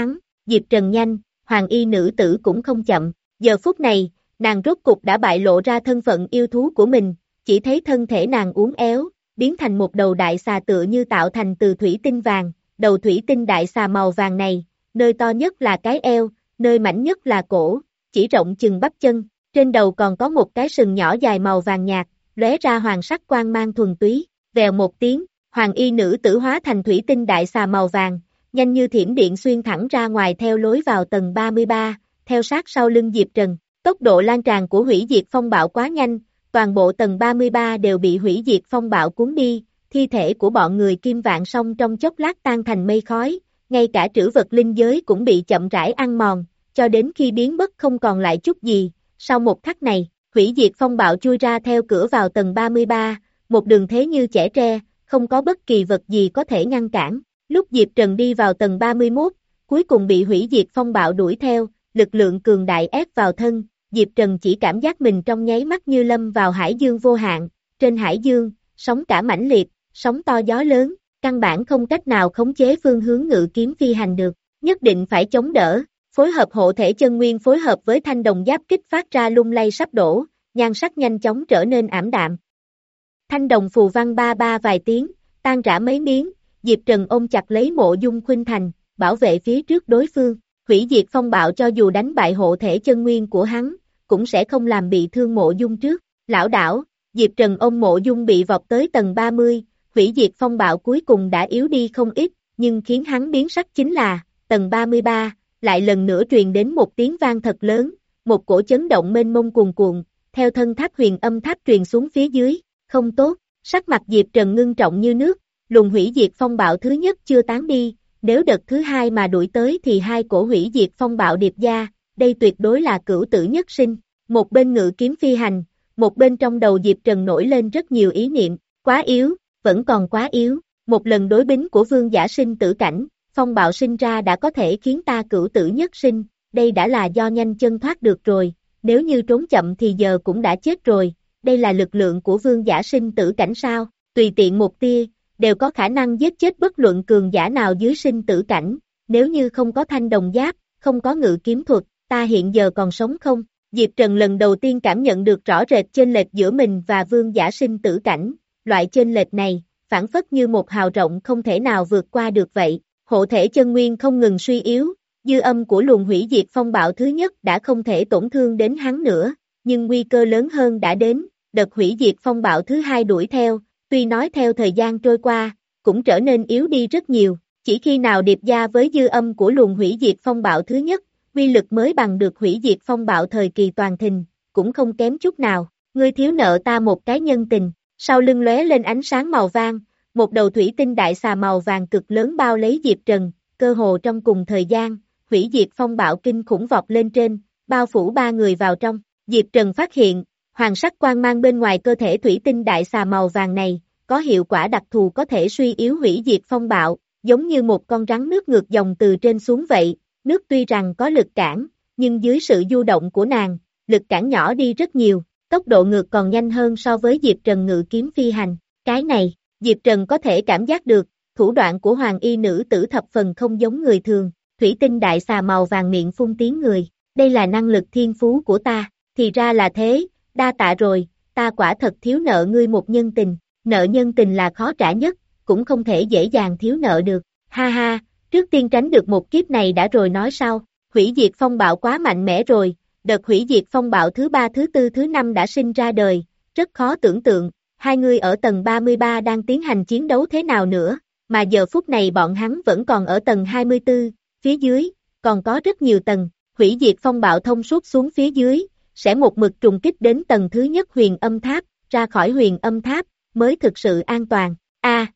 S2: Diệp Trần nhanh, hoàng y nữ tử cũng không chậm, giờ phút này, nàng rốt cục đã bại lộ ra thân phận yêu thú của mình, chỉ thấy thân thể nàng uốn éo, biến thành một đầu đại xà tựa như tạo thành từ thủy tinh vàng, đầu thủy tinh đại xà màu vàng này, nơi to nhất là cái eo, nơi mảnh nhất là cổ, chỉ rộng chừng bắp chân, trên đầu còn có một cái sừng nhỏ dài màu vàng nhạt, lóe ra hoàng sắc quang mang thuần túy, vèo một tiếng, hoàng y nữ tử hóa thành thủy tinh đại xà màu vàng, nhanh như thiểm điện xuyên thẳng ra ngoài theo lối vào tầng ba mươi ba, theo sát sau lưng Diệp Trần, tốc độ lan tràn của hủy diệt phong bạo quá nhanh, toàn bộ tầng ba mươi ba đều bị hủy diệt phong bạo cuốn đi, thi thể của bọn người Kim Vạn Song trong chốc lát tan thành mây khói, ngay cả trữ vật linh giới cũng bị chậm rãi ăn mòn, cho đến khi biến mất không còn lại chút gì, sau một khắc này, hủy diệt phong bạo chui ra theo cửa vào tầng ba mươi ba, một đường thế như chẻ tre, không có bất kỳ vật gì có thể ngăn cản, lúc Diệp Trần đi vào tầng ba mươi mốt, cuối cùng bị hủy diệt phong bạo đuổi theo, lực lượng cường đại ép vào thân, Diệp Trần chỉ cảm giác mình trong nháy mắt như lâm vào hải dương vô hạn, trên hải dương, sóng cả mãnh liệt, sóng to gió lớn, căn bản không cách nào khống chế phương hướng ngự kiếm phi hành được, nhất định phải chống đỡ, phối hợp hộ thể chân nguyên phối hợp với thanh đồng giáp kích phát ra lung lay sắp đổ, nhan sắc nhanh chóng trở nên ảm đạm. Thanh đồng phù văn ba ba vài tiếng, tan rã mấy miếng, Diệp Trần ôm chặt lấy Mộ Dung Khuynh Thành, bảo vệ phía trước đối phương, hủy diệt phong bạo cho dù đánh bại hộ thể chân nguyên của hắn, cũng sẽ không làm bị thương Mộ Dung trước, lão đảo, Diệp Trần ôm Mộ Dung bị vọt tới tầng ba mươi, hủy diệt phong bạo cuối cùng đã yếu đi không ít, nhưng khiến hắn biến sắc chính là, tầng ba mươi ba, lại lần nữa truyền đến một tiếng vang thật lớn, một cổ chấn động mênh mông cuồn cuộn, theo thân tháp huyền âm tháp truyền xuống phía dưới, không tốt, sắc mặt Diệp Trần ngưng trọng như nước, luồng hủy diệt phong bạo thứ nhất chưa tán đi, nếu đợt thứ hai mà đuổi tới thì hai cổ hủy diệt phong bạo điệp gia, đây tuyệt đối là cửu tử nhất sinh, một bên ngự kiếm phi hành, một bên trong đầu Diệp Trần nổi lên rất nhiều ý niệm, quá yếu, vẫn còn quá yếu, một lần đối bính của vương giả sinh tử cảnh, phong bạo sinh ra đã có thể khiến ta cửu tử nhất sinh, đây đã là do nhanh chân thoát được rồi, nếu như trốn chậm thì giờ cũng đã chết rồi, đây là lực lượng của vương giả sinh tử cảnh sao, tùy tiện một tia, đều có khả năng giết chết bất luận cường giả nào dưới sinh tử cảnh, nếu như không có thanh đồng giáp, không có ngự kiếm thuật, ta hiện giờ còn sống không? Diệp Trần lần đầu tiên cảm nhận được rõ rệt chênh lệch giữa mình và vương giả sinh tử cảnh, loại chênh lệch này, phản phất như một hào rộng không thể nào vượt qua được vậy, hộ thể chân nguyên không ngừng suy yếu, dư âm của luồng hủy diệt phong bạo thứ nhất đã không thể tổn thương đến hắn nữa, nhưng nguy cơ lớn hơn đã đến, đợt hủy diệt phong bạo thứ hai đuổi theo, tuy nói theo thời gian trôi qua, cũng trở nên yếu đi rất nhiều, chỉ khi nào điệp gia với dư âm của luồng hủy diệt phong bạo thứ nhất, uy lực mới bằng được hủy diệt phong bạo thời kỳ toàn thịnh, cũng không kém chút nào, ngươi thiếu nợ ta một cái nhân tình, sau lưng lóe lên ánh sáng màu vàng, một đầu thủy tinh đại xà màu vàng cực lớn bao lấy Diệp Trần, cơ hồ trong cùng thời gian, hủy diệt phong bạo kinh khủng vọt lên trên, bao phủ ba người vào trong, Diệp Trần phát hiện, hoàng sắc quang mang bên ngoài cơ thể thủy tinh đại xà màu vàng này, có hiệu quả đặc thù có thể suy yếu hủy diệt phong bạo, giống như một con rắn nước ngược dòng từ trên xuống vậy, nước tuy rằng có lực cản, nhưng dưới sự du động của nàng, lực cản nhỏ đi rất nhiều, tốc độ ngược còn nhanh hơn so với Diệp Trần ngự kiếm phi hành, cái này, Diệp Trần có thể cảm giác được, thủ đoạn của hoàng y nữ tử thập phần không giống người thường, thủy tinh đại xà màu vàng miệng phun tiếng người, đây là năng lực thiên phú của ta, thì ra là thế, đa tạ rồi, ta quả thật thiếu nợ ngươi một nhân tình, nợ nhân tình là khó trả nhất, cũng không thể dễ dàng thiếu nợ được, ha ha, trước tiên tránh được một kiếp này đã rồi nói sau, hủy diệt phong bạo quá mạnh mẽ rồi, đợt hủy diệt phong bạo thứ ba thứ tư thứ năm đã sinh ra đời, rất khó tưởng tượng, hai người ở tầng ba mươi ba đang tiến hành chiến đấu thế nào nữa, mà giờ phút này bọn hắn vẫn còn ở tầng hai mươi tư, phía dưới, còn có rất nhiều tầng, hủy diệt phong bạo thông suốt xuống phía dưới, sẽ một mực trùng kích đến tầng thứ nhất huyền âm tháp, ra khỏi huyền âm tháp, mới thực sự an toàn, a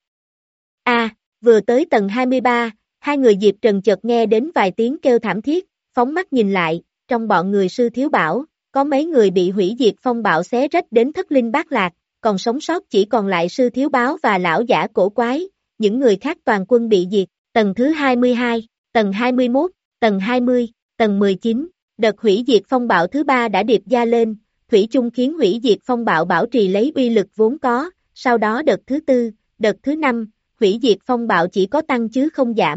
S2: a vừa tới tầng hai mươi ba, hai người Diệp Trần chợt nghe đến vài tiếng kêu thảm thiết, phóng mắt nhìn lại, trong bọn người sư thiếu bảo, có mấy người bị hủy diệt phong bạo xé rách đến thất linh bát lạc, còn sống sót chỉ còn lại sư thiếu báo và lão giả cổ quái, những người khác toàn quân bị diệt, tầng thứ hai mươi hai, tầng hai mươi mốt, tầng hai mươi, tầng mười chín, đợt hủy diệt phong bạo thứ ba đã điệp gia lên, thủy chung khiến hủy diệt phong bạo bảo trì lấy uy lực vốn có, sau đó đợt thứ tư, đợt thứ năm, hủy diệt phong bạo chỉ có tăng chứ không giảm,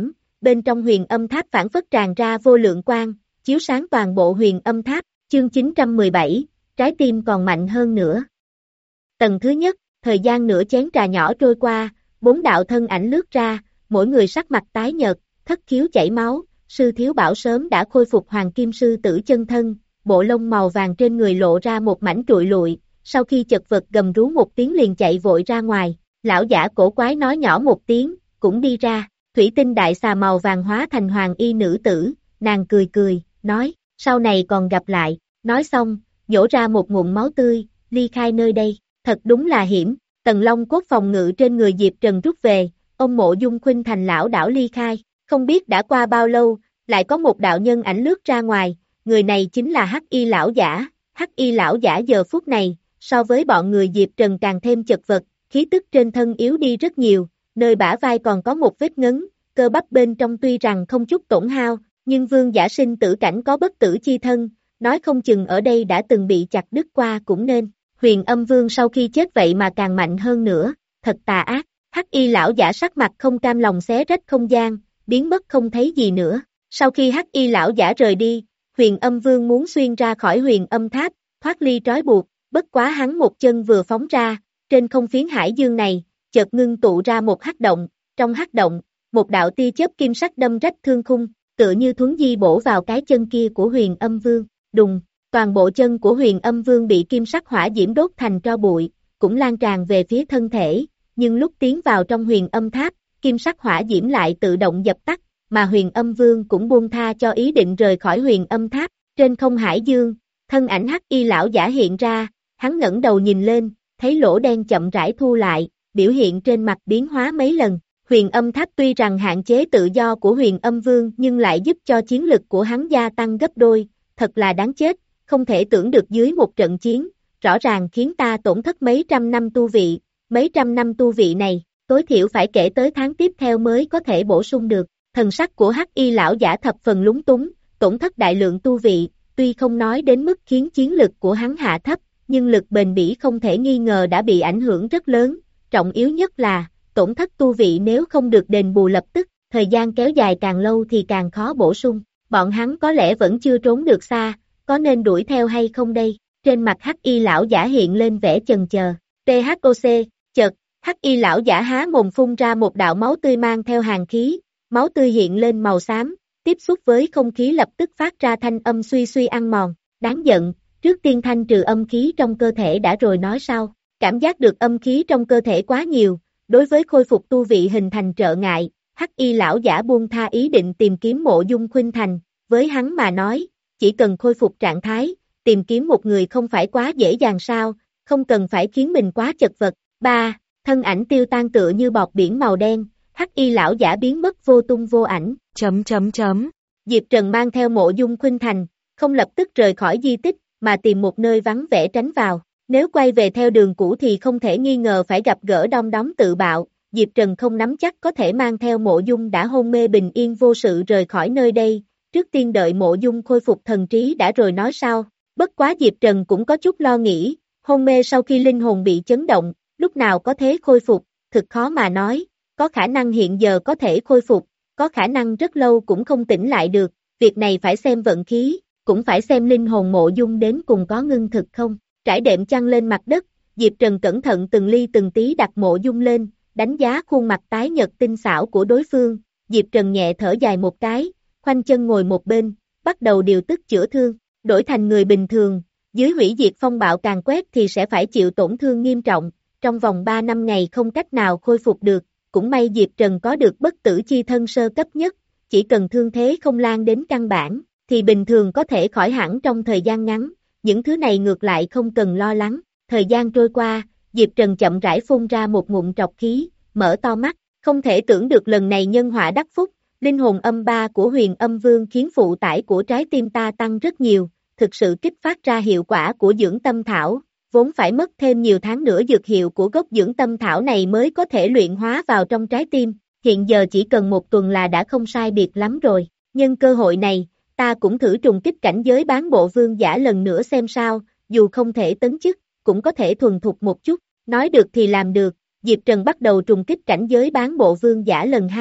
S2: bên trong huyền âm tháp phản phất tràn ra vô lượng quang, chiếu sáng toàn bộ huyền âm tháp, chương chín trăm mười bảy, trái tim còn mạnh hơn nữa. Tầng thứ nhất, thời gian nửa chén trà nhỏ trôi qua, bốn đạo thân ảnh lướt ra, mỗi người sắc mặt tái nhợt, thất khiếu chảy máu, sư thiếu bảo sớm đã khôi phục hoàng kim sư tử chân thân, bộ lông màu vàng trên người lộ ra một mảnh trụi lụi, sau khi chật vật gầm rú một tiếng liền chạy vội ra ngoài, lão giả cổ quái nói nhỏ một tiếng, cũng đi ra, thủy tinh đại xà màu vàng hóa thành hoàng y nữ tử, nàng cười cười, nói, sau này còn gặp lại, nói xong, nhổ ra một ngụm máu tươi, ly khai nơi đây, thật đúng là hiểm, tần long cốt phòng ngự trên người Diệp Trần rút về, ông Mộ Dung Khuynh Thành lão đảo ly khai, không biết đã qua bao lâu, lại có một đạo nhân ảnh lướt ra ngoài, người này chính là Hắc Y lão giả, Hắc Y lão giả giờ phút này, so với bọn người Diệp Trần càng thêm chật vật, khí tức trên thân yếu đi rất nhiều, nơi bả vai còn có một vết ngấn, cơ bắp bên trong tuy rằng không chút tổn hao, nhưng vương giả sinh tử cảnh có bất tử chi thân, nói không chừng ở đây đã từng bị chặt đứt qua cũng nên, huyền âm vương sau khi chết vậy mà càng mạnh hơn nữa, thật tà ác, Hắc Y lão giả sắc mặt không cam lòng xé rách không gian, biến mất không thấy gì nữa, sau khi Hắc Y lão giả rời đi, huyền âm vương muốn xuyên ra khỏi huyền âm tháp, thoát ly trói buộc, bất quá hắn một chân vừa phóng ra, trên không phiến hải dương này, chợt ngưng tụ ra một hắc động, trong hắc động, một đạo tia chớp kim sắc đâm rách thương khung, tựa như thuấn di bổ vào cái chân kia của huyền âm vương, đùng, toàn bộ chân của huyền âm vương bị kim sắc hỏa diễm đốt thành tro bụi, cũng lan tràn về phía thân thể, nhưng lúc tiến vào trong huyền âm tháp, kim sắc hỏa diễm lại tự động dập tắt, mà huyền âm vương cũng buông tha cho ý định rời khỏi huyền âm tháp, trên không hải dương, thân ảnh Hắc Y lão giả hiện ra, hắn ngẩng đầu nhìn lên, thấy lỗ đen chậm rãi thu lại, biểu hiện trên mặt biến hóa mấy lần, huyền âm tháp tuy rằng hạn chế tự do của huyền âm vương nhưng lại giúp cho chiến lực của hắn gia tăng gấp đôi, thật là đáng chết, không thể tưởng được dưới một trận chiến, rõ ràng khiến ta tổn thất mấy trăm năm tu vị, mấy trăm năm tu vị này, tối thiểu phải kể tới tháng tiếp theo mới có thể bổ sung được, thần sắc của Hắc Y lão giả thập phần lúng túng, tổn thất đại lượng tu vị, tuy không nói đến mức khiến chiến lực của hắn hạ thấp, nhưng lực bền bỉ không thể nghi ngờ đã bị ảnh hưởng rất lớn, trọng yếu nhất là, tổn thất tu vị nếu không được đền bù lập tức, thời gian kéo dài càng lâu thì càng khó bổ sung, bọn hắn có lẽ vẫn chưa trốn được xa, có nên đuổi theo hay không đây, trên mặt Hắc Y lão giả hiện lên vẻ chần chờ, tê hát o xê, chợt, Hắc Y lão giả há mồm phun ra một đạo máu tươi mang theo hàn khí, máu tươi hiện lên màu xám, tiếp xúc với không khí lập tức phát ra thanh âm suy suy ăn mòn, đáng giận, trước tiên thanh trừ âm khí trong cơ thể đã rồi nói sau, cảm giác được âm khí trong cơ thể quá nhiều, đối với khôi phục tu vị hình thành trợ ngại, Hắc Y lão giả buông tha ý định tìm kiếm Mộ Dung Khuynh Thành, với hắn mà nói, chỉ cần khôi phục trạng thái, tìm kiếm một người không phải quá dễ dàng sao, không cần phải khiến mình quá chật vật, ba, thân ảnh tiêu tan tựa như bọt biển màu đen, Hắc Y lão giả biến mất vô tung vô ảnh, chấm chấm chấm, Diệp Trần mang theo Mộ Dung Khuynh Thành, không lập tức rời khỏi di tích, mà tìm một nơi vắng vẻ tránh vào, nếu quay về theo đường cũ thì không thể nghi ngờ phải gặp gỡ đom đóm tự bạo, Diệp Trần không nắm chắc có thể mang theo Mộ Dung đã hôn mê bình yên vô sự rời khỏi nơi đây, trước tiên đợi Mộ Dung khôi phục thần trí đã rồi nói sau, bất quá Diệp Trần cũng có chút lo nghĩ, hôn mê sau khi linh hồn bị chấn động, lúc nào có thế khôi phục, thực khó mà nói, có khả năng hiện giờ có thể khôi phục, có khả năng rất lâu cũng không tỉnh lại được, việc này phải xem vận khí, cũng phải xem linh hồn Mộ Dung đến cùng có ngưng thực không, trải đệm chăn lên mặt đất, Diệp Trần cẩn thận từng ly từng tí đặt Mộ Dung lên, đánh giá khuôn mặt tái nhợt tinh xảo của đối phương, Diệp Trần nhẹ thở dài một cái, khoanh chân ngồi một bên, bắt đầu điều tức chữa thương, đổi thành người bình thường, dưới hủy diệt phong bạo càng quét thì sẽ phải chịu tổn thương nghiêm trọng, trong vòng ba năm ngày không cách nào khôi phục được, cũng may Diệp Trần có được bất tử chi thân sơ cấp nhất, chỉ cần thương thế không lan đến căn bản, thì bình thường có thể khỏi hẳn trong thời gian ngắn, những thứ này ngược lại không cần lo lắng, thời gian trôi qua, Diệp Trần chậm rãi phun ra một ngụm trọc khí, mở to mắt, không thể tưởng được lần này nhân họa đắc phúc, linh hồn âm ba của huyền âm vương khiến phụ tải của trái tim ta tăng rất nhiều, thực sự kích phát ra hiệu quả của dưỡng tâm thảo, vốn phải mất thêm nhiều tháng nữa dược hiệu của gốc dưỡng tâm thảo này mới có thể luyện hóa vào trong trái tim, hiện giờ chỉ cần một tuần là đã không sai biệt lắm rồi, nhân cơ hội này, ta cũng thử trùng kích cảnh giới bán bộ vương giả lần nữa xem sao, dù không thể tấn chức, cũng có thể thuần thục một chút, nói được thì làm được, Diệp Trần bắt đầu trùng kích cảnh giới bán bộ vương giả lần hai,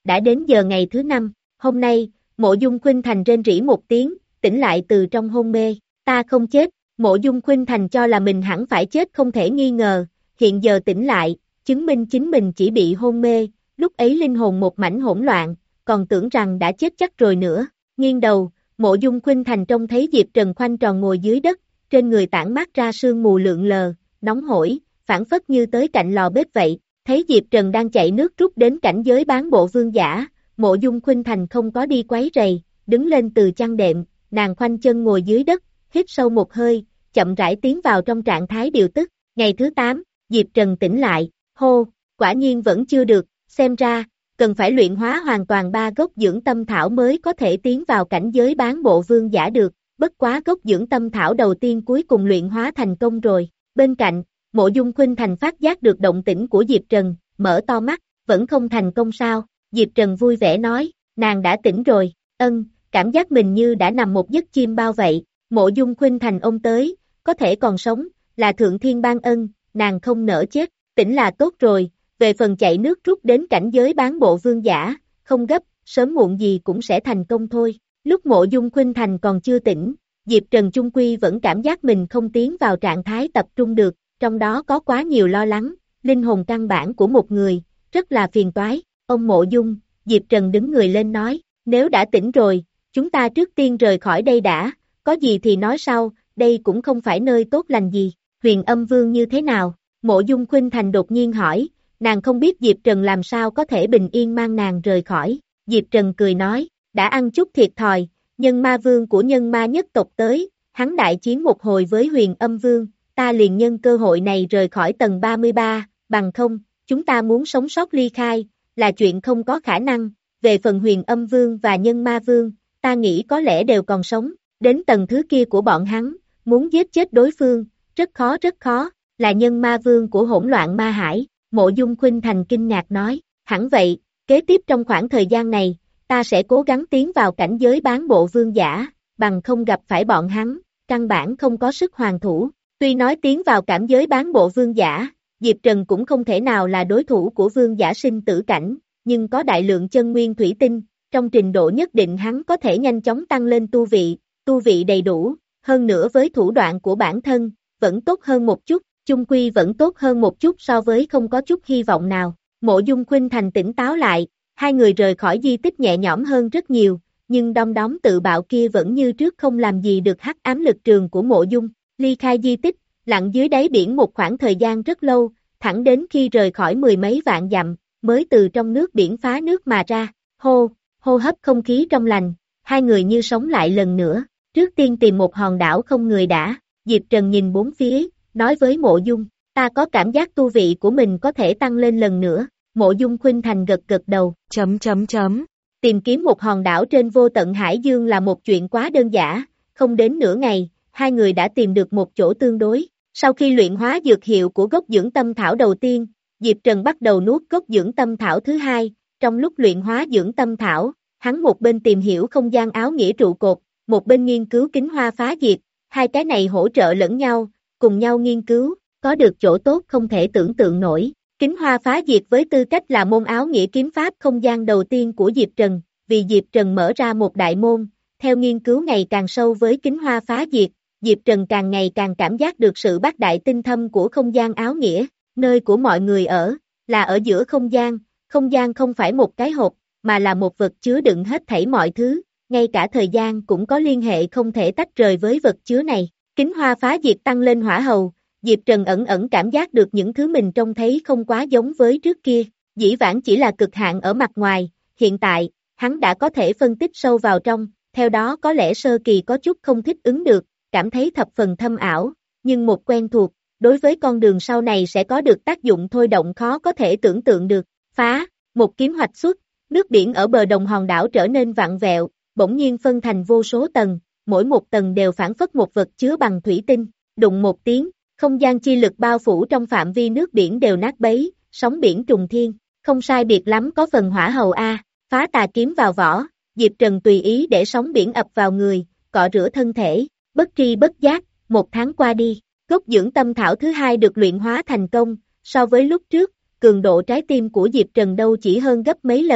S2: đã đến giờ ngày thứ năm, hôm nay, Mộ Dung Khuynh Thành rên rỉ một tiếng, tỉnh lại từ trong hôn mê, ta không chết, Mộ Dung Khuynh Thành cho là mình hẳn phải chết không thể nghi ngờ, hiện giờ tỉnh lại, chứng minh chính mình chỉ bị hôn mê, lúc ấy linh hồn một mảnh hỗn loạn, còn tưởng rằng đã chết chắc rồi nữa, nghiêng đầu, Mộ Dung Khuynh Thành trông thấy Diệp Trần khoanh tròn ngồi dưới đất, trên người tản mát ra sương mù lượn lờ, nóng hổi, phản phất như tới cạnh lò bếp vậy, thấy Diệp Trần đang chạy nước rút đến cảnh giới bán bộ vương giả, Mộ Dung Khuynh Thành không có đi quấy rầy, đứng lên từ chăn đệm, nàng khoanh chân ngồi dưới đất, hít sâu một hơi, chậm rãi tiến vào trong trạng thái điều tức, ngày thứ tám, Diệp Trần tỉnh lại, hô, quả nhiên vẫn chưa được, xem ra, cần phải luyện hóa hoàn toàn ba gốc dưỡng tâm thảo mới có thể tiến vào cảnh giới bán bộ vương giả được, bất quá gốc dưỡng tâm thảo đầu tiên cuối cùng luyện hóa thành công rồi, bên cạnh, Mộ Dung Khuynh Thành phát giác được động tĩnh của Diệp Trần, mở to mắt, vẫn không thành công sao, Diệp Trần vui vẻ nói, nàng đã tỉnh rồi, ân, cảm giác mình như đã nằm một giấc chim bao vậy, Mộ Dung Khuynh Thành ôm tới, có thể còn sống, là thượng thiên ban ân, nàng không nỡ chết, tỉnh là tốt rồi, về phần chạy nước rút đến cảnh giới bán bộ vương giả, không gấp, sớm muộn gì cũng sẽ thành công thôi, lúc Mộ Dung Khuynh Thành còn chưa tỉnh, Diệp Trần chung quy vẫn cảm giác mình không tiến vào trạng thái tập trung được, trong đó có quá nhiều lo lắng, linh hồn căn bản của một người, rất là phiền toái, ông Mộ Dung, Diệp Trần đứng người lên nói, nếu đã tỉnh rồi, chúng ta trước tiên rời khỏi đây đã, có gì thì nói sau, đây cũng không phải nơi tốt lành gì, Huyền Âm Vương như thế nào, Mộ Dung Khuynh Thành đột nhiên hỏi, nàng không biết Diệp Trần làm sao có thể bình yên mang nàng rời khỏi, Diệp Trần cười nói, đã ăn chút thiệt thòi, nhân ma vương của nhân ma nhất tộc tới, hắn đại chiến một hồi với Huyền Âm Vương, ta liền nhân cơ hội này rời khỏi tầng ba mươi ba, bằng không, chúng ta muốn sống sót ly khai, là chuyện không có khả năng, về phần Huyền Âm Vương và nhân ma vương, ta nghĩ có lẽ đều còn sống, đến tầng thứ kia của bọn hắn, muốn giết chết đối phương, rất khó rất khó, là nhân ma vương của hỗn loạn ma hải, Mộ Dung Khuynh Thành kinh ngạc nói, hẳn vậy, kế tiếp trong khoảng thời gian này, ta sẽ cố gắng tiến vào cảnh giới bán bộ vương giả, bằng không gặp phải bọn hắn, căn bản không có sức hoàn thủ, tuy nói tiến vào cảnh giới bán bộ vương giả, Diệp Trần cũng không thể nào là đối thủ của vương giả sinh tử cảnh, nhưng có đại lượng chân nguyên thủy tinh, trong trình độ nhất định hắn có thể nhanh chóng tăng lên tu vị, tu vị đầy đủ, hơn nữa với thủ đoạn của bản thân, vẫn tốt hơn một chút, chung quy vẫn tốt hơn một chút so với không có chút hy vọng nào. Mộ Dung Khuynh Thành tỉnh táo lại, hai người rời khỏi di tích nhẹ nhõm hơn rất nhiều, nhưng đom đóm tự bạo kia vẫn như trước không làm gì được hắc ám lực trường của Mộ Dung, ly khai di tích, lặn dưới đáy biển một khoảng thời gian rất lâu, thẳng đến khi rời khỏi mười mấy vạn dặm, mới từ trong nước biển phá nước mà ra, hô, hô hấp không khí trong lành, hai người như sống lại lần nữa, trước tiên tìm một hòn đảo không người đã, Diệp Trần nhìn bốn phía, nói với Mộ Dung, ta có cảm giác tu vị của mình có thể tăng lên lần nữa, Mộ Dung Khuynh Thành gật gật đầu, chấm chấm chấm, tìm kiếm một hòn đảo trên vô tận hải dương là một chuyện quá đơn giản, không đến nửa ngày, hai người đã tìm được một chỗ tương đối, sau khi luyện hóa dược hiệu của gốc dưỡng tâm thảo đầu tiên, Diệp Trần bắt đầu nuốt gốc dưỡng tâm thảo thứ hai, trong lúc luyện hóa dưỡng tâm thảo, hắn một bên tìm hiểu không gian áo nghĩa trụ cột, một bên nghiên cứu kính hoa phá diệt, hai cái này hỗ trợ lẫn nhau, cùng nhau nghiên cứu, có được chỗ tốt không thể tưởng tượng nổi. Kính hoa phá diệt với tư cách là môn áo nghĩa kiếm pháp không gian đầu tiên của Diệp Trần, vì Diệp Trần mở ra một đại môn, theo nghiên cứu ngày càng sâu với kính hoa phá diệt, Diệp Trần càng ngày càng cảm giác được sự bác đại tinh thâm của không gian áo nghĩa, nơi của mọi người ở, là ở giữa không gian, không gian không phải một cái hộp, mà là một vật chứa đựng hết thảy mọi thứ, ngay cả thời gian cũng có liên hệ không thể tách rời với vật chứa này. Kính hoa phá diệt tăng lên hỏa hầu, Diệp Trần ẩn ẩn cảm giác được những thứ mình trông thấy không quá giống với trước kia, dĩ vãng chỉ là cực hạn ở mặt ngoài, hiện tại, hắn đã có thể phân tích sâu vào trong, theo đó có lẽ sơ kỳ có chút không thích ứng được, cảm thấy thập phần thâm ảo, nhưng một quen thuộc, đối với con đường sau này sẽ có được tác dụng thôi động khó có thể tưởng tượng được, phá, một kiếm hoạch xuất, nước biển ở bờ đồng hòn đảo trở nên vặn vẹo, bỗng nhiên phân thành vô số tầng, mỗi một tầng đều phản phất một vật chứa bằng thủy tinh, đụng một tiếng, không gian chi lực bao phủ trong phạm vi nước biển đều nát bấy, sóng biển trùng thiên, không sai biệt lắm có phần hỏa hầu A, phá tà kiếm vào vỏ, Diệp Trần tùy ý để sóng biển ập vào người, cọ rửa thân thể, bất tri bất giác, một tháng qua đi, gốc dưỡng tâm thảo thứ hai được luyện hóa thành công, so với lúc trước, cường độ trái tim của Diệp Trần đâu chỉ hơn gấp mấy lần,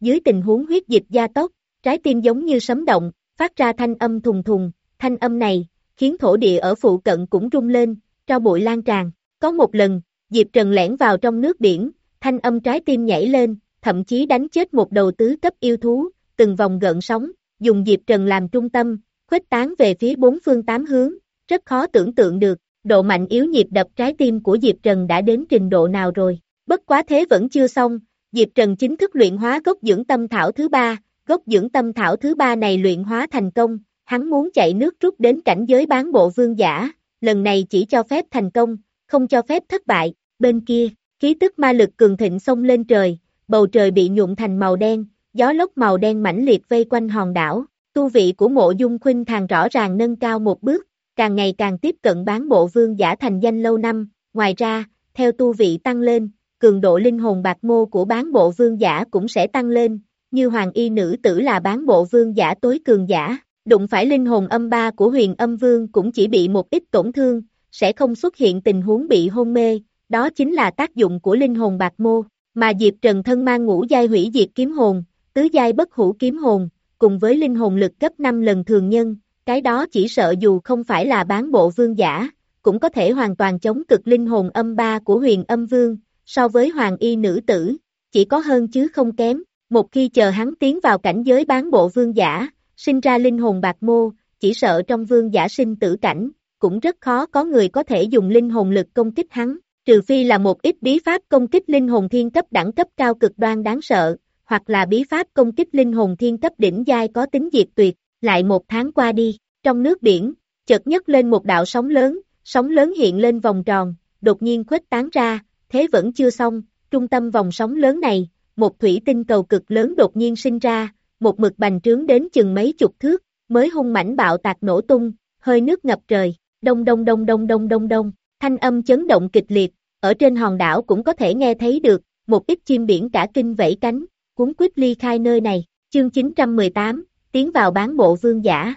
S2: dưới tình huống huyết dịch gia tốc, trái tim giống như sấm động, phát ra thanh âm thùng thùng, thanh âm này, khiến thổ địa ở phụ cận cũng rung lên, tro bụi lan tràn. Có một lần, Diệp Trần lẻn vào trong nước biển, thanh âm trái tim nhảy lên, thậm chí đánh chết một đầu tứ cấp yêu thú, từng vòng gợn sóng, dùng Diệp Trần làm trung tâm, khuếch tán về phía bốn phương tám hướng, rất khó tưởng tượng được, độ mạnh yếu nhịp đập trái tim của Diệp Trần đã đến trình độ nào rồi. Bất quá thế vẫn chưa xong, Diệp Trần chính thức luyện hóa gốc dưỡng tâm thảo thứ ba, gốc dưỡng tâm thảo thứ ba này luyện hóa thành công, hắn muốn chạy nước rút đến cảnh giới bán bộ vương giả, lần này chỉ cho phép thành công, không cho phép thất bại. Bên kia, khí tức ma lực cường thịnh xông lên trời, bầu trời bị nhuộm thành màu đen, gió lốc màu đen mãnh liệt vây quanh hòn đảo, tu vị của Mộ Dung Khuynh Thành rõ ràng nâng cao một bước, càng ngày càng tiếp cận bán bộ vương giả thành danh lâu năm, ngoài ra, theo tu vị tăng lên, cường độ linh hồn bạc mô của bán bộ vương giả cũng sẽ tăng lên, như hoàng y nữ tử là bán bộ vương giả tối cường giả, đụng phải linh hồn âm ba của huyền âm vương cũng chỉ bị một ít tổn thương, sẽ không xuất hiện tình huống bị hôn mê, đó chính là tác dụng của linh hồn bạc mô, mà Diệp Trần thân mang ngũ giai hủy diệt kiếm hồn, tứ giai bất hủ kiếm hồn, cùng với linh hồn lực gấp năm lần thường nhân, cái đó chỉ sợ dù không phải là bán bộ vương giả, cũng có thể hoàn toàn chống cực linh hồn âm ba của huyền âm vương, so với hoàng y nữ tử, chỉ có hơn chứ không kém, một khi chờ hắn tiến vào cảnh giới bán bộ vương giả, sinh ra linh hồn bạc mô, chỉ sợ trong vương giả sinh tử cảnh, cũng rất khó có người có thể dùng linh hồn lực công kích hắn, trừ phi là một ít bí pháp công kích linh hồn thiên cấp đẳng cấp cao cực đoan đáng sợ, hoặc là bí pháp công kích linh hồn thiên cấp đỉnh giai có tính diệt tuyệt. Lại một tháng qua đi, trong nước biển, chợt nhấc lên một đạo sóng lớn, sóng lớn hiện lên vòng tròn, đột nhiên khuếch tán ra, thế vẫn chưa xong, trung tâm vòng sóng lớn này, một thủy tinh cầu cực lớn đột nhiên sinh ra, một mực bành trướng đến chừng mấy chục thước, mới hung mãnh bạo tạc nổ tung, hơi nước ngập trời, đông đông đông đông đông đông đông, thanh âm chấn động kịch liệt, ở trên hòn đảo cũng có thể nghe thấy được, một ít chim biển cả kinh vẫy cánh, cuốn quýt ly khai nơi này, chương chín trăm mười tám, tiến vào bán bộ vương giả.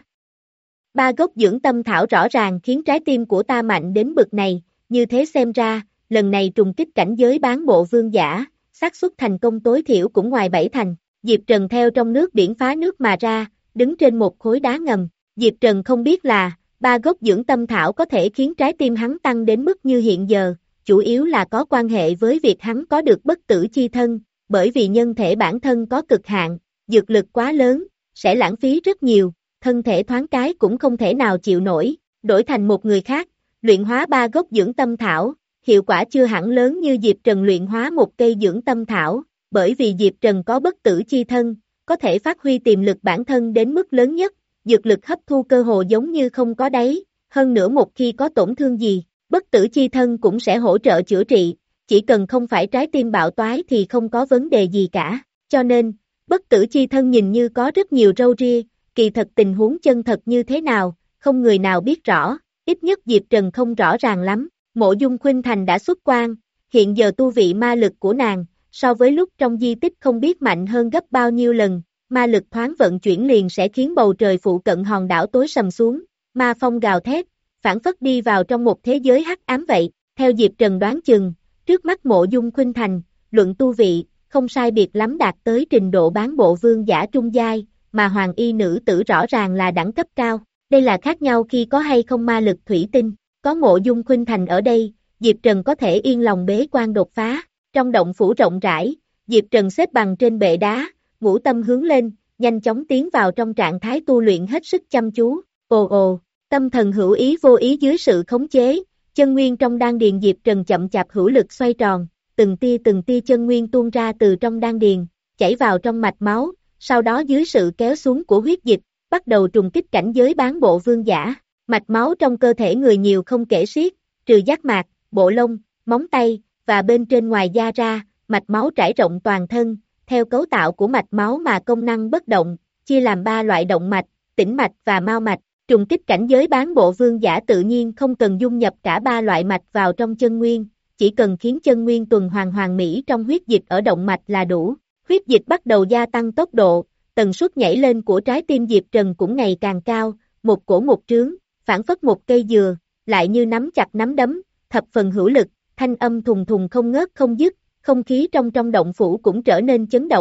S2: Ba gốc dưỡng tâm thảo rõ ràng khiến trái tim của ta mạnh đến bực này, như thế xem ra, lần này trùng kích cảnh giới bán bộ vương giả, xác suất thành công tối thiểu cũng ngoài bảy thành. Diệp Trần theo trong nước biển phá nước mà ra, đứng trên một khối đá ngầm. Diệp Trần không biết là, ba gốc dưỡng tâm thảo có thể khiến trái tim hắn tăng đến mức như hiện giờ, chủ yếu là có quan hệ với việc hắn có được bất tử chi thân, bởi vì nhân thể bản thân có cực hạn, dược lực quá lớn, sẽ lãng phí rất nhiều, thân thể thoáng cái cũng không thể nào chịu nổi, đổi thành một người khác, luyện hóa ba gốc dưỡng tâm thảo, hiệu quả chưa hẳn lớn như Diệp Trần luyện hóa một cây dưỡng tâm thảo, bởi vì Diệp Trần có bất tử chi thân, có thể phát huy tiềm lực bản thân đến mức lớn nhất, dược lực hấp thu cơ hồ giống như không có đáy, hơn nữa một khi có tổn thương gì, bất tử chi thân cũng sẽ hỗ trợ chữa trị, chỉ cần không phải trái tim bạo toái thì không có vấn đề gì cả, cho nên, bất tử chi thân nhìn như có rất nhiều râu ria, kỳ thật tình huống chân thật như thế nào, không người nào biết rõ, ít nhất Diệp Trần không rõ ràng lắm. Mộ Dung Khuynh Thành đã xuất quan, hiện giờ tu vị ma lực của nàng, so với lúc trong di tích không biết mạnh hơn gấp bao nhiêu lần, ma lực thoáng vận chuyển liền sẽ khiến bầu trời phụ cận hòn đảo tối sầm xuống, ma phong gào thét, phản phất đi vào trong một thế giới hắc ám vậy, theo Diệp Trần đoán chừng, trước mắt Mộ Dung Khuynh Thành, luận tu vị, không sai biệt lắm đạt tới trình độ bán bộ vương giả trung giai, mà hoàng y nữ tử rõ ràng là đẳng cấp cao, đây là khác nhau khi có hay không ma lực thủy tinh. Có Mộ Dung Khuynh Thành ở đây, Diệp Trần có thể yên lòng bế quan đột phá. Trong động phủ rộng rãi, Diệp Trần xếp bằng trên bệ đá, ngũ tâm hướng lên, nhanh chóng tiến vào trong trạng thái tu luyện hết sức chăm chú. Ồ ồ, tâm thần hữu ý vô ý dưới sự khống chế, chân nguyên trong đan điền Diệp Trần chậm chạp hữu lực xoay tròn, từng tia từng tia chân nguyên tuôn ra từ trong đan điền, chảy vào trong mạch máu, sau đó dưới sự kéo xuống của huyết dịch, bắt đầu trùng kích cảnh giới bán bộ vương giả. Mạch máu trong cơ thể người nhiều không kể xiết, trừ giác mạc, bộ lông, móng tay, và bên trên ngoài da ra, mạch máu trải rộng toàn thân, theo cấu tạo của mạch máu mà công năng bất động, chia làm ba loại động mạch, tĩnh mạch và mao mạch. Trùng kích cảnh giới bán bộ vương giả tự nhiên không cần dung nhập cả ba loại mạch vào trong chân nguyên, chỉ cần khiến chân nguyên tuần hoàn hoàn mỹ trong huyết dịch ở động mạch là đủ. Huyết dịch bắt đầu gia tăng tốc độ, tần suất nhảy lên của trái tim Diệp Trần cũng ngày càng cao, một cổ một trướng, phản phất một cây dừa, lại như nắm chặt nắm đấm, thập phần hữu lực, thanh âm thùng thùng không ngớt không dứt, không khí trong trong động phủ cũng trở nên chấn động,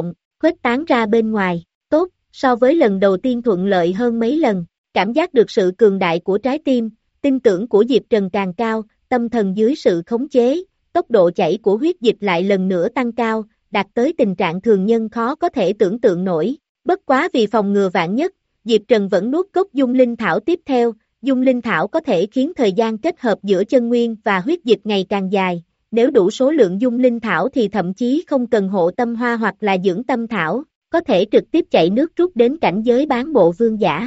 S2: khuếch tán ra bên ngoài, tốt, so với lần đầu tiên thuận lợi hơn mấy lần, cảm giác được sự cường đại của trái tim, tin tưởng của Diệp Trần càng cao, tâm thần dưới sự khống chế, tốc độ chảy của huyết dịch lại lần nữa tăng cao, đạt tới tình trạng thường nhân khó có thể tưởng tượng nổi, bất quá vì phòng ngừa vạn nhất, Diệp Trần vẫn nuốt cốc dung linh thảo tiếp theo, dung linh thảo có thể khiến thời gian kết hợp giữa chân nguyên và huyết dịch ngày càng dài, nếu đủ số lượng dung linh thảo thì thậm chí không cần hộ tâm hoa hoặc là dưỡng tâm thảo, có thể trực tiếp chạy nước rút đến cảnh giới bán bộ vương giả.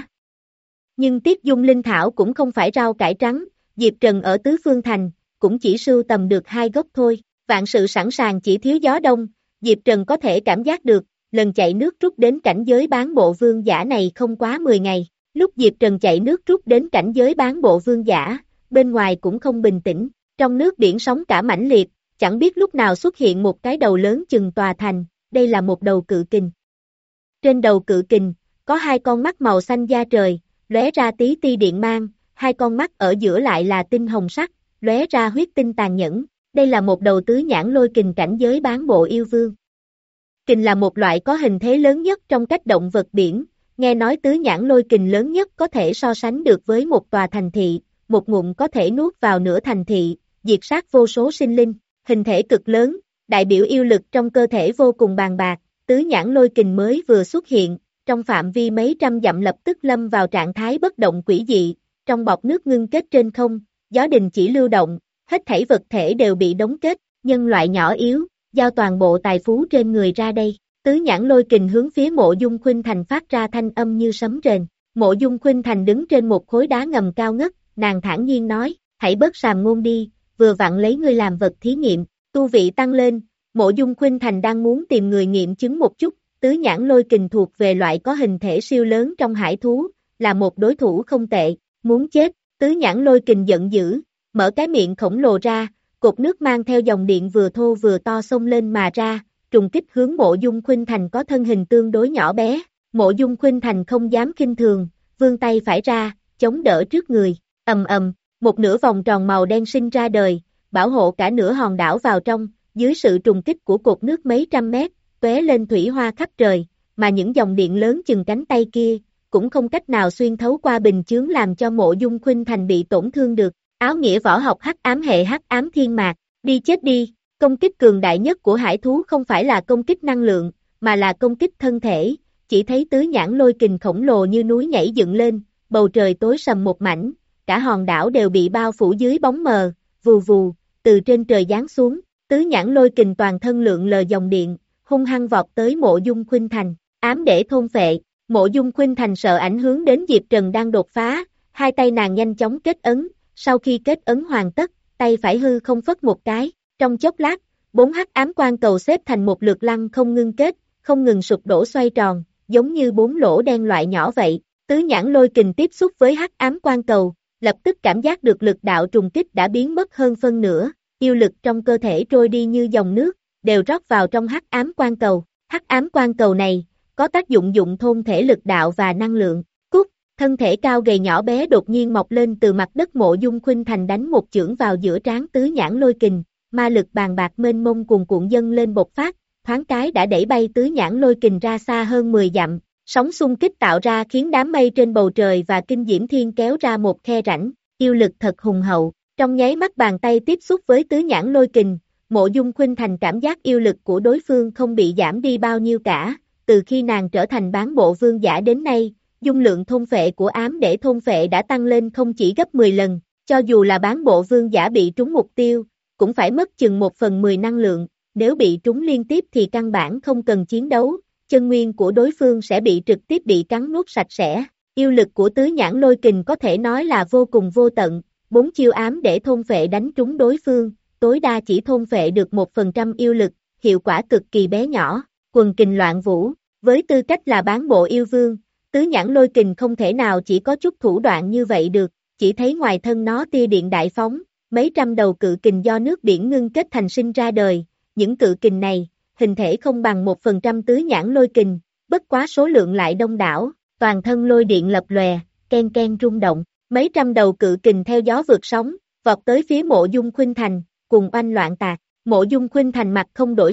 S2: Nhưng tiếc dung linh thảo cũng không phải rau cải trắng, Diệp Trần ở Tứ Phương Thành, cũng chỉ sưu tầm được hai gốc thôi, vạn sự sẵn sàng chỉ thiếu gió đông, Diệp Trần có thể cảm giác được, lần chạy nước rút đến cảnh giới bán bộ vương giả này không quá mười ngày, lúc Diệp Trần chạy nước rút đến cảnh giới bán bộ vương giả, bên ngoài cũng không bình tĩnh, trong nước biển sóng cả mãnh liệt, chẳng biết lúc nào xuất hiện một cái đầu lớn chừng tòa thành, đây là một đầu cự kình. Trên đầu cự kình, có hai con mắt màu xanh da trời, lóe ra tí ti điện mang, hai con mắt ở giữa lại là tinh hồng sắc, lóe ra huyết tinh tàn nhẫn, đây là một đầu tứ nhãn lôi kình cảnh giới bán bộ yêu vương. Kình là một loại có hình thế lớn nhất trong các động vật biển, nghe nói tứ nhãn lôi kình lớn nhất có thể so sánh được với một tòa thành thị, một ngụm có thể nuốt vào nửa thành thị, diệt sát vô số sinh linh, hình thể cực lớn, đại biểu yêu lực trong cơ thể vô cùng bàn bạc, tứ nhãn lôi kình mới vừa xuất hiện, trong phạm vi mấy trăm dặm lập tức lâm vào trạng thái bất động quỷ dị, trong bọt nước ngưng kết trên không, gió đình chỉ lưu động, hết thảy vật thể đều bị đóng kết, nhân loại nhỏ yếu, giao toàn bộ tài phú trên người ra đây. Tứ nhãn lôi kình hướng phía Mộ Dung Khuynh Thành phát ra thanh âm như sấm rền. Mộ Dung Khuynh Thành đứng trên một khối đá ngầm cao ngất, nàng thản nhiên nói, hãy bớt sàm ngôn đi, vừa vặn lấy ngươi làm vật thí nghiệm, tu vị tăng lên, Mộ Dung Khuynh Thành đang muốn tìm người nghiệm chứng một chút, tứ nhãn lôi kình thuộc về loại có hình thể siêu lớn trong hải thú, là một đối thủ không tệ, muốn chết, tứ nhãn lôi kình giận dữ, mở cái miệng khổng lồ ra, cột nước mang theo dòng điện vừa thô vừa to xông lên mà ra, trùng kích hướng Mộ Dung Khuynh Thành có thân hình tương đối nhỏ bé, Mộ Dung Khuynh Thành không dám khinh thường, vươn tay phải ra, chống đỡ trước người, ầm ầm, một nửa vòng tròn màu đen sinh ra đời, bảo hộ cả nửa hòn đảo vào trong, dưới sự trùng kích của cột nước mấy trăm mét, tóe lên thủy hoa khắp trời, mà những dòng điện lớn chừng cánh tay kia, cũng không cách nào xuyên thấu qua bình chướng làm cho Mộ Dung Khuynh Thành bị tổn thương được. Áo nghĩa võ học hắc ám hệ hắc ám thiên mạc, đi chết đi, công kích cường đại nhất của hải thú không phải là công kích năng lượng, mà là công kích thân thể, chỉ thấy tứ nhãn lôi kình khổng lồ như núi nhảy dựng lên, bầu trời tối sầm một mảnh, cả hòn đảo đều bị bao phủ dưới bóng mờ, vù vù, từ trên trời giáng xuống, tứ nhãn lôi kình toàn thân lượng lờ dòng điện, hung hăng vọt tới Mộ Dung Khuynh Thành, ám để thôn phệ, Mộ Dung Khuynh Thành sợ ảnh hưởng đến Diệp Trần đang đột phá, hai tay nàng nhanh chóng kết ấn, sau khi kết ấn hoàn tất, tay phải hư không phất một cái, trong chốc lát, bốn hắc ám quan cầu xếp thành một lượt lăng không ngưng kết, không ngừng sụp đổ xoay tròn, giống như bốn lỗ đen loại nhỏ vậy, tứ nhãn lôi kình tiếp xúc với hắc ám quan cầu, lập tức cảm giác được lực đạo trùng kích đã biến mất hơn phân nửa, yêu lực trong cơ thể trôi đi như dòng nước, đều rót vào trong hắc ám quan cầu, hắc ám quan cầu này, có tác dụng dụng thôn thể lực đạo và năng lượng, cút, thân thể cao gầy nhỏ bé đột nhiên mọc lên từ mặt đất. Mộ Dung Khuynh Thành đánh một chưởng vào giữa trán tứ nhãn lôi kình, ma lực bàn bạc mênh mông cuồn cuộn dâng lên bộc phát, thoáng cái đã đẩy bay tứ nhãn lôi kình ra xa hơn mười dặm, sóng xung kích tạo ra khiến đám mây trên bầu trời và kinh diễm thiên kéo ra một khe rãnh, yêu lực thật hùng hậu, trong nháy mắt bàn tay tiếp xúc với tứ nhãn lôi kình, Mộ Dung Khuynh Thành cảm giác yêu lực của đối phương không bị giảm đi bao nhiêu cả, từ khi nàng trở thành bán bộ vương giả đến nay, dung lượng thôn phệ của ám để thôn phệ đã tăng lên không chỉ gấp mười lần, cho dù là bán bộ vương giả bị trúng mục tiêu, cũng phải mất chừng một phần mười năng lượng, nếu bị trúng liên tiếp thì căn bản không cần chiến đấu, chân nguyên của đối phương sẽ bị trực tiếp bị cắn nuốt sạch sẽ, yêu lực của tứ nhãn lôi kình có thể nói là vô cùng vô tận, bốn chiêu ám để thôn phệ đánh trúng đối phương, tối đa chỉ thôn phệ được một phần trăm yêu lực, hiệu quả cực kỳ bé nhỏ, quần kình loạn vũ, với tư cách là bán bộ yêu vương, tứ nhãn lôi kình không thể nào chỉ có chút thủ đoạn như vậy được, chỉ thấy ngoài thân nó tia điện đại phóng, mấy trăm đầu cự kình do nước biển ngưng kết thành sinh ra đời, những cự kình này, hình thể không bằng một phần trăm tứ nhãn lôi kình, bất quá số lượng lại đông đảo, toàn thân lôi điện lập lòe, ken ken rung động, mấy trăm đầu cự kình theo gió vượt sóng, vọt tới phía Mộ Dung Khuynh Thành, cùng oanh loạn tạc, Mộ Dung Khuynh Thành mặt không đổi sắc,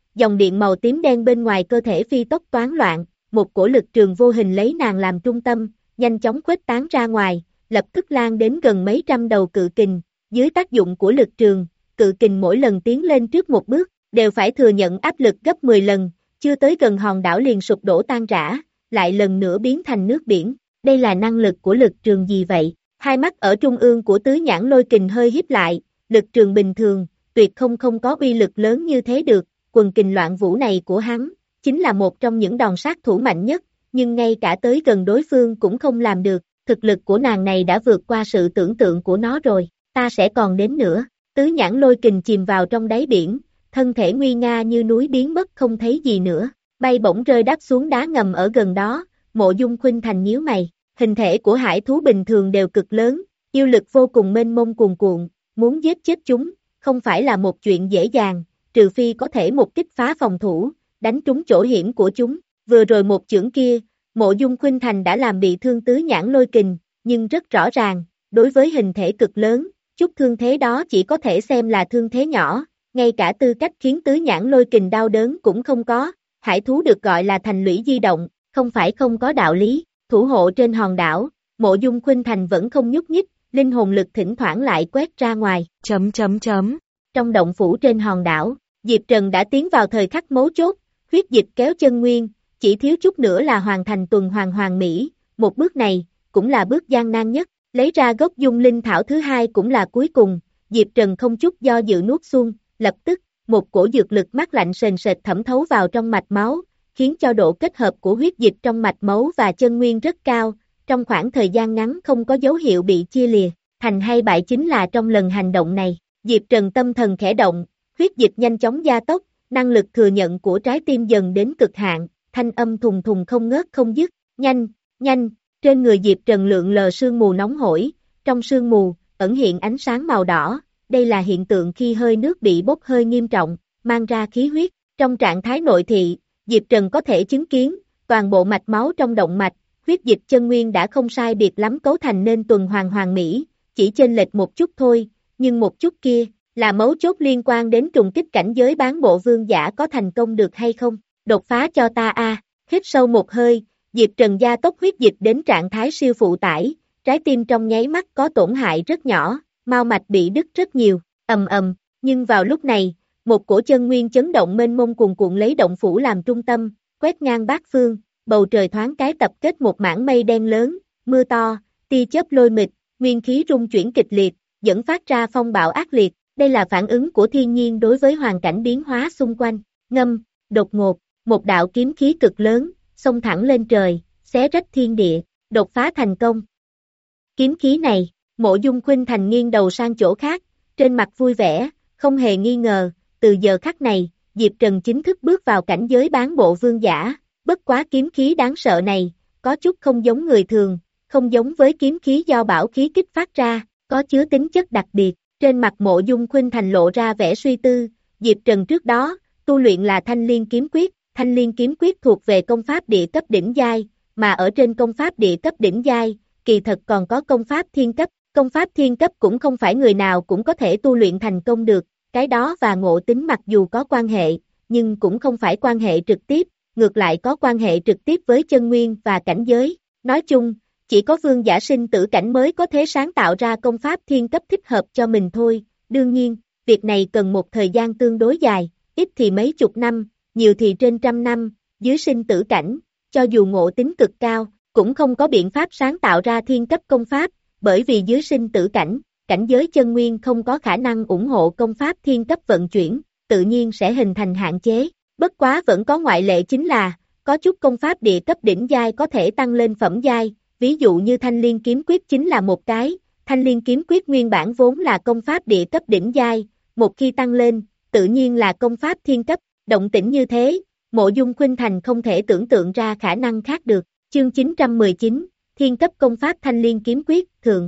S2: dòng điện màu tím đen bên ngoài cơ thể phi tốc toán loạn, một cổ lực trường vô hình lấy nàng làm trung tâm, nhanh chóng khuếch tán ra ngoài, lập tức lan đến gần mấy trăm đầu cự kình, dưới tác dụng của lực trường, cự kình mỗi lần tiến lên trước một bước, đều phải thừa nhận áp lực gấp mười lần, chưa tới gần hòn đảo liền sụp đổ tan rã, lại lần nữa biến thành nước biển. Đây là năng lực của lực trường gì vậy? Hai mắt ở trung ương của tứ nhãn lôi kình hơi híp lại, lực trường bình thường, tuyệt không không có uy lực lớn như thế được, quần kình loạn vũ này của hắn, chính là một trong những đòn sát thủ mạnh nhất, nhưng ngay cả tới gần đối phương cũng không làm được, thực lực của nàng này đã vượt qua sự tưởng tượng của nó rồi, ta sẽ còn đến nữa. Tứ nhãn lôi kình chìm vào trong đáy biển, thân thể nguy nga như núi biến mất không thấy gì nữa, bay bổng rơi đáp xuống đá ngầm ở gần đó. Mộ Dung Khuynh Thành nhíu mày, hình thể của hải thú bình thường đều cực lớn, yêu lực vô cùng mênh mông cuồn cuộn, muốn giết chết chúng, không phải là một chuyện dễ dàng, trừ phi có thể một kích phá phòng thủ, đánh trúng chỗ hiểm của chúng. Vừa rồi một chưởng kia, Mộ Dung Khuynh Thành đã làm bị thương tứ nhãn lôi kình, nhưng rất rõ ràng, đối với hình thể cực lớn, chút thương thế đó chỉ có thể xem là thương thế nhỏ, ngay cả tư cách khiến tứ nhãn lôi kình đau đớn cũng không có. Hải thú được gọi là thành lũy di động, không phải không có đạo lý. Thủ hộ trên hòn đảo, Mộ Dung Khuynh Thành vẫn không nhúc nhích, linh hồn lực thỉnh thoảng lại quét ra ngoài. Chấm chấm chấm. Trong động phủ trên hòn đảo, Diệp Trần đã tiến vào thời khắc mấu chốt, huyết dịch kéo chân nguyên, chỉ thiếu chút nữa là hoàn thành tuần hoàn hoàn mỹ. Một bước này, cũng là bước gian nan nhất, lấy ra gốc dung linh thảo thứ hai cũng là cuối cùng. Diệp Trần không chút do dự nuốt xuông, lập tức, một cổ dược lực mát lạnh sền sệt thẩm thấu vào trong mạch máu, khiến cho độ kết hợp của huyết dịch trong mạch máu và chân nguyên rất cao, trong khoảng thời gian ngắn không có dấu hiệu bị chia lìa, thành hay bại chính là trong lần hành động này. Diệp Trần tâm thần khẽ động, huyết dịch nhanh chóng gia tốc, năng lực thừa nhận của trái tim dần đến cực hạn, thanh âm thùng thùng không ngớt không dứt, nhanh, nhanh, trên người Diệp Trần lượn lờ sương mù nóng hổi, trong sương mù, ẩn hiện ánh sáng màu đỏ, đây là hiện tượng khi hơi nước bị bốc hơi nghiêm trọng, mang ra khí huyết, trong trạng thái nội thị. Diệp Trần có thể chứng kiến, toàn bộ mạch máu trong động mạch, huyết dịch chân nguyên đã không sai biệt lắm cấu thành nên tuần hoàn hoàn mỹ, chỉ chênh lệch một chút thôi, nhưng một chút kia, là mấu chốt liên quan đến trùng kích cảnh giới bán bộ vương giả có thành công được hay không, đột phá cho ta a. À. Hít sâu một hơi, Diệp Trần gia tốc huyết dịch đến trạng thái siêu phụ tải, trái tim trong nháy mắt có tổn hại rất nhỏ, mao mạch bị đứt rất nhiều, ầm ầm, nhưng vào lúc này, một cổ chân nguyên chấn động mênh mông cuồn cuộn lấy động phủ làm trung tâm, quét ngang bát phương, bầu trời thoáng cái tập kết một mảng mây đen lớn, mưa to, tia chớp lôi mịt, nguyên khí rung chuyển kịch liệt, dẫn phát ra phong bạo ác liệt, đây là phản ứng của thiên nhiên đối với hoàn cảnh biến hóa xung quanh. Ngâm, đột ngột, một đạo kiếm khí cực lớn, xông thẳng lên trời, xé rách thiên địa, đột phá thành công. Kiếm khí này, Mộ Dung Khuynh Thành nghiêng đầu sang chỗ khác, trên mặt vui vẻ, không hề nghi ngờ. Từ giờ khắc này, Diệp Trần chính thức bước vào cảnh giới bán bộ vương giả, bất quá kiếm khí đáng sợ này, có chút không giống người thường, không giống với kiếm khí do bảo khí kích phát ra, có chứa tính chất đặc biệt. Trên mặt Mộ Dung Khuynh Thành lộ ra vẻ suy tư, Diệp Trần trước đó, tu luyện là Thanh Liên Kiếm Quyết, Thanh Liên Kiếm Quyết thuộc về công pháp địa cấp đỉnh giai, mà ở trên công pháp địa cấp đỉnh giai, kỳ thật còn có công pháp thiên cấp, công pháp thiên cấp cũng không phải người nào cũng có thể tu luyện thành công được. Cái đó và ngộ tính mặc dù có quan hệ, nhưng cũng không phải quan hệ trực tiếp, ngược lại có quan hệ trực tiếp với chân nguyên và cảnh giới. Nói chung, chỉ có vương giả sinh tử cảnh mới có thể sáng tạo ra công pháp thiên cấp thích hợp cho mình thôi. Đương nhiên, việc này cần một thời gian tương đối dài, ít thì mấy chục năm, nhiều thì trên trăm năm, dưới sinh tử cảnh, cho dù ngộ tính cực cao, cũng không có biện pháp sáng tạo ra thiên cấp công pháp, bởi vì dưới sinh tử cảnh, cảnh giới chân nguyên không có khả năng ủng hộ công pháp thiên cấp vận chuyển, tự nhiên sẽ hình thành hạn chế. Bất quá vẫn có ngoại lệ chính là, có chút công pháp địa cấp đỉnh giai có thể tăng lên phẩm giai, ví dụ như Thanh Liên Kiếm Quyết chính là một cái. Thanh Liên Kiếm Quyết nguyên bản vốn là công pháp địa cấp đỉnh giai, một khi tăng lên, tự nhiên là công pháp thiên cấp. Động tĩnh như thế, Mộ Dung Khuynh Thành không thể tưởng tượng ra khả năng khác được. Chương chín trăm mười chín, thiên cấp công pháp Thanh Liên Kiếm Quyết, thượng.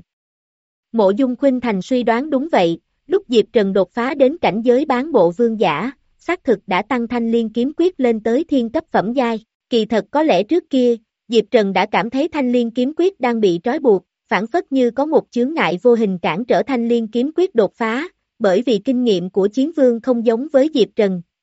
S2: Mộ Dung Khuynh Thành suy đoán đúng vậy, lúc Diệp Trần đột phá đến cảnh giới bán bộ vương giả, xác thực đã tăng Thanh Liên Kiếm Quyết lên tới thiên cấp phẩm giai. Kỳ thật có lẽ trước kia, Diệp Trần đã cảm thấy Thanh Liên Kiếm Quyết đang bị trói buộc, phản phất như có một chướng ngại vô hình cản trở Thanh Liên Kiếm Quyết đột phá, bởi vì kinh nghiệm của chiến vương không giống với Diệp Trần,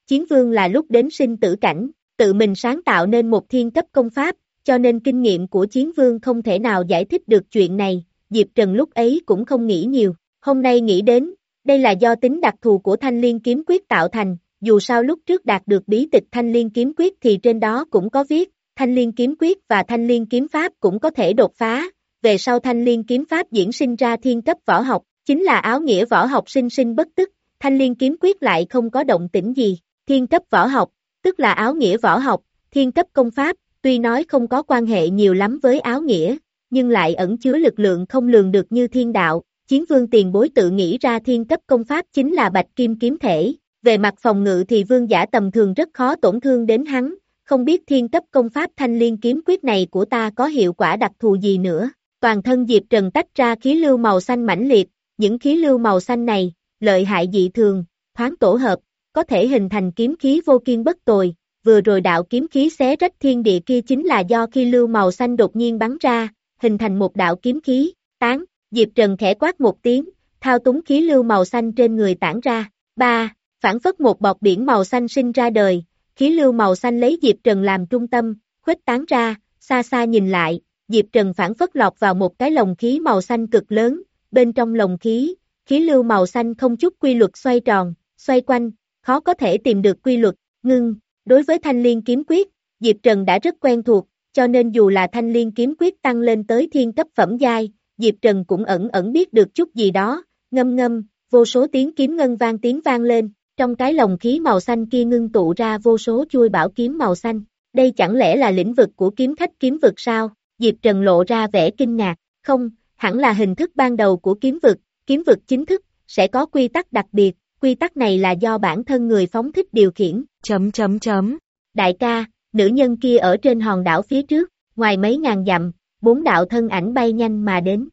S2: chiến vương là lúc đến sinh tử cảnh, tự mình sáng tạo nên một thiên cấp công pháp, cho nên kinh nghiệm của chiến vương không thể nào giải thích được chuyện này, Diệp Trần lúc ấy cũng không nghĩ nhiều, hôm nay nghĩ đến, đây là do tính đặc thù của Thanh Liên kiếm quyết tạo thành, dù sao lúc trước đạt được bí tịch Thanh Liên kiếm quyết thì trên đó cũng có viết, Thanh Liên kiếm quyết và Thanh Liên kiếm pháp cũng có thể đột phá, về sau Thanh Liên kiếm pháp diễn sinh ra thiên cấp võ học, chính là áo nghĩa võ học sinh sinh bất tức, Thanh Liên kiếm quyết lại không có động tĩnh gì, thiên cấp võ học, tức là áo nghĩa võ học, thiên cấp công pháp, tuy nói không có quan hệ nhiều lắm với áo nghĩa, nhưng lại ẩn chứa lực lượng không lường được như thiên đạo, chiến vương tiền bối tự nghĩ ra thiên cấp công pháp chính là bạch kim kiếm thể, về mặt phòng ngự thì vương giả tầm thường rất khó tổn thương đến hắn, không biết thiên cấp công pháp Thanh Liên kiếm quyết này của ta có hiệu quả đặc thù gì nữa, toàn thân Diệp Trần tách ra khí lưu màu xanh mãnh liệt, những khí lưu màu xanh này, lợi hại dị thường, thoáng tổ hợp, có thể hình thành kiếm khí vô kiên bất tồi, vừa rồi đạo kiếm khí xé rách thiên địa kia chính là do khí lưu màu xanh đột nhiên bắn ra, hình thành một đạo kiếm khí, tán, Diệp Trần khẽ quát một tiếng, thao túng khí lưu màu xanh trên người tản ra, ba, phản phất một bọt biển màu xanh sinh ra đời, khí lưu màu xanh lấy Diệp Trần làm trung tâm, khuếch tán ra, xa xa nhìn lại, Diệp Trần phản phất lọt vào một cái lồng khí màu xanh cực lớn, bên trong lồng khí, khí lưu màu xanh không chút quy luật xoay tròn, xoay quanh, khó có thể tìm được quy luật, ngưng, đối với Thanh Liên kiếm quyết, Diệp Trần đã rất quen thuộc, cho nên dù là Thanh Liên kiếm quyết tăng lên tới thiên cấp phẩm giai, Diệp Trần cũng ẩn ẩn biết được chút gì đó, ngâm ngâm, vô số tiếng kiếm ngân vang tiếng vang lên, trong cái lồng khí màu xanh kia ngưng tụ ra vô số chuôi bảo kiếm màu xanh, đây chẳng lẽ là lĩnh vực của kiếm khách kiếm vực sao? Diệp Trần lộ ra vẻ kinh ngạc, không, hẳn là hình thức ban đầu của kiếm vực, kiếm vực chính thức, sẽ có quy tắc đặc biệt, quy tắc này là do bản thân người phóng thích điều khiển, chấm chấm chấm. Đại ca, nữ nhân kia ở trên hòn đảo phía trước, ngoài mấy ngàn dặm, bốn đạo thân ảnh bay nhanh mà đến.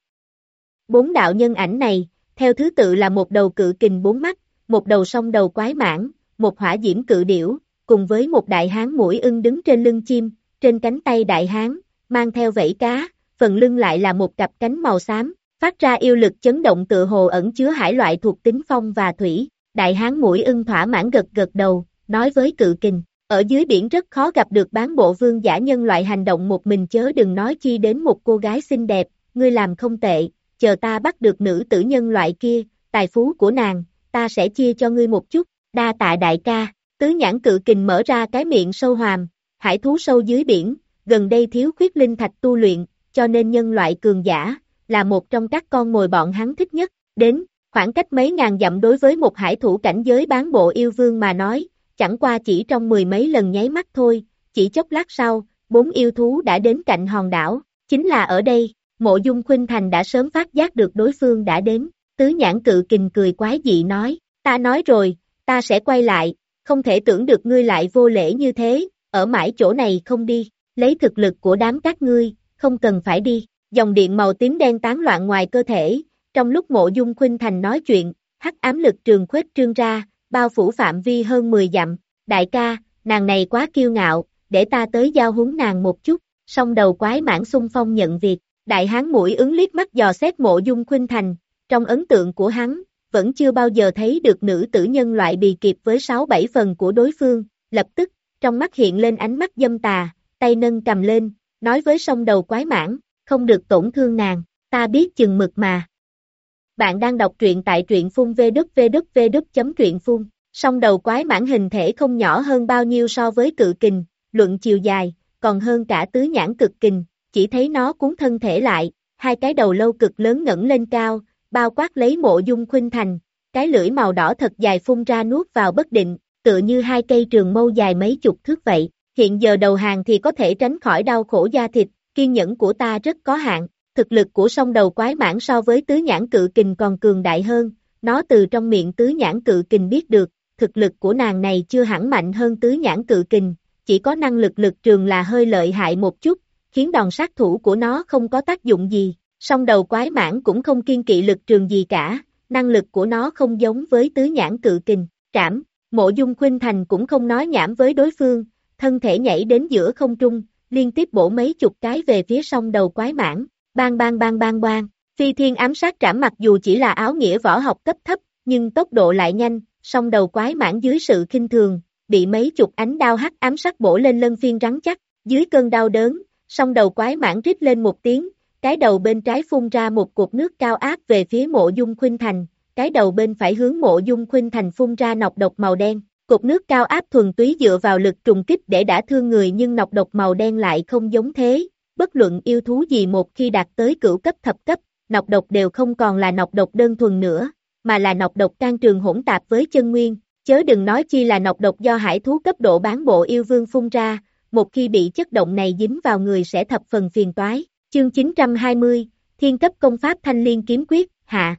S2: Bốn đạo nhân ảnh này, theo thứ tự là một đầu cự kình bốn mắt, một đầu song đầu quái mãng, một hỏa diễm cự điểu, cùng với một đại hán mũi ưng đứng trên lưng chim, trên cánh tay đại hán, mang theo vảy cá, phần lưng lại là một cặp cánh màu xám, phát ra yêu lực chấn động tựa hồ ẩn chứa hải loại thuộc tính phong và thủy. Đại hán mũi ưng thỏa mãn gật gật đầu, nói với cự kình, ở dưới biển rất khó gặp được bán bộ vương giả nhân loại hành động một mình chớ đừng nói chi đến một cô gái xinh đẹp, ngươi làm không tệ, chờ ta bắt được nữ tử nhân loại kia, tài phú của nàng, ta sẽ chia cho ngươi một chút, đa tạ đại ca, tứ nhãn cự kình mở ra cái miệng sâu hoàm, hải thú sâu dưới biển, gần đây thiếu khuyết linh thạch tu luyện, cho nên nhân loại cường giả, là một trong các con mồi bọn hắn thích nhất, đến, khoảng cách mấy ngàn dặm đối với một hải thủ cảnh giới bán bộ yêu vương mà nói, chẳng qua chỉ trong mười mấy lần nháy mắt thôi, chỉ chốc lát sau, bốn yêu thú đã đến cạnh hòn đảo, chính là ở đây, Mộ Dung Khuynh Thành đã sớm phát giác được đối phương đã đến, tứ nhãn cự kình cười quái dị nói, ta nói rồi, ta sẽ quay lại, không thể tưởng được ngươi lại vô lễ như thế, ở mãi chỗ này không đi, lấy thực lực của đám các ngươi, không cần phải đi, dòng điện màu tím đen tán loạn ngoài cơ thể, trong lúc Mộ Dung Khuynh Thành nói chuyện, hắc ám lực trường khuếch trương ra, bao phủ phạm vi hơn mười dặm, đại ca, nàng này quá kiêu ngạo, để ta tới giao huấn nàng một chút, song đầu quái mãng xung phong nhận việc, đại hán mũi ứng liếc mắt dò xét Mộ Dung Khuynh Thành, trong ấn tượng của hắn, vẫn chưa bao giờ thấy được nữ tử nhân loại bì kịp với sáu bảy phần của đối phương, lập tức, trong mắt hiện lên ánh mắt dâm tà, tay nâng cầm lên, nói với song đầu quái mãng, không được tổn thương nàng, ta biết chừng mực mà. Bạn đang đọc truyện tại truyện phun vê kép vê kép vê kép chấm truyện phun, song đầu quái mãng hình thể không nhỏ hơn bao nhiêu so với cự kình, luận chiều dài, còn hơn cả tứ nhãn cực kình, chỉ thấy nó cuốn thân thể lại, hai cái đầu lâu cực lớn ngẩng lên cao, bao quát lấy Mộ Dung Khuynh Thành, cái lưỡi màu đỏ thật dài phun ra nuốt vào bất định, tựa như hai cây trường mâu dài mấy chục thước vậy, hiện giờ đầu hàng thì có thể tránh khỏi đau khổ da thịt, kiên nhẫn của ta rất có hạn. Thực lực của song đầu quái mãng so với tứ nhãn cự kình còn cường đại hơn, nó từ trong miệng tứ nhãn cự kình biết được, thực lực của nàng này chưa hẳn mạnh hơn tứ nhãn cự kình, chỉ có năng lực lực trường là hơi lợi hại một chút, khiến đòn sát thủ của nó không có tác dụng gì, song đầu quái mãng cũng không kiên kỵ lực trường gì cả, năng lực của nó không giống với tứ nhãn cự kình, trảm, Mộ Dung Khuynh Thành cũng không nói nhảm với đối phương, thân thể nhảy đến giữa không trung, liên tiếp bổ mấy chục cái về phía song đầu quái mãng. Bang bang bang bang bang, phi thiên ám sát trảm mặc dù chỉ là áo nghĩa võ học cấp thấp, nhưng tốc độ lại nhanh, song đầu quái mãng dưới sự khinh thường, bị mấy chục ánh đao hắc ám sắc bổ lên lân phiên rắn chắc, dưới cơn đau đớn, song đầu quái mãng rít lên một tiếng, cái đầu bên trái phun ra một cột nước cao áp về phía Mộ Dung Khuynh Thành, cái đầu bên phải hướng Mộ Dung Khuynh Thành phun ra nọc độc màu đen. Cột nước cao áp thuần túy dựa vào lực trùng kích để đả thương người, nhưng nọc độc màu đen lại không giống thế, bất luận yêu thú gì một khi đạt tới cửu cấp thập cấp, nọc độc đều không còn là nọc độc đơn thuần nữa, mà là nọc độc can trường hỗn tạp với chân nguyên, chớ đừng nói chi là nọc độc do hải thú cấp độ bán bộ yêu vương phun ra, một khi bị chất động này dính vào người sẽ thập phần phiền toái. Chương chín trăm hai mươi, Thiên cấp công pháp Thanh Liên kiếm quyết, hạ.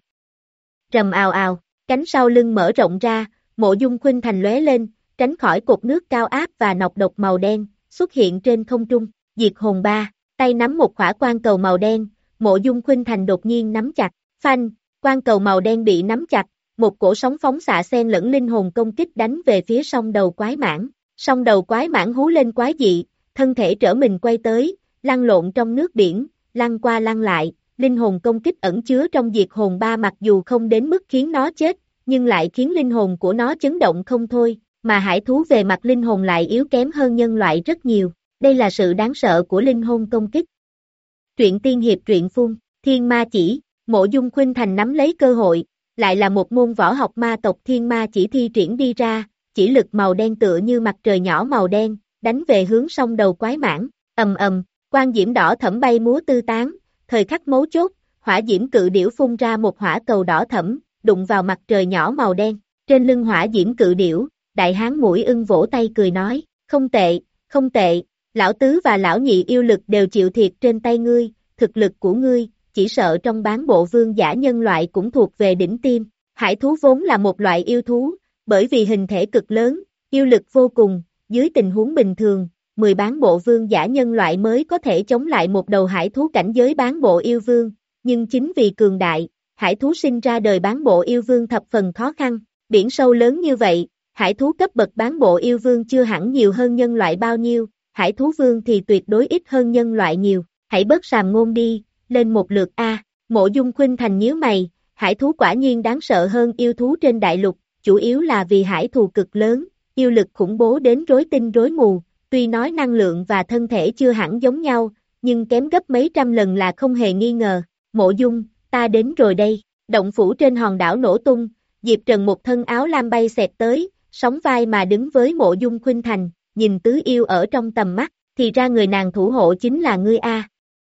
S2: Rầm ào ào, cánh sau lưng mở rộng ra, Mộ Dung Khuynh Thành lóe lên, tránh khỏi cột nước cao áp và nọc độc màu đen, xuất hiện trên không trung. Diệt hồn ba, tay nắm một khỏa quan cầu màu đen, Mộ Dung Khuynh Thành đột nhiên nắm chặt, phanh, quan cầu màu đen bị nắm chặt, một cổ sóng phóng xạ xen lẫn linh hồn công kích đánh về phía song đầu quái mãng. Song đầu quái mãng hú lên quái dị, thân thể trở mình quay tới, lăn lộn trong nước biển, lăn qua lăn lại, linh hồn công kích ẩn chứa trong diệt hồn ba mặc dù không đến mức khiến nó chết, nhưng lại khiến linh hồn của nó chấn động không thôi, mà hải thú về mặt linh hồn lại yếu kém hơn nhân loại rất nhiều. Đây là sự đáng sợ của linh hồn công kích. Truyện tiên hiệp truyện phun, Thiên Ma Chỉ, Mộ Dung Khuynh Thành nắm lấy cơ hội, lại là một môn võ học ma tộc Thiên Ma Chỉ thi triển đi ra, chỉ lực màu đen tựa như mặt trời nhỏ màu đen, đánh về hướng song đầu quái mãng, ầm ầm, quang diễm đỏ thẫm bay múa tư tán, thời khắc mấu chốt, hỏa diễm cự điểu phun ra một hỏa cầu đỏ thẫm, đụng vào mặt trời nhỏ màu đen, trên lưng hỏa diễm cự điểu, đại hán mũi ưng vỗ tay cười nói, không tệ, không tệ, lão tứ và lão nhị yêu lực đều chịu thiệt trên tay ngươi, thực lực của ngươi, chỉ sợ trong bán bộ vương giả nhân loại cũng thuộc về đỉnh tiêm. Hải thú vốn là một loại yêu thú, bởi vì hình thể cực lớn, yêu lực vô cùng, dưới tình huống bình thường, mười bán bộ vương giả nhân loại mới có thể chống lại một đầu hải thú cảnh giới bán bộ yêu vương, nhưng chính vì cường đại, hải thú sinh ra đời bán bộ yêu vương thập phần khó khăn, biển sâu lớn như vậy, hải thú cấp bậc bán bộ yêu vương chưa hẳn nhiều hơn nhân loại bao nhiêu, hải thú vương thì tuyệt đối ít hơn nhân loại nhiều, hãy bớt sàm ngôn đi, lên một lượt A. Mộ Dung Khuynh Thành nhíu mày, hải thú quả nhiên đáng sợ hơn yêu thú trên đại lục, chủ yếu là vì hải thù cực lớn, yêu lực khủng bố đến rối tinh rối mù, tuy nói năng lượng và thân thể chưa hẳn giống nhau, nhưng kém gấp mấy trăm lần là không hề nghi ngờ. Mộ Dung, ta đến rồi đây. Động phủ trên hòn đảo nổ tung, Diệp Trần một thân áo lam bay xẹt tới, sóng vai mà đứng với Mộ Dung Khuynh Thành, nhìn tứ yêu ở trong tầm mắt, thì ra người nàng thủ hộ chính là ngươi a.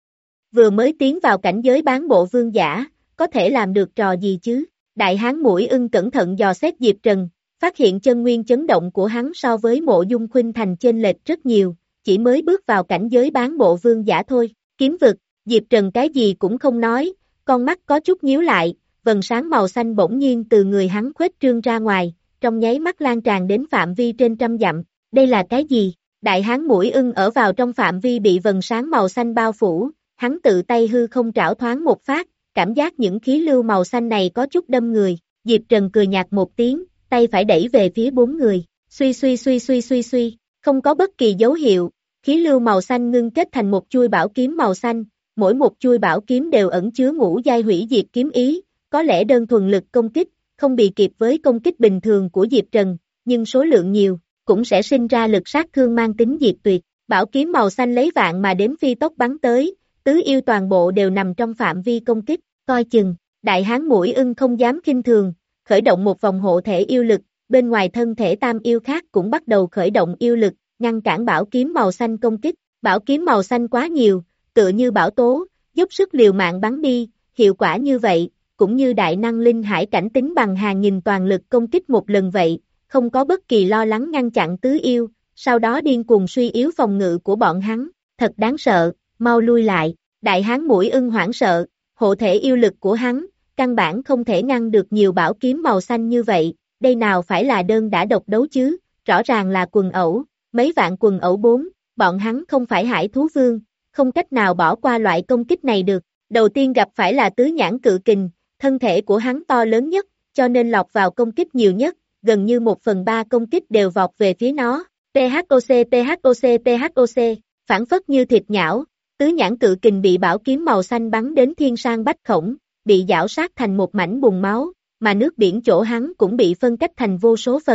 S2: Vừa mới tiến vào cảnh giới bán bộ vương giả, có thể làm được trò gì chứ? Đại hán mũi ưng cẩn thận dò xét Diệp Trần, phát hiện chân nguyên chấn động của hắn so với Mộ Dung Khuynh Thành chênh lệch rất nhiều, chỉ mới bước vào cảnh giới bán bộ vương giả thôi. Kiếm vực, Diệp Trần cái gì cũng không nói, con mắt có chút nhíu lại, vầng sáng màu xanh bỗng nhiên từ người hắn khuếch trương ra ngoài, trong nháy mắt lan tràn đến phạm vi trên trăm dặm. Đây là cái gì? Đại hán mũi ưng ở vào trong phạm vi bị vầng sáng màu xanh bao phủ, hắn tự tay hư không trảo thoáng một phát, cảm giác những khí lưu màu xanh này có chút đâm người. Diệp Trần cười nhạt một tiếng, tay phải đẩy về phía bốn người, suy suy suy suy suy suy, không có bất kỳ dấu hiệu, khí lưu màu xanh ngưng kết thành một chuôi bảo kiếm màu xanh, mỗi một chuôi bảo kiếm đều ẩn chứa ngũ giai hủy diệt kiếm ý, có lẽ đơn thuần lực công kích, không bị kịp với công kích bình thường của Diệp Trần, nhưng số lượng nhiều, cũng sẽ sinh ra lực sát thương mang tính diệt tuyệt. Bảo kiếm màu xanh lấy vạn mà đếm phi tốc bắn tới, tứ yêu toàn bộ đều nằm trong phạm vi công kích, coi chừng. Đại hán mũi ưng không dám khinh thường, khởi động một vòng hộ thể yêu lực, bên ngoài thân thể tam yêu khác cũng bắt đầu khởi động yêu lực, ngăn cản bảo kiếm màu xanh công kích. Bảo kiếm màu xanh quá nhiều, tựa như bão tố, dốc sức liều mạng bắn đi, hiệu quả như vậy, cũng như đại năng linh hải cảnh tính bằng hàng nghìn toàn lực công kích một lần vậy, không có bất kỳ lo lắng ngăn chặn tứ yêu, sau đó điên cuồng suy yếu phòng ngự của bọn hắn, thật đáng sợ, mau lui lại. Đại hán mũi ưng hoảng sợ, hộ thể yêu lực của hắn, căn bản không thể ngăn được nhiều bảo kiếm màu xanh như vậy, đây nào phải là đơn đã độc đấu chứ, rõ ràng là quần ẩu, mấy vạn quần ẩu bốn, bọn hắn không phải hải thú vương, không cách nào bỏ qua loại công kích này được. Đầu tiên gặp phải là tứ nhãn cự kình, thân thể của hắn to lớn nhất, cho nên lọt vào công kích nhiều nhất, gần như một phần ba công kích đều vọt về phía nó. THOC THOC THOC, phản phất như thịt nhão, tứ nhãn cự kình bị bảo kiếm màu xanh bắn đến thiên sang bách khổng, bị giảo sát thành một mảnh bùn máu, mà nước biển chỗ hắn cũng bị phân cách thành vô số phần,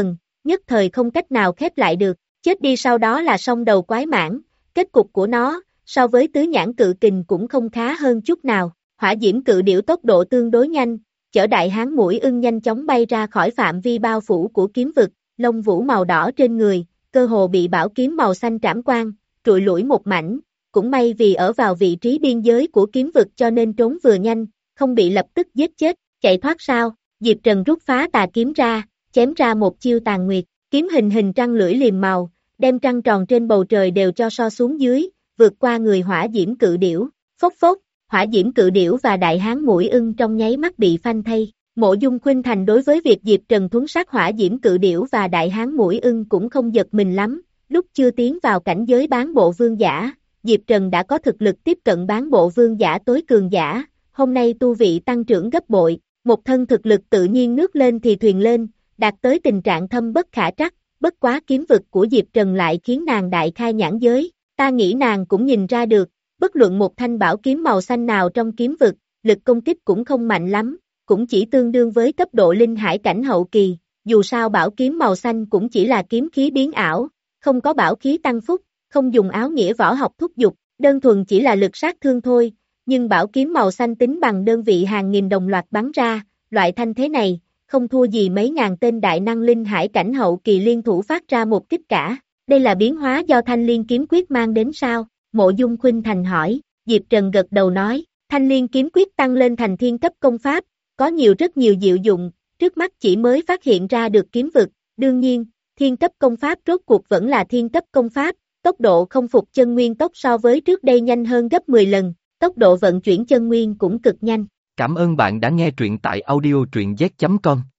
S2: nhất thời không cách nào khép lại được, chết đi sau đó là song đầu quái mãng, kết cục của nó, so với tứ nhãn cự kình cũng không khá hơn chút nào, hỏa diễm cự điểu tốc độ tương đối nhanh, chở đại hán mũi ưng nhanh chóng bay ra khỏi phạm vi bao phủ của kiếm vực, lông vũ màu đỏ trên người, cơ hồ bị bảo kiếm màu xanh trảm quang, trụi lủi một mảnh, cũng may vì ở vào vị trí biên giới của kiếm vực cho nên trốn vừa nhanh, không bị lập tức giết chết, chạy thoát sao, Diệp Trần rút phá tà kiếm ra, chém ra một chiêu tàn nguyệt, kiếm hình hình trăng lưỡi liềm màu, đem trăng tròn trên bầu trời đều cho so xuống dưới, vượt qua người hỏa diễm cự điểu, phốc phốc, hỏa diễm cự điểu và đại hán mũi ưng trong nháy mắt bị phanh thây. Mộ Dung Khuynh Thành đối với việc Diệp Trần thuấn sát hỏa diễm cự điểu và đại hán mũi ưng cũng không giật mình lắm, lúc chưa tiến vào cảnh giới bán bộ vương giả, Diệp Trần đã có thực lực tiếp cận bán bộ vương giả tối cường giả, hôm nay tu vị tăng trưởng gấp bội, một thân thực lực tự nhiên nước lên thì thuyền lên, đạt tới tình trạng thâm bất khả trắc, bất quá kiếm vực của Diệp Trần lại khiến nàng đại khai nhãn giới, ta nghĩ nàng cũng nhìn ra được, bất luận một thanh bảo kiếm màu xanh nào trong kiếm vực, lực công kích cũng không mạnh lắm, cũng chỉ tương đương với cấp độ linh hải cảnh hậu kỳ, dù sao bảo kiếm màu xanh cũng chỉ là kiếm khí biến ảo, không có bảo khí tăng phúc, không dùng áo nghĩa võ học thúc giục, đơn thuần chỉ là lực sát thương thôi, nhưng bảo kiếm màu xanh tính bằng đơn vị hàng nghìn đồng loạt bắn ra, loại thanh thế này, không thua gì mấy ngàn tên đại năng linh hải cảnh hậu kỳ liên thủ phát ra một kích cả, đây là biến hóa do thanh liên kiếm quyết mang đến sao? Mộ Dung Khuynh Thành hỏi, Diệp Trần gật đầu nói, thanh liên kiếm quyết tăng lên thành thiên cấp công pháp, có nhiều rất nhiều diệu dụng, trước mắt chỉ mới phát hiện ra được kiếm vực, đương nhiên, thiên cấp công pháp rốt cuộc vẫn là thiên cấp công pháp, tốc độ không phục chân nguyên tốc so với trước đây nhanh hơn gấp mười lần, tốc độ vận chuyển chân nguyên cũng cực nhanh.
S1: Cảm ơn bạn đã nghe truyện tại audio truyện z chấm com.